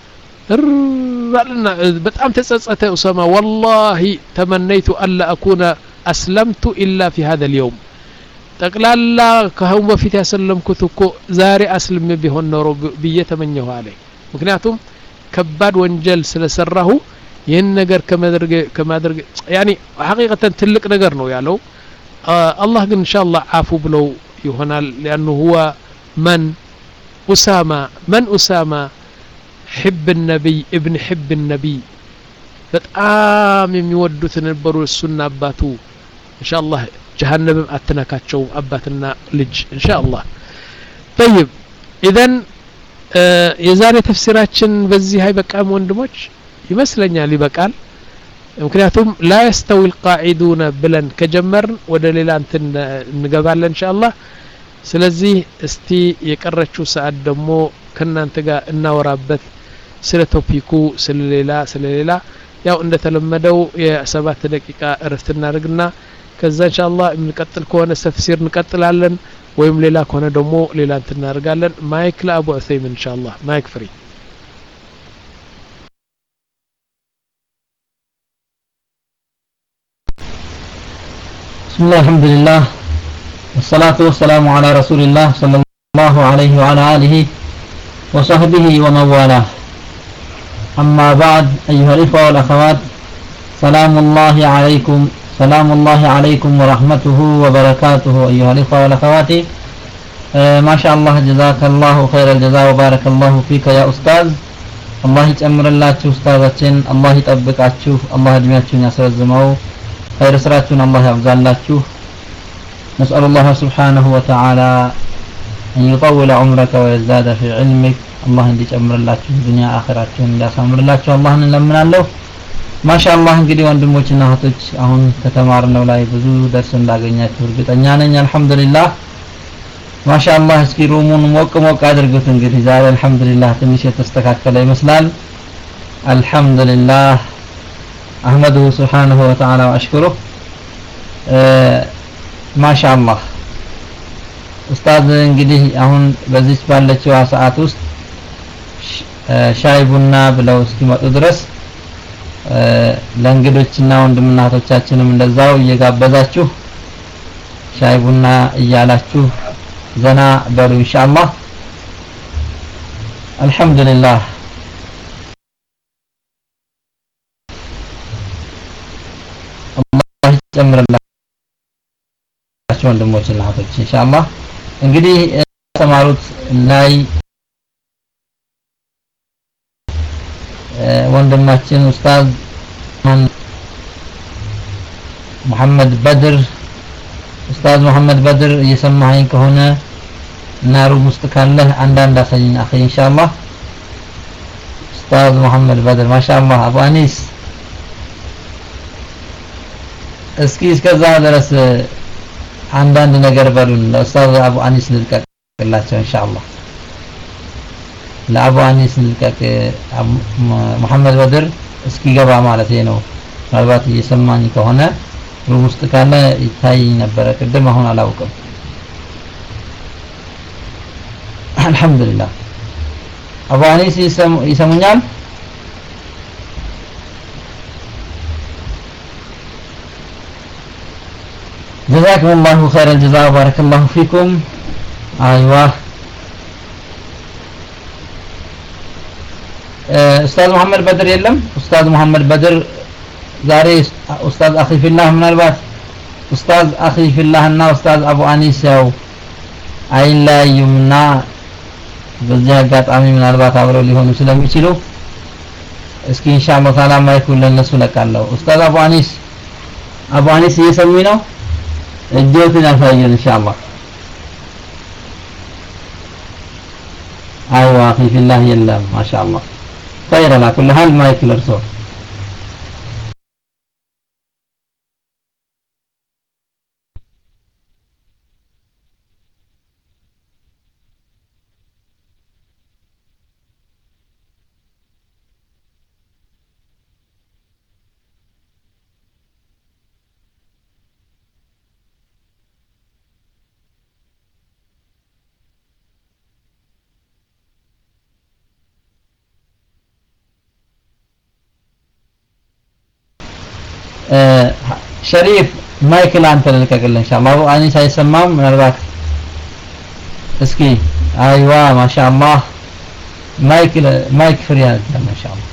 ربنا በጣም ተጸጸተ ኡሳማ والله تمنيت الا اكون اسلمت الا في هذا اليوم ጠቅላላ ከአሁን በፊት ያሰለምኩት እኮ ዛሬ አስልም ቢሆን ኖሮ ብዬ ተመኘሁ አለ ምክንያቱም ከባድ ወንጀል ስለሰራሁ ይህን ነገር ከማድረግ ከማድረግ ያኒ ሐቂቀተን ትልቅ ነገር ነው ያለው አላህ ግን ኢንሻአላህ አፉ ብለው ይሆናል لانه هو من اسامه من اسامه حب النبي ابن حب النبي በጣም የሚወዱት ነበሩ እሱና አባቱ ኢንሻአላህ جهنم اتناكاچو اباتنا لج ان شاء الله طيب اذا የዛሬ ተፍሲራችን በዚህ አይበቃም ወንድሞች ይመስለኛል ይበቃል ምክንያቱም لا يستوي القاعدون ብለን ከጀመርን ወደ ሌላ እንትን እንገባለን ኢንሻአላህ ስለዚህ እስቲ የቀረችው ሰዓት ደግሞ ከናንተ ጋር እናወራበት ስለ ቶፒኩ ስለ ሌላ ስለ ሌላ ያው እንደተለመደው የሰባት ደቂቃ እረፍት እናደርግና ከዛ ኢንሻአላህ እንቀጥል ከሆነ ተፍሲር እንቀጥላለን ወይም ሌላ ከሆነ ደግሞ ሌላ እንትን እናደርጋለን ማይክ ለአቡ ዑሰይም ኢንሻአላህ ማይክ ፍሪ بسم الله الحمد لله والصلاة والسلام على رسول الله صلى الله عليه وعلى آله وصحبه ومن والاه أما بعد أيها الإخوة والأخوات سلام الله عليكم سلام الله عليكم ورحمته وبركاته أيها الإخوة والأخوات آه ما شاء الله جزاك الله خير الجزاء وبارك الله فيك يا أستاذ الله يتأمر الله أستاذتين الله يتأبك أتشوف الله يدمياتشون يسر الزمو خير سراتشون الله يفزال الله تشوف نسأل الله سبحانه وتعالى أن يطول عمرك ويزداد في علمك الله يتأمر الله تشوف الدنيا آخراتشون لا سامر الله تشوف الله نلمنا له ما شاء الله እንግዲህ ወንድሞችና እህቶች አሁን ከተማርነው ላይ ብዙ ደስ እንዳገኛችሁ እርግጠኛ ነኝ አልহামዱሊላህ ما شاء الله እስኪ ሩሙን ሞቅ ሞቅ አድርጉት እንግዲህ ዛሬ አልহামዱሊላህ ትንሽ የተስተካከለ ይመስላል አልহামዱሊላህ احمده سبحانه وتعالى واشكره ما شاء الله ኡስታዝ እንግዲህ አሁን በዚህ ባለችው ሰዓት ውስጥ ሻይ ቡና ብለው እስኪመጡ ድረስ ለእንግዶችና ወንድምናቶቻችንም እንደዛው እየጋበዛችሁ ሻይ ቡና እያላችሁ ዘና በሉ ኢንሻአላህ አልহামዱሊላህ አላህ ይጨምርላችሁ ወንድሞችና እህቶች ኢንሻአላህ እንግዲህ ተማሩት ላይ ወንድማችን ኡስታዝ محمد بدر ኡስታዝ محمد بدر እየሰማኸኝ ከሆነ እና ሩም ውስጥ ካለህ አንዳንድ አሳይኝ አኺ ኢንሻአላህ ኡስታዝ محمد بدر ما شاء الله ابو انيس እስኪ እስከዛ ድረስ አንዳንድ ነገር በሉን ለኡስታዝ አቡ አኒስ ልልቀቅላቸው ኢንሻአላህ ለአቡ አኒስ ልልቀቅ መሐመድ በድር እስኪ ገባ ማለት ነው ምናልባት እየሰማኝ ከሆነ ሩም ውስጥ ካለ ይታይ ነበረ ቅድም አሁን አላውቅም አልহামዱሊላህ አቡ አኒስ ይሰሙኛል جزاكم الله خير الجزاء بارك الله فيكم ايوه استاذ محمد بدر يلم استاذ محمد بدر ዛሬ ኡስታዝ አኺ ፊላህ ምናልባት ኡስታዝ አኺ ፊላህና ኡስታዝ አቡ አኒስ ያው አይላዩምና በዚህ አጋጣሚ ምናልባት አብረው ሊሆኑ ስለሚችሉ እስኪ ኢንሻአላህ ታላ ማይኩን ለነሱ ለቃለሁ ኡስታዝ አቡ አኒስ አቡ አኒስ እየሰሙኝ ነው እጆትን ያሳየን ኢንሻአላህ አይዋ አኺ ፊላህ የለም ማሻአላህ خير على كل حال ማይክ ለርሶ ሸሪፍ ማይክል አንተ ልቀቅልን ኢንሻአላህ አቡ አኒስ አይሰማም ምናልባት እስኪ አይዋ ማሻአላህ ማይክ ማይክ ፍሪ አድርገን ኢንሻአላህ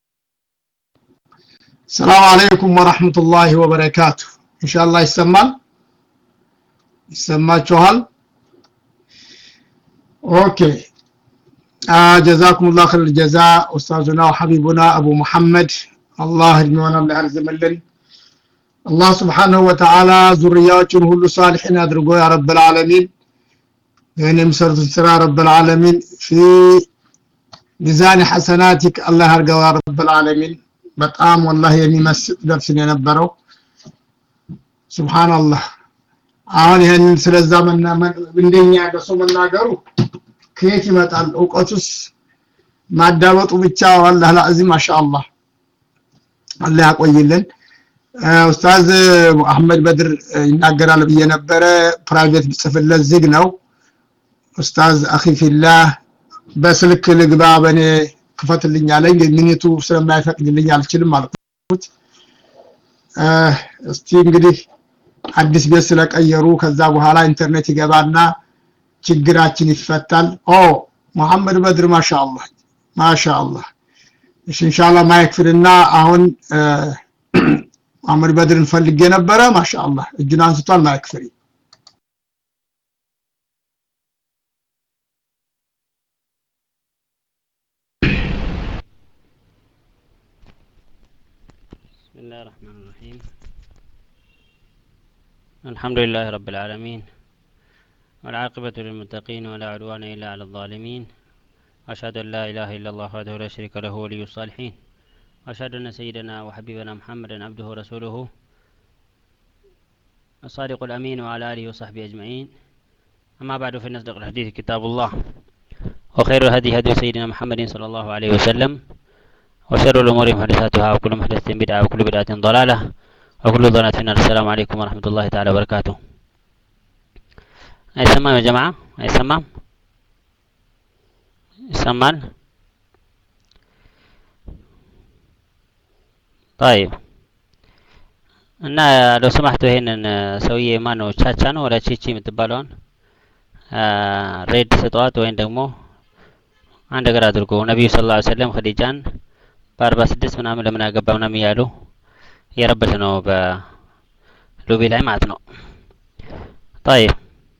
ሰላም አለይኩም ወራህመቱላሂ ወበረካቱ ኢንሻአላህ ይሰማል ይሰማችኋል ኦኬ ጀዛኩሙላሁ ኸይር ጀዛ ኡስታዙና ወሐቢቡና አቡ መሐመድ አላህ እድሜውን አላህ ያርዝምልን الله سبحانه وتعالى ذرياتهم كل صالحين ادرغوا يا رب العالمين يعني مسرت سرا رب العالمين في ميزان حسناتك الله يرجو يا رب العالمين بطعم والله የሚመስጥ ደፍን የነበረው سبحان الله አሁን ይሄን ስለዛ መናመን እንደኛ ደሶ መናገሩ ከየት ይመጣል እውቀቱስ ማዳወጡ ብቻ والله العظيم ما شاء الله الله ያቆይልን ኡስታዝ መሐመድ በድር ይናገራል በየነበረ ፕራይቬት ጽፍለት ዝግ ነው ኡስታዝ አኺ ፊላህ በስልክ ልግባ በኔ ክፈትልኝ አለኝ ሚኒቱ ስለማይፈቅድልኝ አልችልም አልኩት እስቲ እንግዲህ አዲስ ቤት ስለቀየሩ ከዛ በኋላ ኢንተርኔት ይገባና ችግራችን ይፈታል ኦ መሐመድ በድር ማሻአላህ ማሻአላህ እሺ ኢንሻአላህ ማይክፍልና አሁን አመር በድርን ፈልጌ ነበረ ማሻአላህ እጁን አንስቷል ማይክፍሪ بسم الله الرحمن الرحيم الحمد لله رب العالمين والعاقبة للمتقين ولا عدوان إلا على الظالمين أشهد أن لا إله إلا الله وحده لا شريك له ولي الصالحين وأشهد أن سيدنا وحبيبنا محمدا عبده ورسوله الصادق الأمين وعلى آله وصحبه أجمعين أما بعد فإن أصدق الحديث كتاب الله وخير الهدي هدي سيدنا محمد صلى الله عليه وسلم وشر الأمور محدثاتها وكل محدثة بدعة وكل بدعة ضلالة وكل ضلالة في النار السلام عليكم ورحمة الله تعالى وبركاته أيسمع يا جماعة أيسمع يسمعن طيب እና لو سمحتوا ይሄንን ሰውዬ ማን ነው ቻቻ ነው ወላ ቺቺ የምትባለውን ሬድ ስጧት ወይን ደግሞ አንድ ነገር አድርጎ ነብዩ ሰለላሁ ዐለይሂ ወሰለም ኸዲጃን በ46 ምናምን ለምን አገባ ምናምን ያሉ የረበተ ነው በሎቢ ላይ ማለት ነው طيب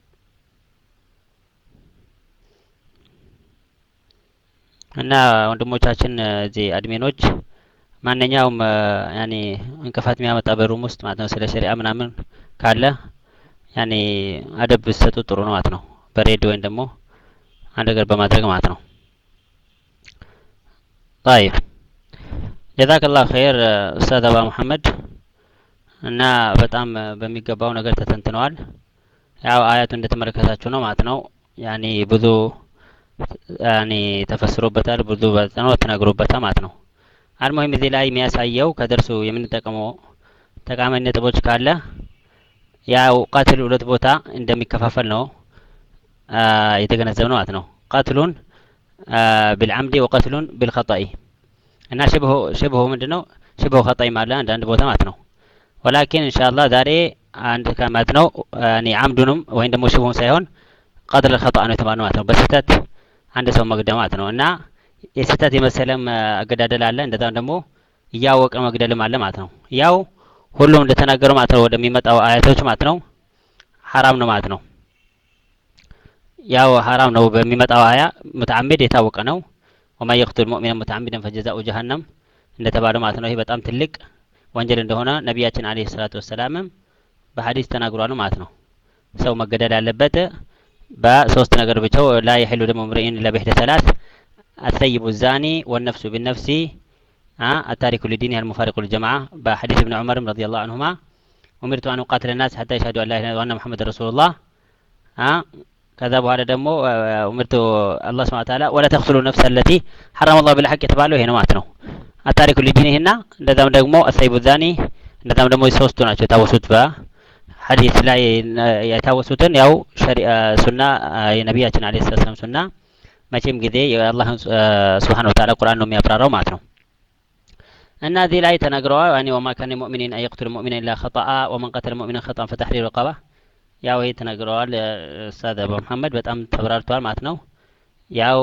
እና ወንድሞቻችን እዚህ አድሚኖች ማንኛውም ያኔ እንቅፋት የሚያመጣ በሩም ውስጥ ማለት ነው ስለ ሸሪዓ ምናምን ካለ ያኔ አደብ ሰጡ ጥሩ ነው ማለት ነው በሬዲዮ ወይም ደግሞ አንድ ነገር በማድረግ ማለት ነው طيب جزاك الله خير استاذ ابو محمد እና በጣም በሚገባው ነገር ተተንትነዋል። ያው አያቱ እንደተመለከታችሁ ነው ማለት ነው። ያኔ ብዙ ያኔ ተፈስሮበታል፣ ብዙ በጣም ተናግሮበታል ማለት ነው። አልሙሂም እዚህ ላይ የሚያሳየው ከደርሱ የምንጠቀመው ጠቃሚ ነጥቦች ካለ ያው ቀትል ሁለት ቦታ እንደሚከፋፈል ነው የተገነዘብነው ማለት ነው። ቀትሉን بالعمد وقتلون بالخطأ እና ሽብሁ ሽብሁ ምንድነው ሽብሁ خطأ ማለት አንዳንድ ቦታ ማለት ነው። ወላኪን ኢንሻአላህ ዛሬ አንድ ከማት ነው ያኒ አምዱንም ወይም ደግሞ ሽብሁን ሳይሆን ቀትል الخطأ ነው የተባለው ማለት ነው። በስህተት አንድ ሰው መግደል ማለት ነው። እና የስህተት የመሰለም አገዳደል አለ፣ እንደዛም ደግሞ እያወቀ መግደልም አለ ማለት ነው። ያው ሁሉም እንደተናገረው ማለት ነው ወደሚመጣው አያቶች ማለት ነው ሐራም ነው ማለት ነው። ያው ሐራም ነው በሚመጣው አያ ሙተዓሚድ የታወቀ ነው። ወማ يقتل مؤمنا متعمدا فجزاؤه جهنم እንደተባለው ማለት ነው። ይሄ በጣም ትልቅ ወንጀል እንደሆነ ነብያችን አለይሂ ሰላቱ ወሰላም በሐዲስ ተናግሯል ማለት ነው። ሰው መገደል ያለበት በሶስት ነገር ብቻ ላ يحل دم امرئ الا بإحدى ثلاث الثيب الزاني والنفس بالنفس التارك لدينه المفارق للجماعة بحديث ابن عمر رضي الله عنهما أمرت أن أقاتل الناس حتى يشهدوا أن لا إله إلا الله وأن محمد رسول الله كذا بهذا دمو أمرت الله سبحانه وتعالى ولا تقتلوا النفس التي حرم الله بالحق يتبالو هنا ماتنو التارك لدينه هنا لذا دمو الثيب الزاني لذا دمو يسوستون أشو تاوسوت با حديث لا يتاوسوتن يو شريعة سنة نبياتنا عليه الصلاة والسلام سنة መቼም ጊዜ የአላህ Subhanahu Wa Ta'ala ቁርአን ነው የሚያብራራው ማለት ነው። እና እዚህ ላይ ተነግረዋል ያኒ ወማ ካነ ሙእሚኒን አይቅቱል ሙእሚኒን ኢላ ኸጣአ ወመን ቀተለ ሙእሚናን ኸጣአን ፈተሕሪሩ ረቀባ ያው ይሄ ተነግረዋል። ኡስታዝ አቡ መሐመድ በጣም ተብራርቷል ማለት ነው። ያው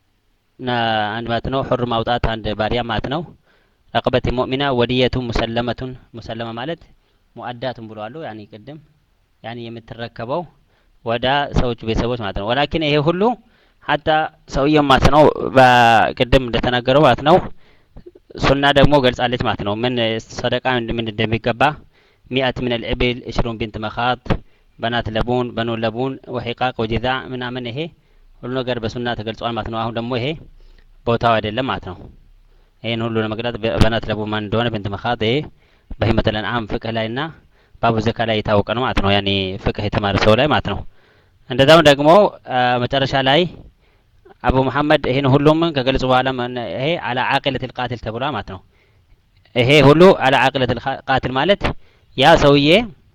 አንድ ማለት ነው ሁር ማውጣት አንድ ባሪያ ማለት ነው። ረቀበት ሙእሚና ወዲየቱ ሙሰለመቱን ሙሰለማ ማለት ሙአዳቱን ብለዋል ያኒ ቅድም ያኒ የምትረከበው ወዳ ሰዎች ቤተሰቦች ማለት ነው። ወላኪን ይሄ ሁሉ ሀታ ሰውየው ማለት ነው በቅድም እንደተናገረው ማለት ነው ሱና ደግሞ ገልጻለች ማለት ነው። ምን ሰደቃ ምን እንደሚገባ ሚአት من الابل عشرين بنت مخاض بنات لبون بنو لبون وحقاق وجذاع ምናምን ይሄ ሁሉ ነገር በሱና ተገልጿል ማለት ነው። አሁን ደግሞ ይሄ ቦታው አይደለም ማለት ነው። ይሄን ሁሉ ለመግለጽ በናት ለቡን ማን እንደሆነ بنت مخاض ይሄ በሂመተል አንዓም ፍቅህ ላይና ባቡ ዘካ ላይ የታወቀ ነው ማለት ነው። ያኔ ፍቅህ የተማረ ሰው ላይ ማለት ነው። እንደዛው ደግሞ መጨረሻ ላይ አቡ መሐመድ ይሄን ሁሉም ከገልጹ በኋላ ይሄ አላ አቂለቱል ቃቲል ተብሏል ማለት ነው። ይሄ ሁሉ አላ አቂለቱል ቃቲል ማለት ያ ሰውዬ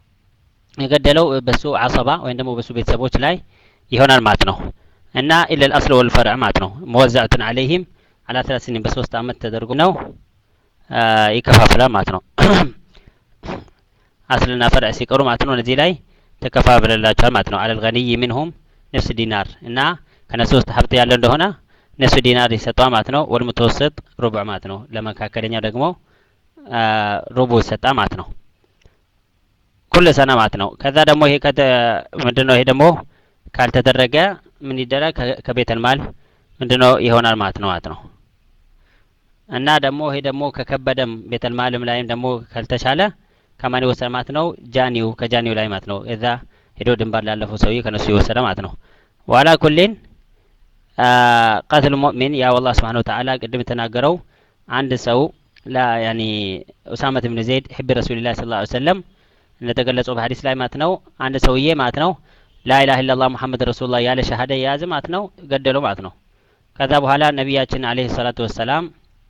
የገደለው በሱ አሰባ ወይም ደግሞ በሱ ቤተሰቦች ላይ ይሆናል ማለት ነው። እና ኢለ الأصل والفرع ማለት ነው موزعة عليهم على ثلاث سنين በሶስት አመት ተደርጎ ነው ይከፋፈላል ማለት ነው። አስልና ፈርዕ ሲቀሩ ማለት ነው እዚህ ላይ ተከፋፍለላቸዋል ማለት ነው። على الغني منهم نصف دينار እና ከነሱ ውስጥ ሀብት ያለው እንደሆነ ነሱ ዲናር ይሰጣል ማለት ነው። ወል ሙተወሰጥ ሩብዕ ማለት ነው። ለመካከለኛ ደግሞ ሩቡ ይሰጣል ማለት ነው። ኩል ሰና ማለት ነው። ከዛ ደግሞ ይሄ ምንድነው ይሄ ደግሞ ካልተደረገ ምን ይደረግ ከቤተል ማል ምንድነው ይሆናል ማለት ነው ማለት ነው። እና ደግሞ ይሄ ደግሞ ከከበደም ቤተል ማልም ላይም ደግሞ ካልተቻለ ከማን ይወሰድ ማለት ነው? ጃኒው ከጃኒው ላይ ማለት ነው። እዛ ሄዶ ድንባር ላለፈው ሰውዬ ከነሱ ይወሰደ ማለት ነው። ዋላ ኩሊን ቀትል ሙእሚን ያ አላህ Subhanahu Wa Ta'ala ቅድም የተናገረው አንድ ሰው ላ ያኒ ኡሳማህ ኢብኑ ዘይድ ሂብ ረሱልላህ ሰለላሁ ዐለይሂ ወሰለም እንደተገለጸው በሐዲስ ላይ ማለት ነው አንድ ሰውዬ ማለት ነው ላ ኢላሀ ኢላላህ ሙሐመድ ረሱሉላህ ያለ ሸሃዳ የያዘ ማለት ነው ገደለው ማለት ነው። ከዛ በኋላ ነብያችን አለይሂ ሰላቱ ወሰላም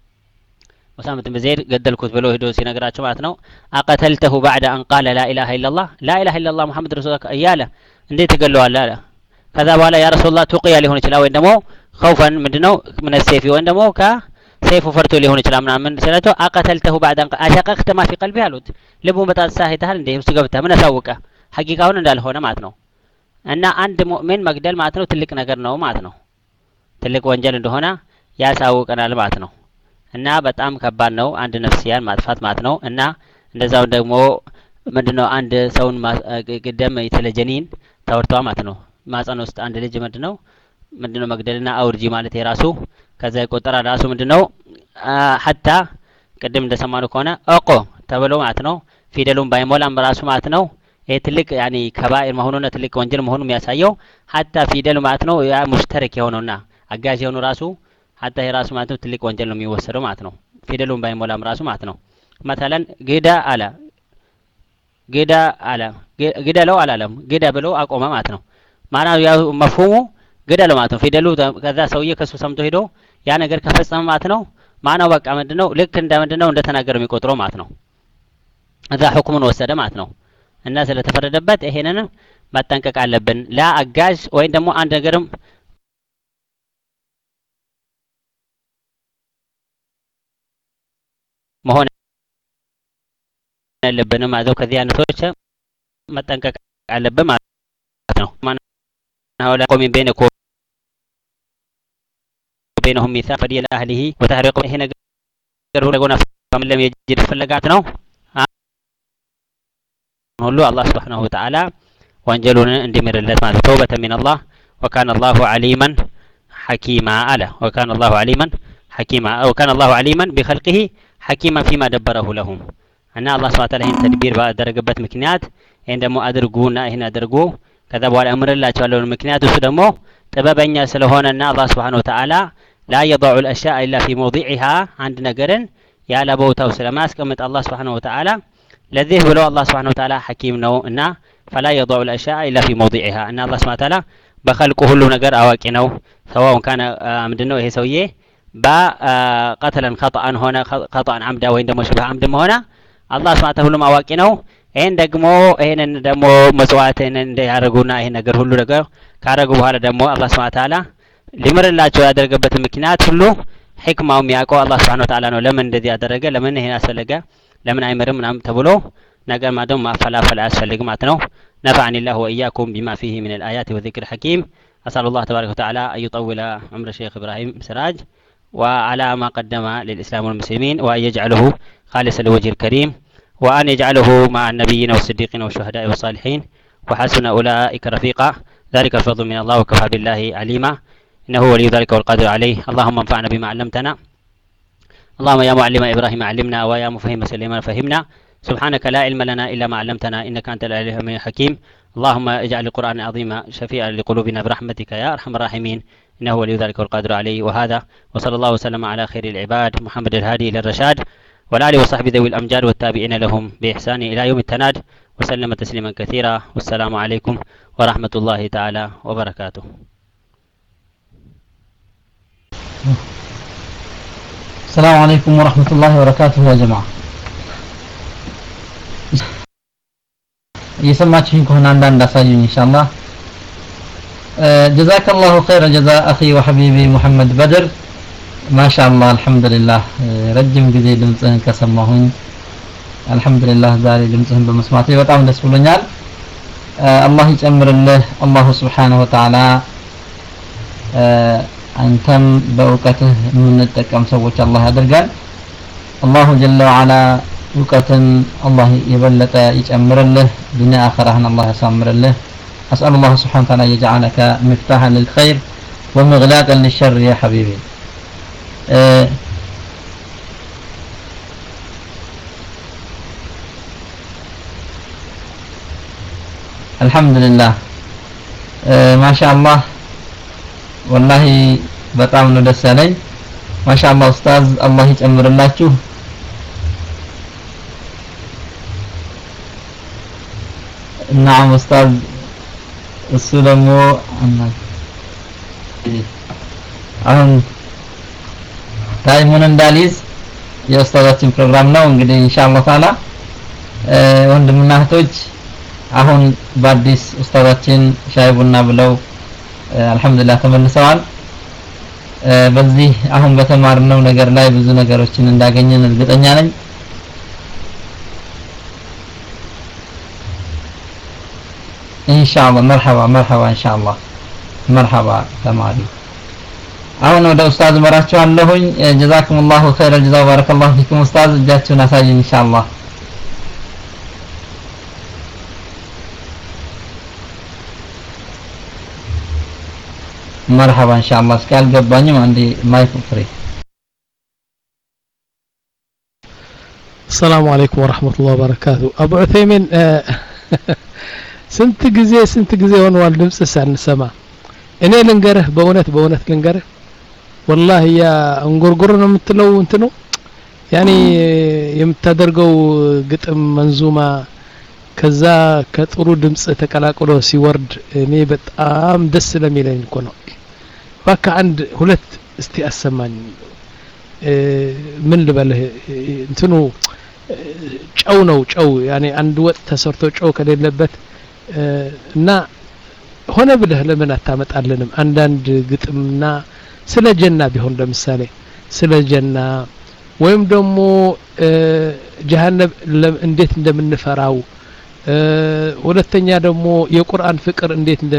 ኡሳማህ ኢብኑ ዘይድ ገደልኩት ብሎ ሄዶ ሲነግራቸው ማለት ነው አቀተልተሁ بعد ان قال لا اله الا الله لا اله الا الله محمد رسول الله እያለ እንዴት ይገለዋል አለ። ከዛ በኋላ ያ ረሱላህ ቱቂያ ሊሆን ይችላል ወይ ደግሞ خوفን ምንድነው ምን ሰይፍ ወይ ደግሞ ከሰይፉ ፈርቶ ሊሆን ይችላል ምናምን ሲላቸው አቀተልተሁ بعد ان አሸቀቅተ ما في قلبي አሉት። ልቡን በጣም ሳይታል እንዴ ውስጥ ገብታ ምን አሳወቀ ሐቂቃውን እንዳልሆነ ማለት ነው። እና አንድ ሙእሚን መግደል ማለት ነው ትልቅ ነገር ነው ማለት ነው። ትልቅ ወንጀል እንደሆነ ያሳውቀናል ማለት ነው። እና በጣም ከባድ ነው አንድ ነፍስያን ማጥፋት ማለት ነው። እና እንደዛው ደግሞ ምንድነው አንድ ሰውን ግደም የተለጀኒን ተወርቷል ማለት ነው። ማጸን ውስጥ አንድ ልጅ ምንድነው ምንድነው መግደልና አውርጂ ማለት የራሱ ከዛ ይቆጠራል ራሱ ምንድነው ሐታ ቅድም እንደሰማነው ከሆነ አቆ ተብሎ ማለት ነው ፊደሉን ባይሞላም ራሱ ማለት ነው ይሄ ትልቅ ያኒ ከባኢር መሆኑና ትልቅ ወንጀል መሆኑን የሚያሳየው ሐታ ፊደሉ ማለት ነው ያ ሙሽተረክ የሆነውና አጋዥ የሆነው ራሱ ሐታ የራሱ ማለት ነው ትልቅ ወንጀል ነው የሚወሰደው ማለት ነው። ፊደሉን ባይሞላም ራሱ ማለት ነው። مثلا ግዳ አለ ግዳ አለ ግደለው አላለም ግዳ ብሎ አቆመ ማለት ነው ማናው ያው መፍሁሙ ግደለው ማለት ነው ፊደሉ ከዛ ሰውዬ ከሱ ሰምቶ ሄዶ ያ ነገር ከፈጸመ ማለት ነው ማናው በቃ ምንድነው ልክ እንደ ምንድነው እንደተናገረ የሚቆጥረው ማለት ነው እዛ ሁክሙን ወሰደ ማለት ነው እና ስለተፈረደበት ይሄንን መጠንቀቅ አለብን ላ አጋዥ ወይ ደግሞ አንድ ነገርም መሆን ያለብን ማዘው ከዚህ አይነቶች መጠንቀቅ አለብን ማለት ነው ማናው ላ ቆም በይነኩም بينهم ميثاق فدي لأهله وتحريق ይሄ ነገር ሁሉ ጎና ፈምለም የጅድ ፍለጋት ነው ሁሉ አላህ Subhanahu Wa Ta'ala ወንጀሉን እንዲምርለት ማለት ተውበተ ሚን አላህ وكان الله عليما حكيما አለ وكان الله عليما حكيما وكان الله عليما بخلقه حكيما فيما دبره لهم እና አላህ Subhanahu Wa Ta'ala ይሄን ተድቢር ባደረገበት ምክንያት ይሄን ደግሞ አድርጉና ይሄን አድርጉ ከዛ በኋላ እምርላቸዋለሁ ምክንያት እሱ ደግሞ ጥበበኛ ስለሆነና አላህ Subhanahu Wa Ta'ala لا يضع الأشياء إلا في موضعها عند نجرن يا لبوته وسلامات كما الله سبحانه وتعالى الذي هو الله سبحانه وتعالى حكيم نو إن فلا يضع الأشياء إلا في موضعها إن الله سبحانه وتعالى بخلقه كل نجر أواكي نو سواء كان مدنو هي سويه با قتلا خطأ هنا خطأ عمدا وين دم شبه عمد هنا الله سبحانه وتعالى ما أواكي نو إن دقمو إن دمو مسوات إن يعرقونا إن نجر كل نجر كارقوا هذا دمو الله سبحانه وتعالى ሊመረላቸው ያደረገበት ምክንያት ሁሉ ህክማው የሚያውቀው አላህ Subhanahu Wa Ta'ala ነው ለምን እንደዚህ ያደረገ ለምን ይሄን አስፈለገ ለምን አይመርም ምናም ተብሎ ነገር ማደም ማፈላፈል አያስፈልግም ማለት ነው نفعني الله وإياكم بما فيه من الآيات والذكر الحكيم أسأل الله تبارك وتعالى أن يطول عمر الشيخ إبراهيم سراج وعلى ما قدم للإسلام والمسلمين وأن يجعله خالصا لوجه الكريم وأن يجعله مع النبيين والصديقين والشهداء والصالحين وحسن أولئك رفيقا ذلك الفضل من الله وكفى بالله عليما إنه ولي ذلك والقادر عليه اللهم انفعنا بما علمتنا اللهم يا معلم إبراهيم علمنا ويا مفهم سليمان فهمنا سبحانك لا علم لنا إلا ما علمتنا إنك أنت العليم الحكيم اللهم اجعل القرآن العظيم شفيعا لقلوبنا برحمتك يا أرحم الراحمين إنه ولي ذلك والقادر عليه وهذا وصلى الله وسلم على خير العباد محمد الهادي إلى الرشاد والآل وصحبه ذوي الأمجاد والتابعين لهم بإحسان إلى يوم التناد وسلم تسليما كثيرا والسلام عليكم ورحمة الله تعالى وبركاته السلام عليكم ورحمة الله وبركاته يا جماعة يسمعكم كهنا عندنا ساجين إن شاء الله أه جزاك الله خير جزاء أخي وحبيبي محمد بدر ما شاء الله الحمد لله أه رجم جديد لمسهن كسمهن الحمد لله داري لمسهن بمسماتي وتعمل دسبولنيال أه الله يجمر الله الله سبحانه وتعالى أه أنتم بأوقاته من التكام سوّت الله هذا الجال الله جل وعلا وقتا الله يبلت يجمر له دنيا آخرها الله يسمر له أسأل الله سبحانه وتعالى يجعلك مفتاحا للخير ومغلاقا للشر يا حبيبي أه الحمد لله أه ما شاء الله والله በጣም ነው ደስ ያለኝ ማሻአላህ ኡስታዝ አላህ ይጨምርላችሁ نعم ኡስታዝ እሱ ደግሞ አሁን ታይሙን እንዳልይዝ የኡስታዛችን ፕሮግራም ነው እንግዲህ ኢንሻአላህ ታላ ወንድምና እህቶች አሁን በአዲስ ኡስታዛችን ሻይ ቡና ብለው አልহামዱሊላህ ተመልሰዋል በዚህ አሁን በተማርነው ነገር ላይ ብዙ ነገሮችን እንዳገኘን እርግጠኛ ነኝ ኢንሻአላህ مرحبا مرحبا ኢንሻአላህ مرحبا ተማሪ አሁን ወደ ኡስታዝ መራቸዋለሁኝ ጀዛኩሙላሁ ኸይረ ጀዛ ባረከላሁ ፊኩም ኡስታዝ እጃችሁን አሳዩኝ ኢንሻአላህ مرحبا ان شاء الله اسكال ገባኝም አንዴ ማይክ ፍሪ السلام عليكم ورحمة الله وبركاته أبو عثيمين ስንት ጊዜ ስንት ጊዜ ሆኗል ድምጽ ሳንሰማ እኔ ልንገርህ በእውነት በእውነት ልንገርህ والله ያ እንጉርጉር ነው የምትለው እንትኑ ያኒ የምታደርገው ግጥም መንዙማ ከዛ ከጥሩ ድምጽ ተቀላቅሎ ሲወርድ እኔ በጣም ደስ ለሚለኝ እኮ ነው ባካ አንድ ሁለት እስቲ አሰማኝ ምን ልበልህ እንትኑ ጨው ነው ጨው ያኔ አንድ ወጥ ተሰርቶ ጨው ከሌለበት እና ሆነ ብለህ ለምን አታመጣልንም አንዳንድ ግጥምና ስለ ጀና ቢሆን ለምሳሌ ስለ ጀና ወይም ደግሞ ጀሃነም እንዴት እንደምንፈራው ሁለተኛ ደግሞ የቁርአን ፍቅር እንዴት እንደ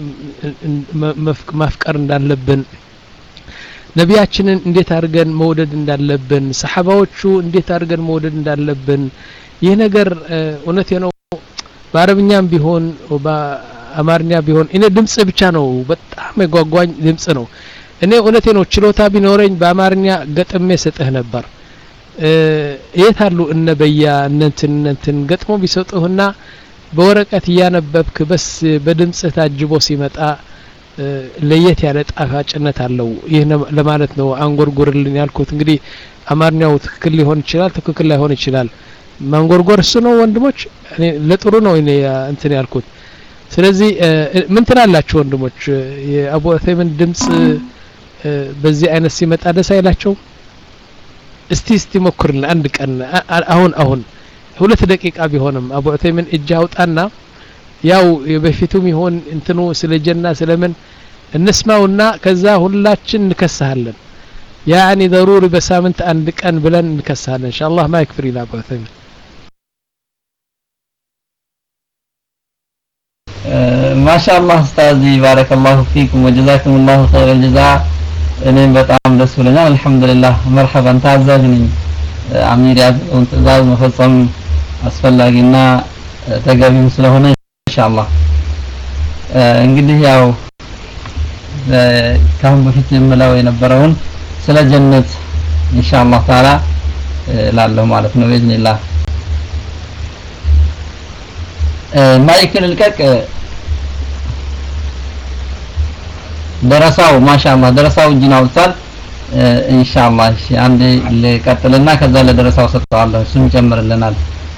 ማፍቀር እንዳለብን ነቢያችንን እንዴት አድርገን መውደድ እንዳለብን ሰሃባዎቹ እንዴት አድርገን መውደድ እንዳለብን ይህ ነገር እውነቴ ነው በአረብኛም ቢሆን በአማርኛ ቢሆን እኔ ድምጽ ብቻ ነው በጣም የጓጓኝ ድምጽ ነው እኔ እውነቴ ነው ችሎታ ቢኖረኝ በአማርኛ ገጥሜ ሰጥህ ነበር የት አሉ እነ በያ እንትን እንትን ገጥሞ ቢሰጡህና በወረቀት ያነበብክ በስ በድምጽ ታጅቦ ሲመጣ ለየት ያለ ጣፋጭነት አለው ይሄ ለማለት ነው አንጎርጎርልን ያልኩት እንግዲህ አማርኛው ትክክል ሊሆን ይችላል ትክክል ላይሆን ይችላል ማንጎርጎር እሱ ነው ወንድሞች እኔ ለጥሩ ነው እኔ እንትን ያልኩት ስለዚህ ምን ትላላችሁ ወንድሞች የአቡ ዑሰይምን ድምጽ በዚህ አይነት ሲመጣ ደስ አይላችሁ እስቲ እስቲ ሞክርን አንድ ቀን አሁን አሁን ሁለት ደቂቃ ቢሆንም አቡ ዑሰይምን እጅ አውጣና ያው በፊቱም ይሆን እንትኑ ስለ ጀና ስለምን እንስማውና ከዛ ሁላችን እንከሳለን ያኒ ضروري በሳምንት አንድ ቀን ብለን እንከሳለን ኢንሻአላህ ما يكفر الى ابو ثمين ما شاء الله استاذي بارك الله فيكم وجزاكم الله خير الجزاء እኔም በጣም ደስ ብሎኛል አልহামዱሊላህ መርሐባን ታዛዥ ነኝ አሚር ያዘውን ትእዛዝ መፈጸም አስፈላጊና ተገቢም ስለሆነ ኢንሻአላህ እንግዲህ ያው ካሁን በፊት የምለው የነበረውን ስለ ጀነት ኢንሻአላህ ተዓላ ላለው ማለት ነው በእዝኒላህ ማይክል ልቀቅ ደረሳው ማሻአላህ ደረሳው እጅን አውጥቷል ኢንሻአላህ እሺ አንዴ ልቀጥልና ከዛ ለደረሳው ሰጥተዋለሁ እሱን ጨምርልናል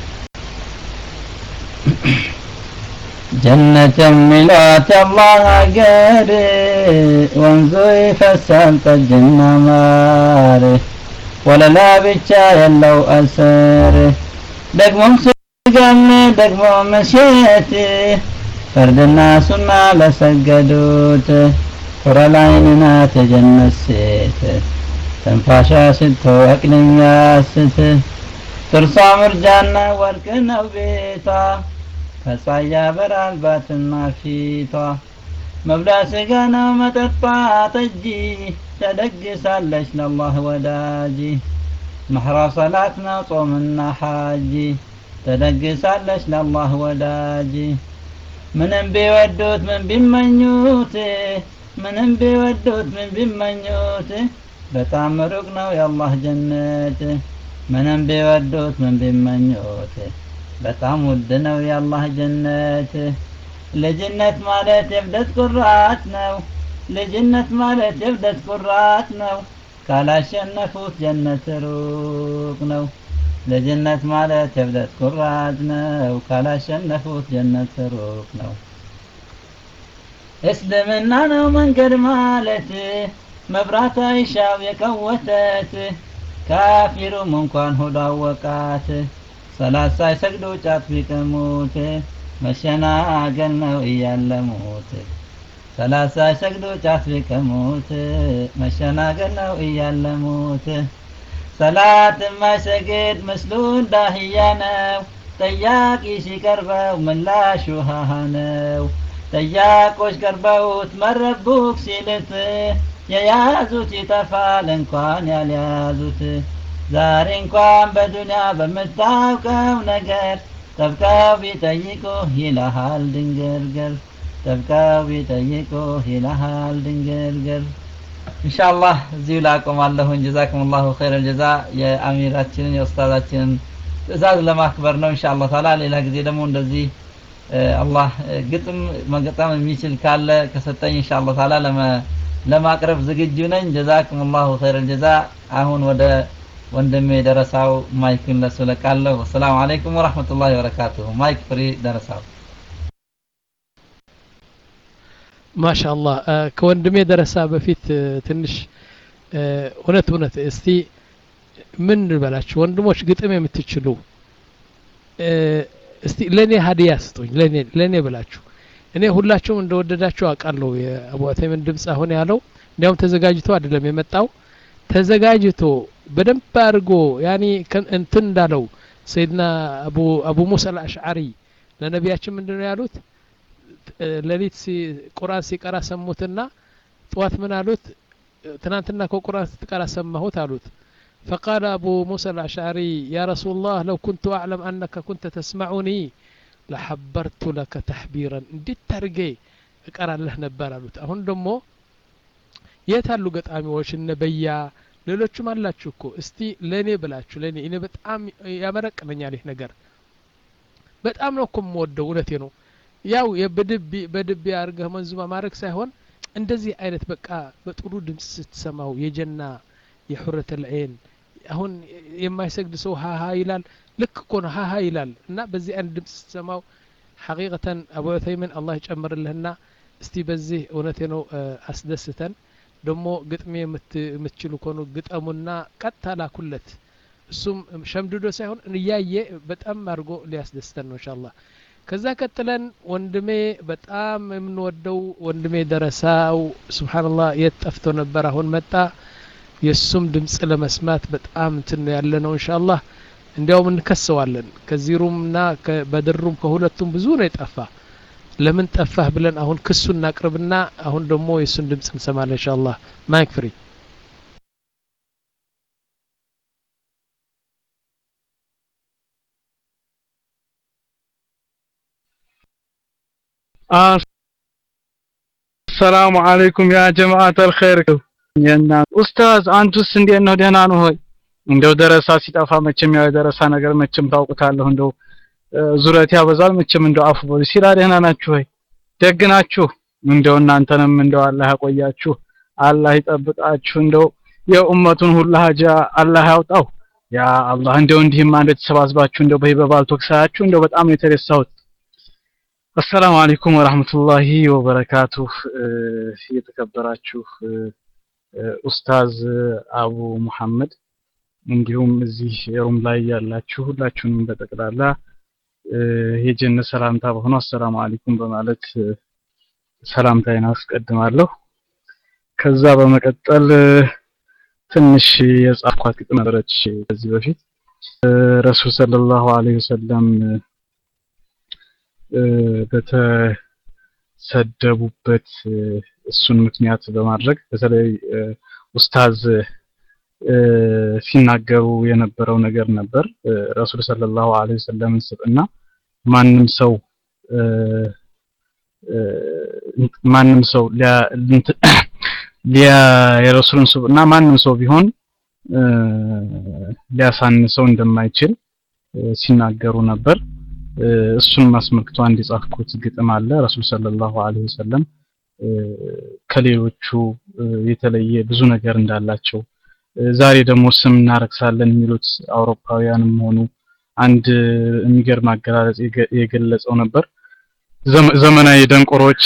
ጀነት ሚላት አላህ አገር ወንዙ ይፈሳል ጠጅና ማር ወለላ ብቻ ያለው አሰር ደግሞም ስጋም ደግሞ መሸት ፈርድና ሱና ለሰገዱት ቁረላይና ተጀነሰት ተንፋሻ ስትወቅልኛ ስት ጥርሷ ምርጃና ወርቅ ነው ቤቷ ከሳያ በራልባትና ፊቷ መብላ ስጋ ነው መጠጣ ጠጅ ተደግሳለች ለአላህ ወዳጅ محراب صلاتنا صومنا حاجي تدقسالش لله وداجي منن بيودوت من بمنيوته منن بيودوت من بمنيوته بتعم رقنا يا الله جنته منن بيودوت من بمنيوته بتعم ودنا يا الله جنته لجنة مالت يبدت قراتنا لجنة مالت يبدت قراتنا ካላሸነፉት ጀነት ሩቅ ነው ለጀነት ማለት የብደት ኩራት ነው ካላሸነፉት ጀነት ሩቅ ነው እስልምና ነው መንገድ ማለት መብራት አይሻው የቀወተት ካፊሩም እንኳን ሆዳ ወቃት ሰላት ሳይሰግዱ ጫት ቢቀሙት መሸናገል ነው እያለሙት ሰላሳ ሰግዶ ጫት ቢቀሙት መሸናገል ነው እያለሙት ሰላት ማይሰግድ መስሉ ዳህያ ነው ጠያቂ ሲቀርበው ምላሹ ሃሃ ነው ጠያቆች ቀርበውት መረቡክ ሲልት የያዙት ይጠፋል እንኳን ያልያዙት ዛሬ እንኳን በዱንያ በምታውቀው ነገር ጠብቀው ቢጠይቁህ ይልሃል ድንግርግር تبكاو بيطيقو يلهال دنجرجر ان شاء الله እዚሁ ላቆማለሁ جزاكم الله خير الجزاء የአሚራችንን የኡስታዛችንን ትእዛዝ ለማክበር ነው ኢንሻአላህ ታላ ሌላ ጊዜ ደግሞ እንደዚህ አላህ ግጥም መገጠም የሚችል ካለ ከሰጠኝ ኢንሻአላህ ታላ ለማቅረብ ዝግጁ ነኝ جزاكم الله خير الجزاء አሁን ወደ ወንድሜ ደረሳው ማይክን ለሱ ለቃለሁ። ሰላም አለይኩም ወራህመቱላሂ ወበረካቱሁ። ማይክ ፍሪ ደረሳው። ማሻአላህ ከወንድሜ ደረሳ በፊት ትንሽ እውነት እውነት እስቲ ምን ልበላችሁ ወንድሞች ግጥም የምትችሉ እስቲ ለኔ ሀዲያ ስጡኝ ለኔ ለኔ ብላችሁ እኔ ሁላችሁም እንደወደዳችሁ አውቃለሁ የአቡ ዑተይምን ድምጽ አሁን ያለው እንዲያውም ተዘጋጅቶ አይደለም የመጣው ተዘጋጅቶ በደንብ አድርጎ ያኒ እንትን እንዳለው ሰይድና አቡ አቡ ሙሳ አልአሽዓሪ ለነቢያችን ምንድነው ያሉት ለሊት ቁርአን ሲቀራ ሰሙትና ጧት ምን አሉት ትናንትና ከቁርአን ስትቀራ ሰማሁት አሉት فقال أبو موسى الأشعري يا رسول الله لو كنت أعلم أنك كنت تسمعني لحبرت لك تحبيرا እንዴት ታርጌ እቀራለህ ነበር አሉት አሁን ደግሞ የታሉ ገጣሚዎች ነበያ ሌሎችም አላችሁ እኮ እስቲ ለኔ ብላችሁ ለኔ እኔ በጣም ያመረቅነኛል ይሄ ነገር በጣም ነው እኮ የምወደው እውነቴ ነው ያው የበድብ በድብ ያርገህ መንዙማ ማረክ ሳይሆን እንደዚህ አይነት በቃ በጥሩ ድምጽ ስትሰማው የጀና የሁረት العين አሁን የማይሰግድ ሰው ሃሃ ይላል ልክ እኮ ነው ሃሃ ይላል እና በዚህ አንድ ድምጽ ስትሰማው حقيقة አቡ ዑተይምን አላህ ይጨምርልህና እስቲ በዚህ እውነቴ ነው አስደስተን ደሞ ግጥሜ የምትችሉ ኮኑ ግጠሙና ቀጥታ ላኩለት እሱም ሸምድዶ ሳይሆን እያየ በጣም አርጎ ሊያስደስተን ነው ኢንሻአላህ ከዛ ቀጥለን ወንድሜ በጣም የምንወደው ወንድሜ ደረሳው ሱብሃንአላህ የጠፍቶ ነበር አሁን መጣ የሱም ድምጽ ለመስማት በጣም እንትን ያለ ነው ኢንሻአላህ እንዲያውም እንከሰዋለን ከዚሩምና ከበድሩም ከሁለቱም ብዙ ነው የጠፋ ለምን ጠፋህ ብለን አሁን ክሱን እናቅርብና አሁን ደግሞ የሱን ድምጽ እንሰማለን ኢንሻአላህ ማይክ ፍሪ السلام عليكم يا جماعة الخير የና ኡስታዝ አንቱስ እንዴት ነው ደህና ነው ሆይ እንደው ደረሳ ሲጣፋ መቼም ያው ደረሳ ነገር መቼም ታውቁታለሁ እንደው ዙረት ያበዛል መቼም እንደው አፉ በሉ ሲራ ደህና ናችሁ ሆይ ደግ ናችሁ እንደው እናንተንም እንደው አላህ ያቆያችሁ አላህ ይጠብቃችሁ እንደው የኡመቱን ሁሉ ሀጃ አላህ ያውጣው ያ አላህ እንደው እንዲህም አንዴት ተሰባስባችሁ እንደው በይበባል ተክሳችሁ እንደው በጣም የተረሳሁት السلام عليكم ورحمة الله وبركاته የተከበራችሁ ኡስታዝ አቡ መሐመድ እንዲሁም እዚህ ሩም ላይ ያላችሁ ሁላችሁንም በጠቅላላ የጀነ ሰላምታ በሆነ አሰላሙ አለይኩም በማለት ሰላምታዬን አስቀድማለሁ ከዛ በመቀጠል ትንሽ የጻፍኳት ግጥም ነበረች ከዚህ በፊት ረሱል ሰለላሁ ዐለይሂ ወሰለም በተሰደቡበት እሱን ምክንያት በማድረግ በተለይ ኡስታዝ ሲናገሩ የነበረው ነገር ነበር ረሱል ሰለላሁ ዐለይሂ ወሰለም ስብዕና ማንም ሰው ማንም ሰው ሊያ የረሱልን ስብዕና ማንም ሰው ቢሆን ሊያሳንሰው እንደማይችል ሲናገሩ ነበር እሱን ማስመልክቶ አንድ የጻፍኩት ግጥም አለ ረሱል ሰለላሁ ዐለይሂ ወሰለም ከሌሎቹ የተለየ ብዙ ነገር እንዳላቸው ዛሬ ደግሞ ስም እናረክሳለን የሚሉት አውሮፓውያንም ሆኑ አንድ የሚገርም አገላለጽ የገለጸው ነበር ዘመናዊ ደንቆሮች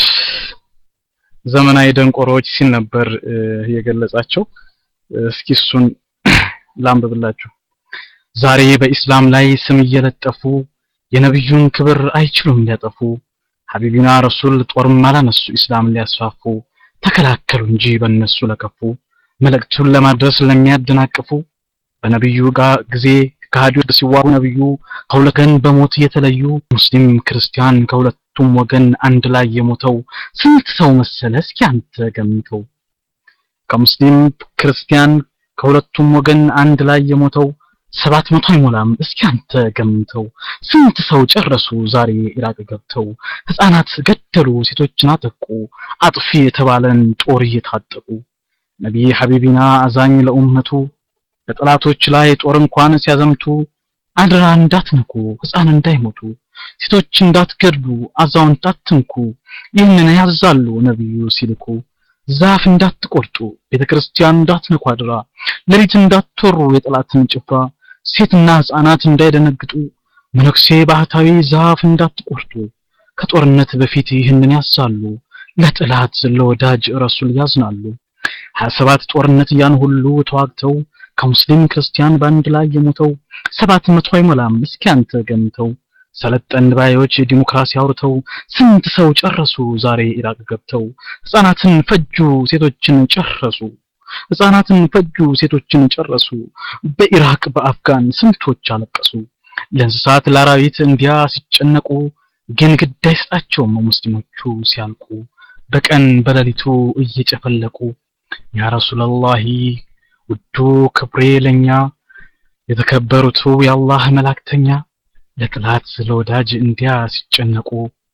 ዘመናዊ ደንቆሮች ሲል ነበር የገለጻቸው እስኪ እሱን ላንብብላችሁ ዛሬ በእስላም ላይ ስም እየለጠፉ የነብዩን ክብር አይችሉም ሊያጠፉ ሐቢቢና ረሱል ጦርም አላነሱ እስላም ሊያስፋፉ ተከላከሉ እንጂ በእነሱ ለከፉ መልእክቱን ለማድረስ ለሚያደናቅፉ በነብዩ ጋር ጊዜ ከሃዲዎች ሲዋጉ ነብዩ ከሁለገን በሞት የተለዩ ሙስሊም ክርስቲያን ከሁለቱም ወገን አንድ ላይ የሞተው ስንት ሰው መሰለ እስኪ አንተ ገምተው ከሙስሊም ክርስቲያን ከሁለቱም ወገን አንድ ላይ የሞተው ሰባት መቶ አይሞላም እስኪ አንተ ገምተው ስንት ሰው ጨረሱ ዛሬ ኢራቅ ገብተው ህፃናት ገደሉ ሴቶችን አጠቁ አጥፊ የተባለን ጦር እየታጠቁ ነብይ ሐቢቢና አዛኝ ለኡመቱ በጠላቶች ላይ ጦር እንኳን ሲያዘምቱ አድራ እንዳትነኩ ህፃን እንዳይሞቱ ሴቶች እንዳትገድሉ አዛውንት አትንኩ ይህንን ያዛሉ ነብዩ ሲልኩ ዛፍ እንዳትቆርጡ ቤተክርስቲያን እንዳትነኩ አድራ ለሊት እንዳትወሩ የጠላትን ጭፍራ ሴትና ህፃናት እንዳይደነግጡ መነኩሴ ባህታዊ ዛፍ እንዳትቆርጡ ከጦርነት በፊት ይህንን ያሳሉ ለጠላት ለወዳጅ ረሱል ያዝናሉ ሀያ ሰባት ጦርነት ያን ሁሉ ተዋግተው ከሙስሊም ክርስቲያን ባንድ ላይ የሞተው ሰባት መቶ አይሞላም እስኪ አንተ ገምተው ሰለጠን ባዮች ዲሞክራሲ አውርተው ስንት ሰው ጨረሱ ዛሬ ኢራቅ ገብተው ህፃናትን ፈጁ ሴቶችን ጨረሱ ህፃናትን ፈጁ ሴቶችን ጨረሱ በኢራቅ በአፍጋን ስንቶች አለቀሱ ለእንስሳት ለአራዊት እንዲያ ሲጨነቁ ግን ግድ አይሰጣቸውም ሙስሊሞቹ ሲያልቁ በቀን በሌሊቱ እየጨፈለቁ ያ ረሱላህ ውዱ ክብሬ ለኛ የተከበሩት የአላህ መላእክተኛ ለጥላት ለወዳጅ እንዲያ ሲጨነቁ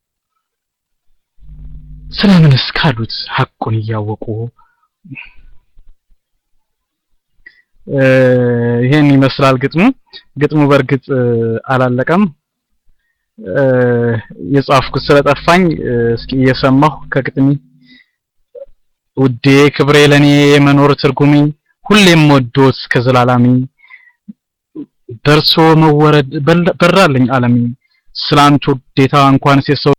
ስለምን እስካሉት ሐቁን እያወቁ ይሄን ይመስላል ግጥሙ ግጥሙ በርግጥ አላለቀም የጻፍኩት ስለጠፋኝ እስኪ እየሰማሁ ከግጥሚ ውዴ ክብሬ ለኔ የመኖር ትርጉሜ ሁሌም ወዶት ከዘላላሚ ደርሶ መወረድ በራልኝ ዓለሚ ስላንቱ ዴታ እንኳን ሲሰው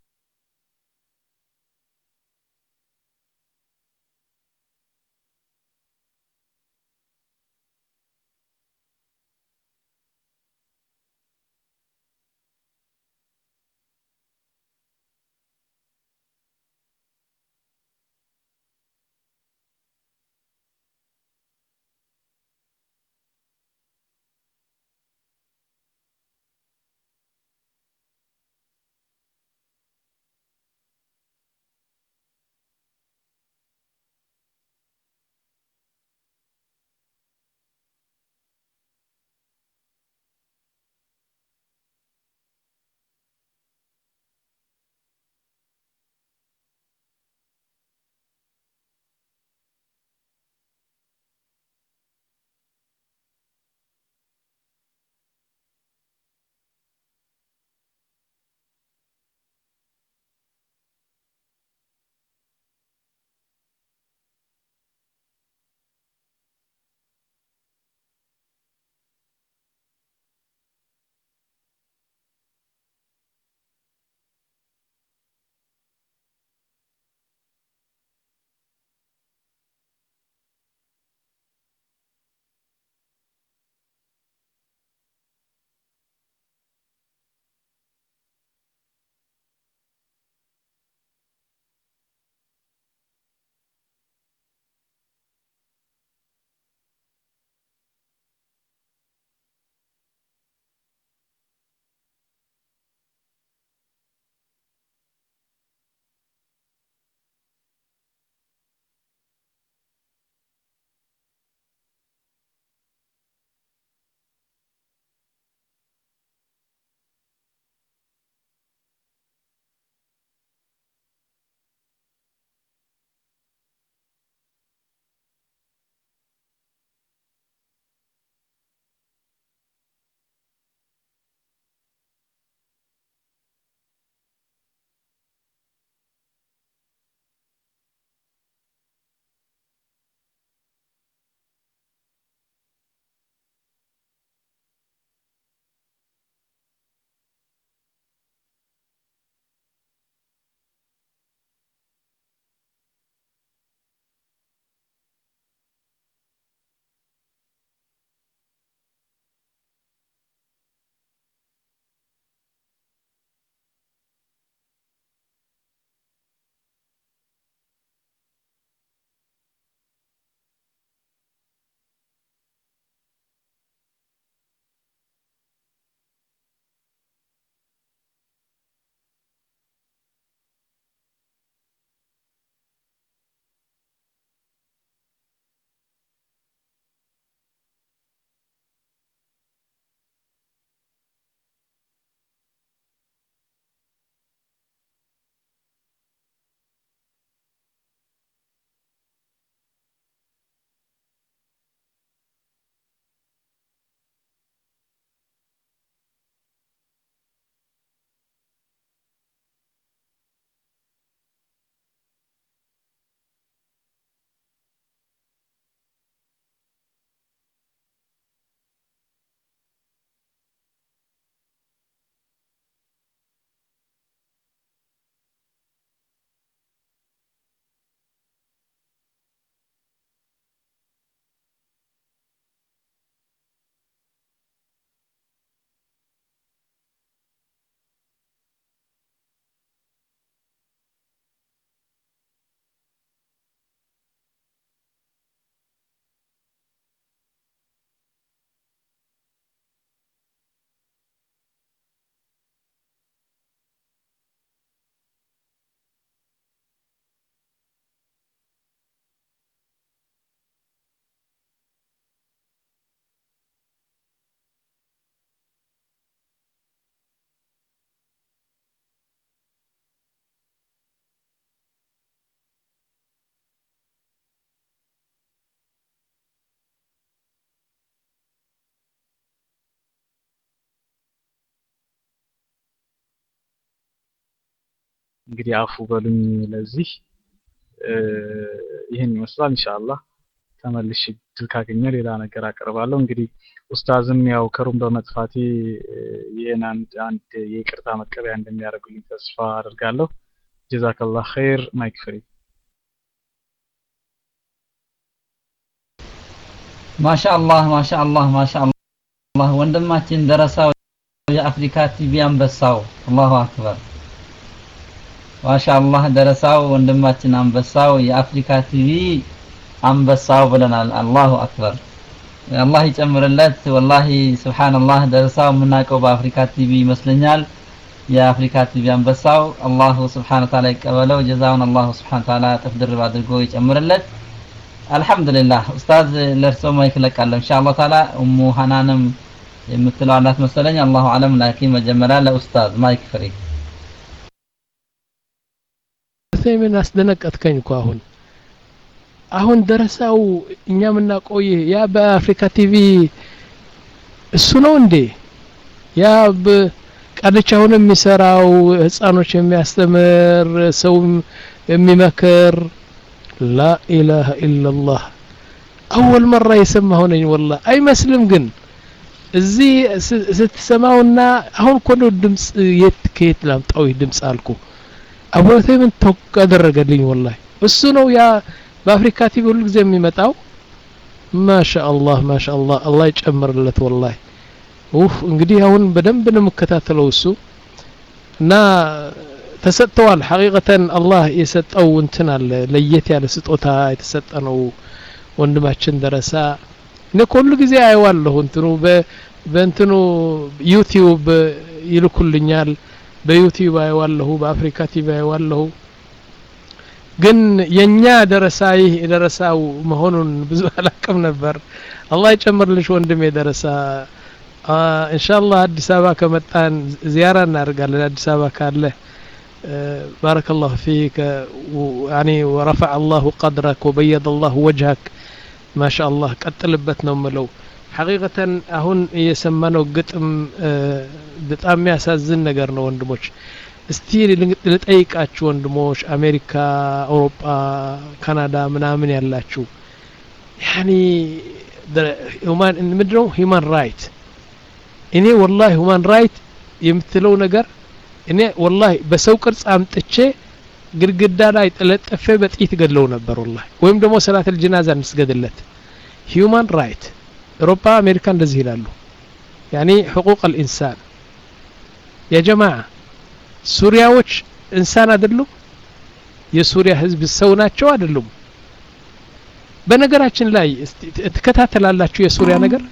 እንግዲህ አፉ በሉኝ ለዚህ ይሄን ይመስላል ኢንሻአላህ ተመልሼ ድል ካገኘ ሌላ ነገር አቀርባለሁ እንግዲህ ኡስታዝም ያው ከሩም በመጥፋቴ ይሄን አንድ አንድ የይቅርታ መቀበያ እንደሚያደርጉልኝ ተስፋ አደርጋለሁ ጀዛከላህ ኸይር ማይክ ፍሪ ማሻአላህ ማሻአላህ ማሻአላህ ወንድማችን ደረሳው የአፍሪካ ቲቪ አንበሳው አላሁ አክበር ማሻአላህ ደረሳው ወንድማችን አንበሳው የአፍሪካ ቲቪ አንበሳው ብለናል አላሁ አክበር አላህ ይጨምርለት ወላሂ ሱብሃንአላህ ደረሳው ምናቀው በአፍሪካ ቲቪ ይመስለኛል የአፍሪካ ቲቪ አንበሳው አላሁ ሱብሃነሁ ወተዓላ ይቀበለው ጀዛውን አላሁ ሱብሃነሁ ወተዓላ ተፍድር አድርጎ ይጨምርለት አልহামዱሊላህ ኡስታዝ ለርሶ ማይክ ለቃለሁ ኢንሻአላህ ተዓላ ኡሙ ሐናንም የምትለው አላት መሰለኝ አላሁ አለም ላኪን መጀመሪያ ለኡስታዝ ማይክ ፍሪ ሰይምን አስደነቀጥከኝ እኮ አሁን አሁን ደረሳው እኛ ምናቆይ ያ በአፍሪካ ቲቪ እሱ ነው እንዴ ያ ቃልቻውን የሚሰራው ህፃኖች የሚያስተምር ሰው የሚመክር لا إله إلا الله أول مرة يسمعه نين والله أي مسلم جن زي ستسمعونا هون كله دمس يتكيت لام تقوي دمس ألكو أبو ثمن توك قدر قدلين والله السنو يا بأفريقيا تقول لك زي متاو ما شاء الله ما شاء الله الله يجمر لت والله أوف انقدي هون بدم بنا مكتاتلو السو نا ተሰጥቷል ሐቂቀተን አላህ የሰጠው እንትን አለ ለየት ያለ ስጦታ የተሰጠነው ወንድማችን ደረሳ እኔ ሁሉ ጊዜ አይዋለሁ እንትኑ በእንትኑ ዩቲዩብ ይልኩልኛል በዩቲዩብ አይዋለሁ በአፍሪካ ቲቪ አይዋለሁ ግን የኛ ደረሳ ይህ ደረሳው መሆኑን ብዙ አላቀም ነበር አላህ ይጨምርልሽ ወንድሜ ደረሳ ኢንሻአላህ አዲስ አበባ ከመጣን ዚያራ እናደርጋለን አዲስ አበባ ካለ بارك الله فيك يعني ورفع الله قدرك وبيض الله وجهك ما شاء الله قتلبتنا ملو حقيقة አሁን የሰማነው ግጥም በጣም የሚያሳዝን ነገር ነው ወንድሞች እስቲ ልጠይቃችሁ ወንድሞች አሜሪካ አውሮፓ ካናዳ ምናምን ያላችሁ يعني ሁማን ምንድነው human right እኔ والله human right የምትለው ነገር እኔ والله በሰው ቅርጽ አምጥቼ ግድግዳ ላይ ተለጠፈ በጥይት ገድለው ነበር والله ወይም ደግሞ ሰላት الجنازه እንስገድለት human right አውሮፓ አሜሪካ እንደዚህ ይላሉ يعني حقوق الانسان يا جماعه ሱሪያዎች እንሳን አይደሉም የሱሪያ ህዝብ ሰው ናቸው አይደሉም በነገራችን ላይ ተከታተላላችሁ የሱሪያ ነገር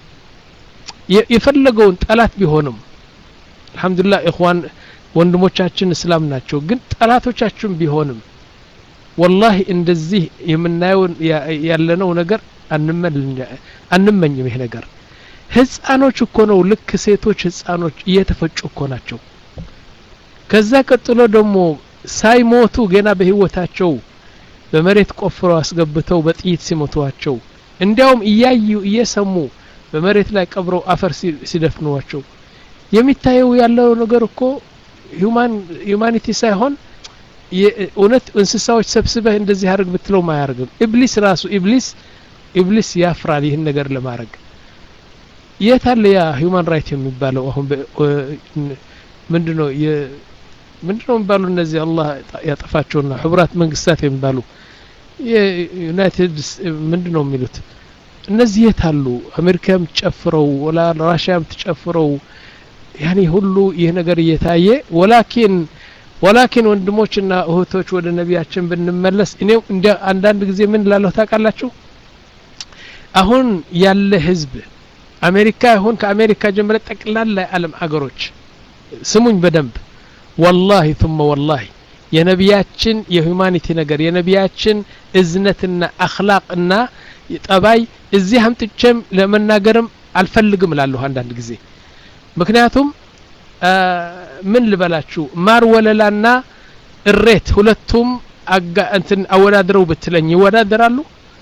የፈለገውን ጠላት ቢሆንም አልহামዱሊላህ ኢኽዋን ወንድሞቻችን እስላም ናቸው ግን ጠላቶቻችን ቢሆንም والله እንደዚህ የምናየው ያለነው ነገር አንመኝም ይሄ ነገር ህፃኖች እኮ ነው ልክ ሴቶች ህፃኖች እየተፈጩ እኮ ናቸው ከዛ ቀጥሎ ደግሞ ሳይሞቱ ገና በህይወታቸው በመሬት ቆፍረው አስገብተው በጥይት ሲሞቷቸው እንዲያውም እያዩ እየሰሙ በመሬት ላይ ቀብረው አፈር ሲደፍኑዋቸው የሚታየው ያለው ነገር እኮ human humanity ሳይሆን የኡነት እንስሳዎች ሰብስበህ እንደዚህ አርግ ብትለው ማያርግም ኢብሊስ ራሱ ኢብሊስ ኢብሊስ ያፍራል ይሄን ነገር ለማድረግ የታለ ያ human right የሚባለው አሁን ምንድነው ምንድነው የሚባሉ እነዚህ አላህ ያጠፋቸውና ህብራት መንግስታት የሚባሉ የዩናይትድ ምንድነው የሚሉት እነዚህ የታሉ አሜሪካም ተጨፍረው ወላ ራሺያም ተጨፍረው يعني ሁሉ ይሄ ነገር እየታየ ወላኪን ወላኪን ወንድሞችና እህቶች ወደ ነቢያችን ብንመለስ እኔ እንደ አንዳንድ ጊዜ ምን ላለው ታውቃላችሁ አሁን ያለ ህዝብ አሜሪካ ይሁን ከአሜሪካ ጀምረ ጠቅላላ ዓለም አገሮች ስሙኝ በደንብ والله ثم والله የነቢያችን የሁማኒቲ ነገር የነቢያችን እዝነትና አኽላቅና ጠባይ እዚህ አምጥቼም ለመናገርም አልፈልግም ላለሁ አንዳንድ ጊዜ ምክንያቱም ምን ልበላችሁ ማር ወለላና እሬት ሁለቱም አጋ እንትን አወዳድረው ብትለኝ ይወዳደራሉ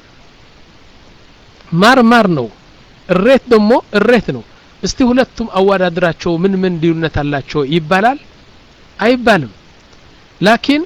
ማር ማር ነው እሬት ደግሞ እሬት ነው እስቲ ሁለቱም አወዳድራቸው ምን ምን ልዩነት አላቸው ይባላል አይባልም ላኪን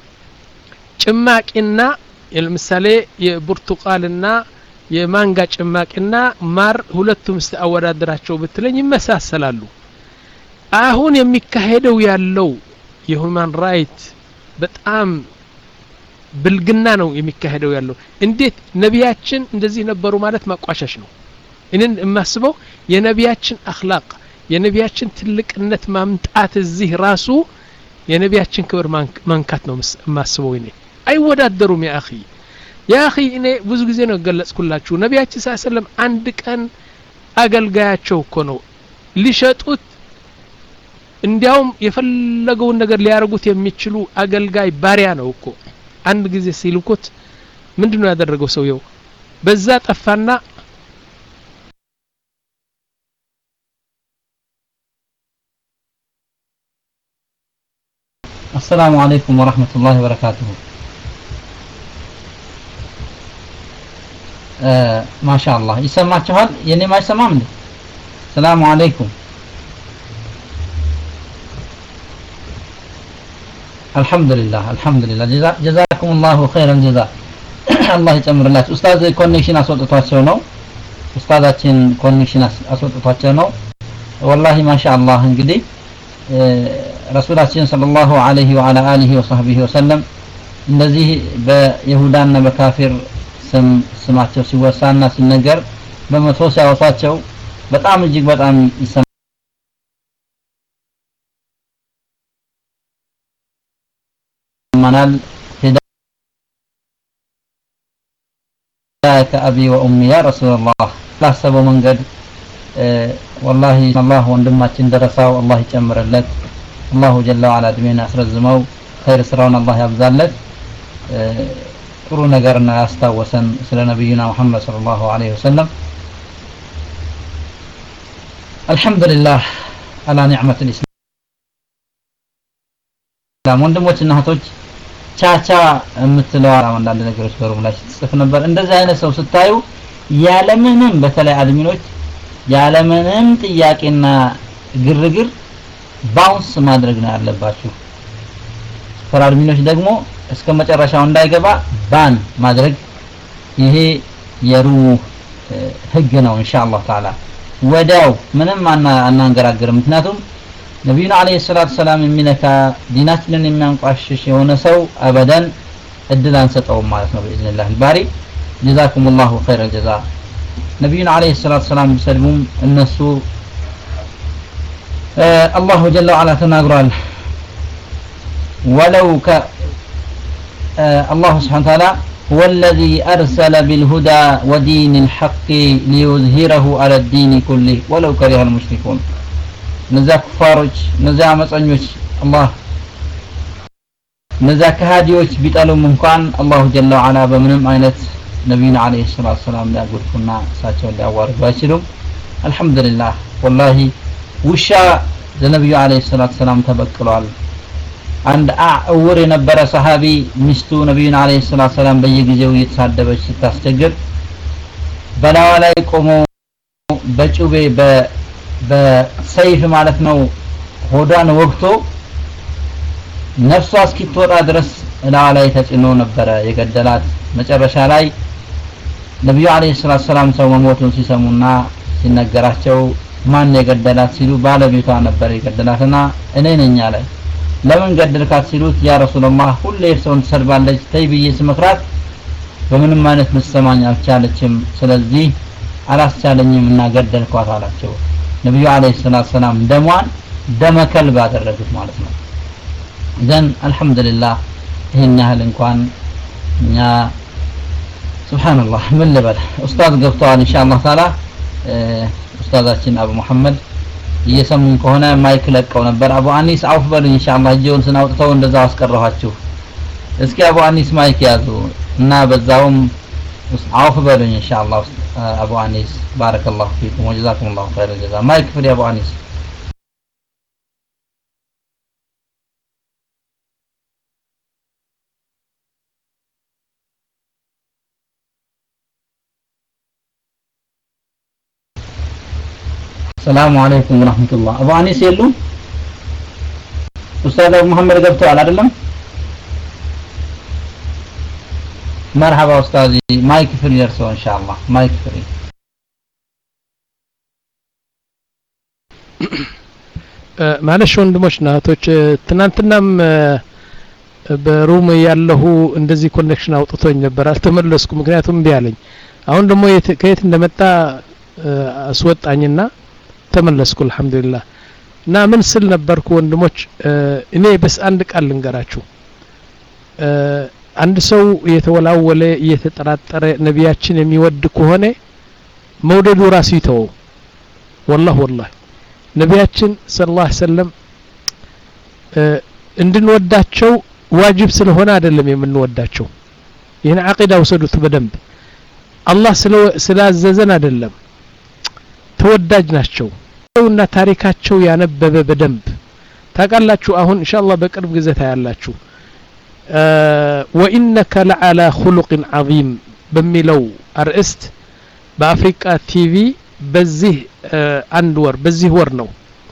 ጭማቂና ለምሳሌ የብርቱቃልና የማንጋ ጭማቂና ማር ሁለቱም አወዳድራቸው ብትለኝ ይመሳሰላሉ አሁን የሚካሄደው ያለው የሁማን ራይት በጣም ብልግና ነው የሚካሄደው ያለው እንዴት ነቢያችን እንደዚህ ነበሩ ማለት ማቋሻሽ ነው እነን የማስበው የነቢያችን አኽላቅ የነቢያችን ትልቅነት ማምጣት እዚህ ራሱ የነቢያችን ክብር ማንካት ነው የማስበው እኔ አይወዳደሩም ያ اخي ያ اخي እኔ ብዙ ጊዜ ነው ገለጽኩላችሁ ነቢያችን ሰለላሁ ዐለይሂ ወሰለም አንድ ቀን አገልጋያቸው እኮ ነው ሊሸጡት እንዲያውም የፈለገውን ነገር ሊያርጉት የሚችሉ አገልጋይ ባሪያ ነው እኮ አንድ ጊዜ ሲልኩት ምንድነው ያደረገው ሰውየው በዛ ጠፋና السلام عليكم ورحمة الله وبركاته آه ما شاء الله يسمع شهر يعني ما يسمع منه السلام عليكم الحمد لله الحمد لله جزا جزاكم الله خير الجزاء الله يجمر الله أستاذ كونكشن أسوأتواቸው ነው ኡስታዛችን ኮኔክሽን አስወጥቷቸው ነው والله ما شاء الله እንግዲህ ረሱላችን ሰለላሁ ዐለይሂ ወዐላ አሊሂ ወሰህቢሂ ወሰለም እንደዚህ በይሁዳና በካፊር ስም ስማቸው ሲወሳና ሲነገር በመቶ ሲያወጣቸው በጣም እጅግ በጣም ይሰማናል ذاك أبي وأمي يا رسول الله لا سبب منقد أه والله الله وندماتين درساو الله يجمر لك الله جل وعلا دمينا أسرزمو خير سرون الله يبذلك ጥሩ ነገርና ያስታወሰን ስለ ነብዩና መሐመድ ሰለላሁ ዐለይሂ ወሰለም አልহামዱሊላህ አላ ኒዕመት الاسلام ወንድሞችና እህቶች ቻቻ የምትለው አንዳንድ ነገሮች በሩም ላይ ጽፍ ነበር እንደዚህ አይነት ሰው ስታዩ ያለምንም በተለይ አድሚኖች ያለምንም ጥያቄና ግርግር ባውንስ ማድረግ ነው ያለባችሁ ፈራድሚኖች ደግሞ እስከ መጨረሻው እንዳይገባ ባን ማድረግ ይሄ የሩህ ህግ ነው ኢንሻአላህ ተዓላ ወዳው ምንም አናንገራገርም ምክንያቱም ነብዩና አለይሂ ሰላቱ ሰላም የሚነካ ዲናችንን የሚያንቋሽሽ የሆነ ሰው አበዳን እድል አንሰጠውም ማለት ነው በኢዝኒላህ ባሪ ጀዛኩሙላሁ ኸይረል ጀዛ ነብዩና አለይሂ ሰላቱ ሰላም ቢሰልሙም እነሱ الله جل وعلا تناغرال ولو ك الله سبحانه وتعالى هو الذي أرسل بالهدى ودين الحق ليظهره على الدين كله ولو كره المشركون نزا كفارج نزا مصنيوش الله نزا كهاديوش بيطالو منكان الله جل وعلا بمنم عينت نبينا عليه الصلاة والسلام لا يقولكنا ساتشو اللي أوارد باشلهم الحمد لله والله ውሻ ለነብዩ አለይሂ ሰላቱ ሰላም ተበቅሏል አንድ አውር የነበረ ሰሃቢ ሚስቱ ነብዩን አለይሂ ሰላቱ ሰላም በየጊዜው እየተሳደበች ስታስቸግር በላዋ ላይ ቆሞ በጩቤ በሰይፍ ማለት ነው ሆዳን ወግቶ ነፍሷ እስኪትወጣ ድረስ ላዋ ላይ ተጭኖ ነበረ የገደላት መጨረሻ ላይ ነብዩ አለይሂ ሰላቱ ሰላም ሰው መሞቱን ሲሰሙና ሲነገራቸው ማን የገደላት ሲሉ ባለቤቷ ነበር የገደላትና እኔ ነኝ አለ ለምን ገደልካት ሲሉት ያ ረሱላህ ሁሌ እርሶን ተሰድባለች ተይብዬ ስመክራት በምንም አይነት መሰማኝ አልቻለችም ስለዚህ አላስቻለኝም እና ገደልኳት አላቸው ነብዩ አለይሂ ሰላቱ ሰላም ደሟን ደመከልብ አደረጉት ማለት ነው ዘን አልহামዱሊላህ ይሄን ያህል እንኳን እኛ ሱብሃንአላህ ምን ልበል ኡስታዝ ገብተዋል ኢንሻአላህ ተዓላ ኡስታዛችን አቡ መሐመድ እየሰሙን ከሆነ ማይክ ለቀው ነበር አቡ አኒስ አውፍ በሉ ኢንሻአላህ ጆን ስናውጥተው እንደዛው አስቀረኋችሁ እስኪ አቡ አኒስ ማይክ ያዙ እና በዛውም አውፍ በሉ ኢንሻአላህ አቡ አኒስ ባረከላሁ ፊኩም ወጀዛኩሙላሁ ኸይረል ጀዛ ማይክ ፍሪ አቡ አኒስ السلام عليكم ورحمة الله أبو أنيس يلو أستاذ أبو محمد قبتوا على عدلم مرحبا أستاذي مايك فري يرسو إن شاء الله مايك فري معلش ወንድሞች ናቶች ትናንትናም በሩም ያለሁ እንደዚህ ኮኔክሽን አውጥቶኝ ነበር አልተመለስኩም ምክንያቱም እምቢ አለኝ አሁን ደግሞ ከየት እንደመጣ አስወጣኝና ተመለስኩ አልহামዱሊላህ እና ምን ስል ነበርኩ ወንድሞች እኔ በስ አንድ ቃል ልንገራችሁ አንድ ሰው የተወላወለ የተጠራጠረ ነቢያችን የሚወድ ከሆነ መውደዱ ራሱ ይተው والله والله ነቢያችን ሰለላሁ ዐለይሂ ወሰለም እንድንወዳቸው ዋጅብ ስለሆነ አይደለም የምንወዳቸው ይሄን አቂዳ ወሰዱት በደንብ አላህ ስላዘዘን አይደለም ተወዳጅ ናቸው እና ታሪካቸው ያነበበ በደንብ ታቃላችሁ አሁን ኢንሻአላህ በቅርብ ጊዜ ታያላችሁ وإنك لعلى خلق عظيم በሚለው አርእስት በአፍሪካ ቲቪ በዚህ አንድ ወር በዚህ ወር ነው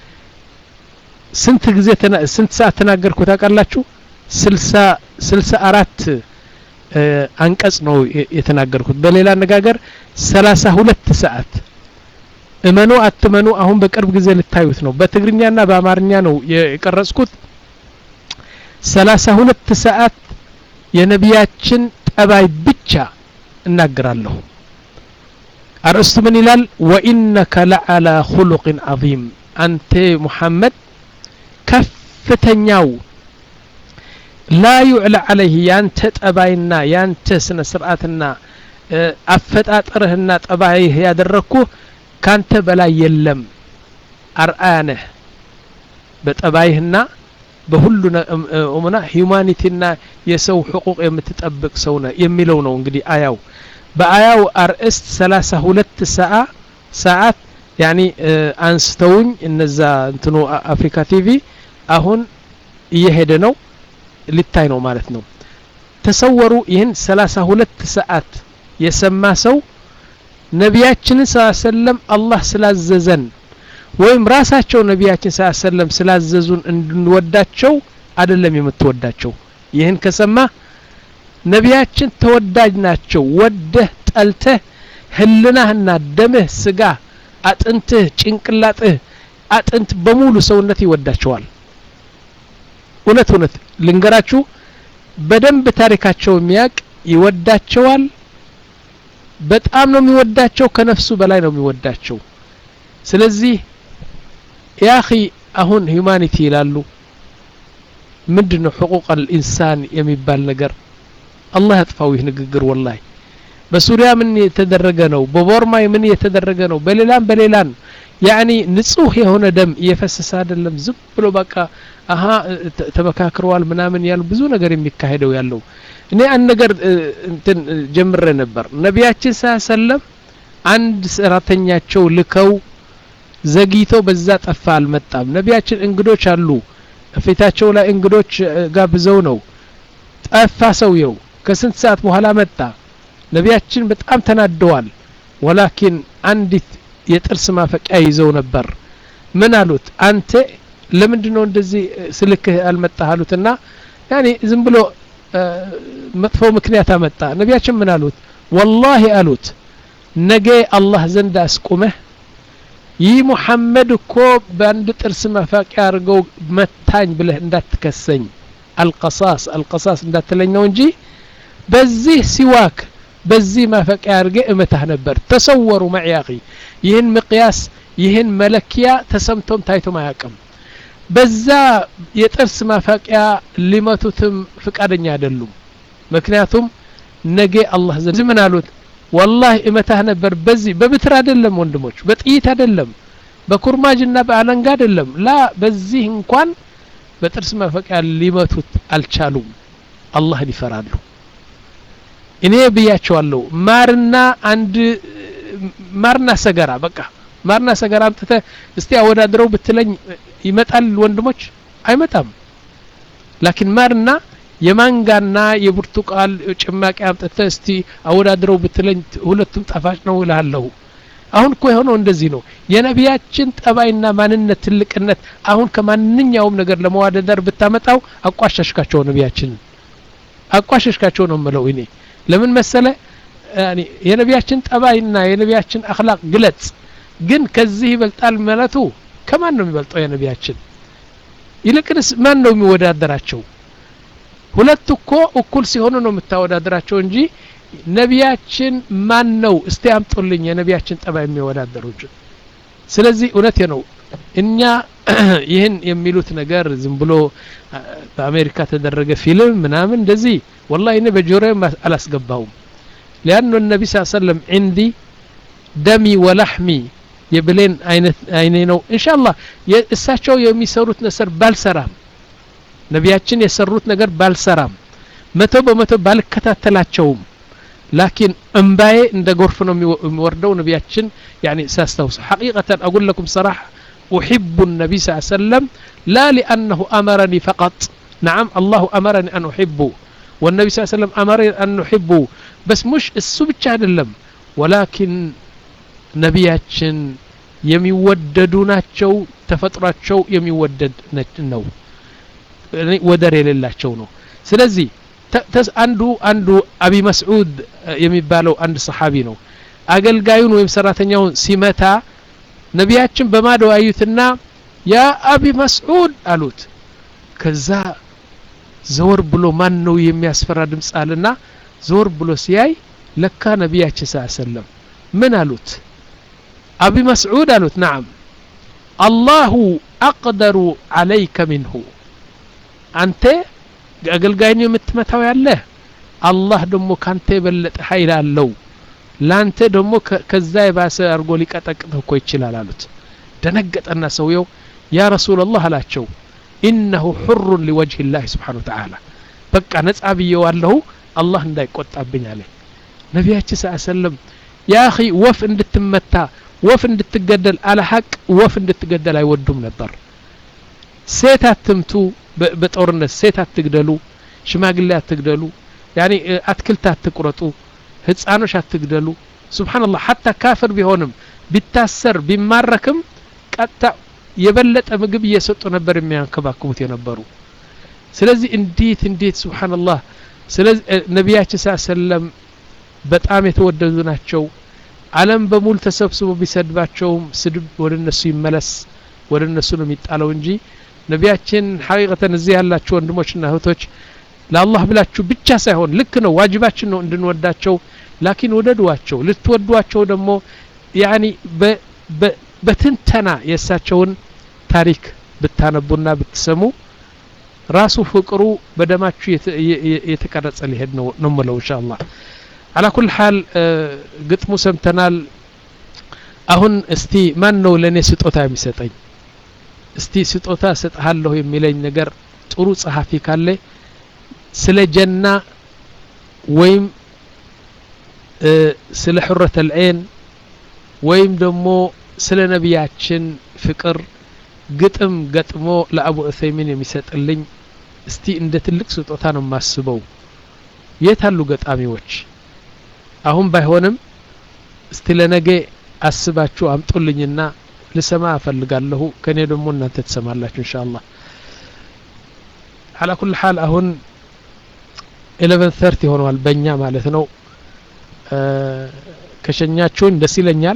ስንት ጊዜ ስንት ሰዓት ተናገርኩ ታቃላችሁ ስልሳ ስልሳ አራት አንቀጽ ነው የተናገርኩት በሌላ አነጋገር ሰላሳ ሁለት ሰዓት እመኑ አትመኑ አሁን በቅርብ ጊዜ ልታዩት ነው በትግርኛና በአማርኛ ነው የቀረጽኩት ሰላሳ ሁለት ሰዓት የነቢያችን ጠባይ ብቻ እናገራለሁ አርዕስቱ ምን ይላል ወኢነከ ለዓላ خلق عظيم አንተ ሙሐመድ ከፍተኛው لا يعلى عليه ያንተ ጠባይና ያንተ ስነ ስርዓትና አፈጣጠርህና ጠባይህ ያደረኩ ካንተ በላይ የለም አርአያነ በጠባይህና በሁሉ ኡማና ሂዩማኒቲና የሰው حقوق የምትጠብቅ ሰው ነው የሚለው ነው እንግዲህ አያው በአያው አርእስት ሰላሳ ሁለት ሰዓት ሰዓት يعني አንስተውኝ እነዛ እንትኑ አፍሪካ ቲቪ አሁን እየሄደ ነው ሊታይ ነው ማለት ነው ተሰወሩ ይህን ሰላሳ ሁለት ሰዓት የሰማ ሰው ነቢያችን ሰለላሁ ዐለይሂ ወሰለም አላህ ስላዘዘን ወይም ራሳቸው ነቢያችን ሰለላሁ ዐለይሂ ወሰለም ስላዘዙን እንድንወዳቸው አይደለም የምትወዳቸው ይህን ከሰማ ነቢያችን ተወዳጅ ናቸው ወደህ ጠልተህ ህልናህና ደምህ ስጋ አጥንትህ ጭንቅላትህ አጥንት በሙሉ ሰውነት ይወዳቸዋል እውነት እውነት ልንገራችሁ በደንብ ታሪካቸው የሚያቅ ይወዳቸዋል በጣም ነው የሚወዳቸው ከነፍሱ በላይ ነው የሚወዳቸው ስለዚህ ያ اخي አሁን ሂዩማኒቲ ይላሉ ምንድነው حقوق الانسان የሚባል ነገር አላህ ያጥፋው ይህ ንግግር ወላሂ በሱሪያ ምን የተደረገ ነው በቦርማ ምን የተደረገ ነው በሌላም በሌላን يعني ንጹህ የሆነ ደም እየፈሰሰ አይደለም ዝም ብሎ በቃ አሃ ተመካክረዋል ምናምን ያሉ ብዙ ነገር የሚካሄደው ያለው እኔ አንድ ነገር እንትን ጀምሬ ነበር ነቢያችን ሰለላሁ አንድ ሰራተኛቸው ልከው ዘግይቶ በዛ ጠፋ አልመጣም ነቢያችን እንግዶች አሉ ፊታቸው ላይ እንግዶች ጋብዘው ነው ጠፋ ሰውየው ከስንት ሰዓት በኋላ መጣ ነቢያችን በጣም ተናደዋል ወላኪን አንዲት የጥርስ ማፈቂያ ይዘው ነበር ምን አሉት አንተ ለምንድነው እንደዚህ ስልክህ አልመጣህ አሉትና ያኒ ዝም ብሎ መጥፎ ምክንያት አመጣ ነቢያችን ምን አሉት والله አሉት ነገ አላህ ዘንድ አስቆመህ ይህ ሙሐመድ እኮ በአንድ ጥርስ ማፈቂያ አርገው መታኝ ብለህ እንዳትከሰኝ القصاص القصاص እንዳትለኛው እንጂ በዚህ ሲዋክ በዚህ ማፈቂያ አርገ እመታህ ነበር ተሰወሩ ማዕያኺ ይህን መቅያስ ይህን መለኪያ ተሰምቶም ታይቶም አያውቅም በዛ የጥርስ ማፈቂያ ሊመቱትም ፍቃደኛ አይደሉም ምክንያቱም ነገ አላህ ዘንድ ምን አሉት والله እመታህ ነበር በዚህ በብትር አይደለም ወንድሞች በጥይት አይደለም በኩርማጅና በአለንጋ አይደለም ላ በዚህ እንኳን በጥርስ ማፈቂያ ሊመቱት አልቻሉም አላህ ይፈራሉ እኔ ብያቸዋለሁ ማርና አንድ ማርና ሰገራ በቃ ማርና ሰገራ አምጥተ እስቲ አወዳድረው ብትለኝ ይመጣል ወንድሞች አይመጣም ላኪን ማርና የማንጋና የብርቱቃል ጭማቂ አምጥተ እስቲ አወዳድረው ብትለኝ ሁለቱም ጣፋጭ ነው እላለሁ አሁን እኮ የሆነው እንደዚህ ነው የነቢያችን ጠባይና ማንነት ትልቅነት አሁን ከማንኛውም ነገር ለመዋደዳር ብታመጣው አቋሸሽካቸው ነቢያችን አቋሸሽካቸው ነው ማለት እኔ ለምን መሰለ ያኒ የነቢያችን ጠባይና የነቢያችን አኽላቅ ግለጽ ግን ከዚህ ይበልጣል ማለቱ ከማን ነው የሚበልጠው የነቢያችን ይልቅንስ ማን ነው የሚወዳደራቸው ሁለት እኮ እኩል ሲሆኑ ነው የምታወዳደራቸው እንጂ ነቢያችን ማን ነው እስቲ አምጡልኝ የነቢያችን ጠባይ የሚወዳደሩት ስለዚህ እውነቴ ነው እኛ ይህን የሚሉት ነገር ዝም ብሎ በአሜሪካ ተደረገ ፊልም ምናምን እንደዚህ والله እኔ በጆሮዬ አላስገባውም لانه النبي صلى الله عليه وسلم عندي دمي ولحمي የብሌን አይነት አይኔ ነው ኢንሻአላህ እሳቸው የሚሰሩት ነገር ባልሰራም ነቢያችን የሰሩት ነገር ባልሰራም መቶ በመቶ ባልከታተላቸውም لكن እንባዬ እንደ ጎርፍ ነው የሚወርደው ነቢያችን يعني ሳስተውስ حقيقة اقول لكم صراحة احب النبي صلى الله عليه وسلم لا لانه امرني فقط نعم الله امرني ان احبه والنبي صلى الله عليه وسلم امرني ان احبه بس مش እሱ ብቻ አይደለም ولكن ነቢያችን የሚወደዱ ናቸው ተፈጥሯቸው የሚወደድ ነው ወደር የሌላቸው ነው ስለዚህ አንዱ አንዱ አቢ መስዑድ የሚባለው አንድ ሰሃቢ ነው አገልጋዩን ወይም ሰራተኛውን ሲመታ ነቢያችን በማዶ አዩትና ያ አቢ መስዑድ አሉት ከዛ ዘወር ብሎ ማን ነው የሚያስፈራ ድምጽ አለና ዘወር ብሎ ሲያይ ለካ ነቢያችን ሰለላሁ ምን አሉት አቢ መስዑድ አሉት نعم الله اقدر عليك منه አንተ አገልጋይን የምትመታው ያለ አላህ ደግሞ ካንተ የበለጠ ኃይል አለው ላንተ ደግሞ ከዛ የባሰ አርጎ ሊቀጠቅጥህ እኮ ይችላል አሉት ደነገጠና ሰውየው ያ ረሱላህ አላቸው انه حر لوجه الله سبحانه وتعالى በቃ ነጻ ብየዋለሁ አላህ እንዳይቆጣብኝ አለ ነቢያችን ሰለላሁ ያ اخي ወፍ እንድትመታ ወፍ እንድትገደል አለ ሐቅ ወፍ እንድትገደል አይወዱም ነበር ሴት አትምቱ በጦርነት ሴት አትግደሉ ሽማግሌ አትግደሉ يعني አትክልት አትቁረጡ ህፃኖች አትግደሉ ሱብሃንአላህ حتى ካፍር ቢሆንም ቢታሰር ቢማረክም ቀጣ የበለጠ ምግብ እየሰጡ ነበር የሚያንከባክቡት የነበሩ ስለዚህ እንዴት እንዴት ሱብሃንአላህ ስለዚህ ነቢያችን ሰለላሁ በጣም የተወደዱ ናቸው ዓለም በሙሉ ተሰብስቦ ቢሰድባቸውም ስድብ ወደነሱ ይመለስ ወደነሱ ነው የሚጣለው እንጂ ነቢያችን ሐቂቀተን እዚህ ያላችሁ ወንድሞችና እህቶች ለአላህ ብላችሁ ብቻ ሳይሆን ልክ ነው ዋጅባችን ነው እንድንወዳቸው ላኪን ወደዷቸው ልትወዷቸው ደግሞ ያኒ በትንተና የሳቸውን ታሪክ ብታነቡና ብትሰሙ ራሱ ፍቅሩ በደማችሁ የተቀረጸ ሊሄድ ነው ነው ማለት ኢንሻአላህ على كل حال ግጥሙ ሰምተናል አሁን እስቲ ማን ነው ለኔ ስጦታ የሚሰጠኝ እስቲ ስጦታ ሰጣለሁ የሚለኝ ነገር ጥሩ ጸሐፊ ካለ ስለ ጀና ወይም ስለ حرة العين ወይም ደግሞ ስለ ነቢያችን ፍቅር ግጥም ገጥሞ ለአቡ ዑሰይሚን የሚሰጥልኝ እስቲ እንደ ትልቅ ስጦታ ነው ማስበው የታሉ ገጣሚዎች አሁን ባይሆንም እስቲ ለነገ አስባችሁ አምጡልኝና ልሰማ እፈልጋለሁ ከኔ ደግሞ እናንተ ተሰማላችሁ ኢንሻአላህ على كل حال አሁን eleven thirty ሆኗል በእኛ ማለት ነው ከሸኛችሁን ደስ ይለኛል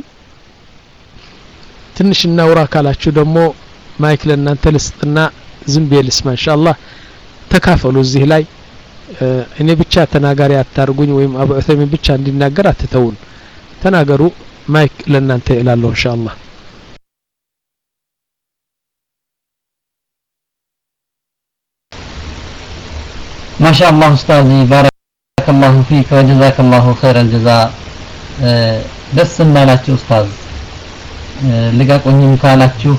ትንሽ እናውራ ካላችሁ ደግሞ ማይክ ለእናንተ ልስጥና ዝም ብዬ ልስማ ኢንሻአላህ ተካፈሉ እዚህ ላይ እኔ ብቻ ተናጋሪ አታርጉኝ ወይም አቡ ዑሰይሚን ብቻ እንዲናገር አትተውን ተናገሩ ማይክ ለእናንተ እላለሁ ኢንሻአላህ ما شاء الله أستاذي بارك الله فيك وجزاك الله خير الجزاء دس مالاتشو أستاذ لقاكم كالاتشو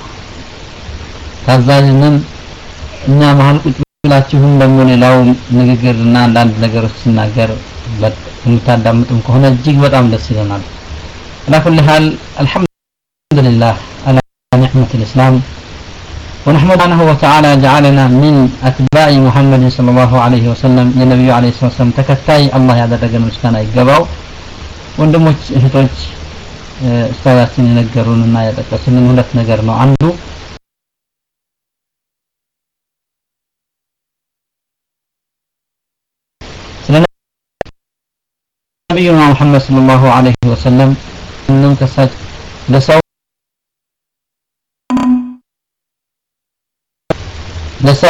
ታዛዥነን እኛ መሀል ቁጭ ብላችሁም ደግሞ ሌላው ንግግርና አንዳንድ ነገሮች ሲናገር በምታዳምጡም ከሆነ እጅግ በጣም ደስ ይለናል على كل حال الحمد لله على نعمة الإسلام ونحمد سبحانه وتعالى جعلنا من أتباع محمد صلى الله عليه وسلم የነብዩ عليه الصلاة والسلام ተከታይ አላህ ያደረገን ምስጋና ይገባው ወንድሞች እህቶች ኡስታዛችን የነገሩንና ያጠቀሱልን ሁለት ነገር ነው አንዱ ነብዩና መሐመድ ሰለላሁ ዐለይሂ ወሰለም እንም ከሳት ለሰው ለሰው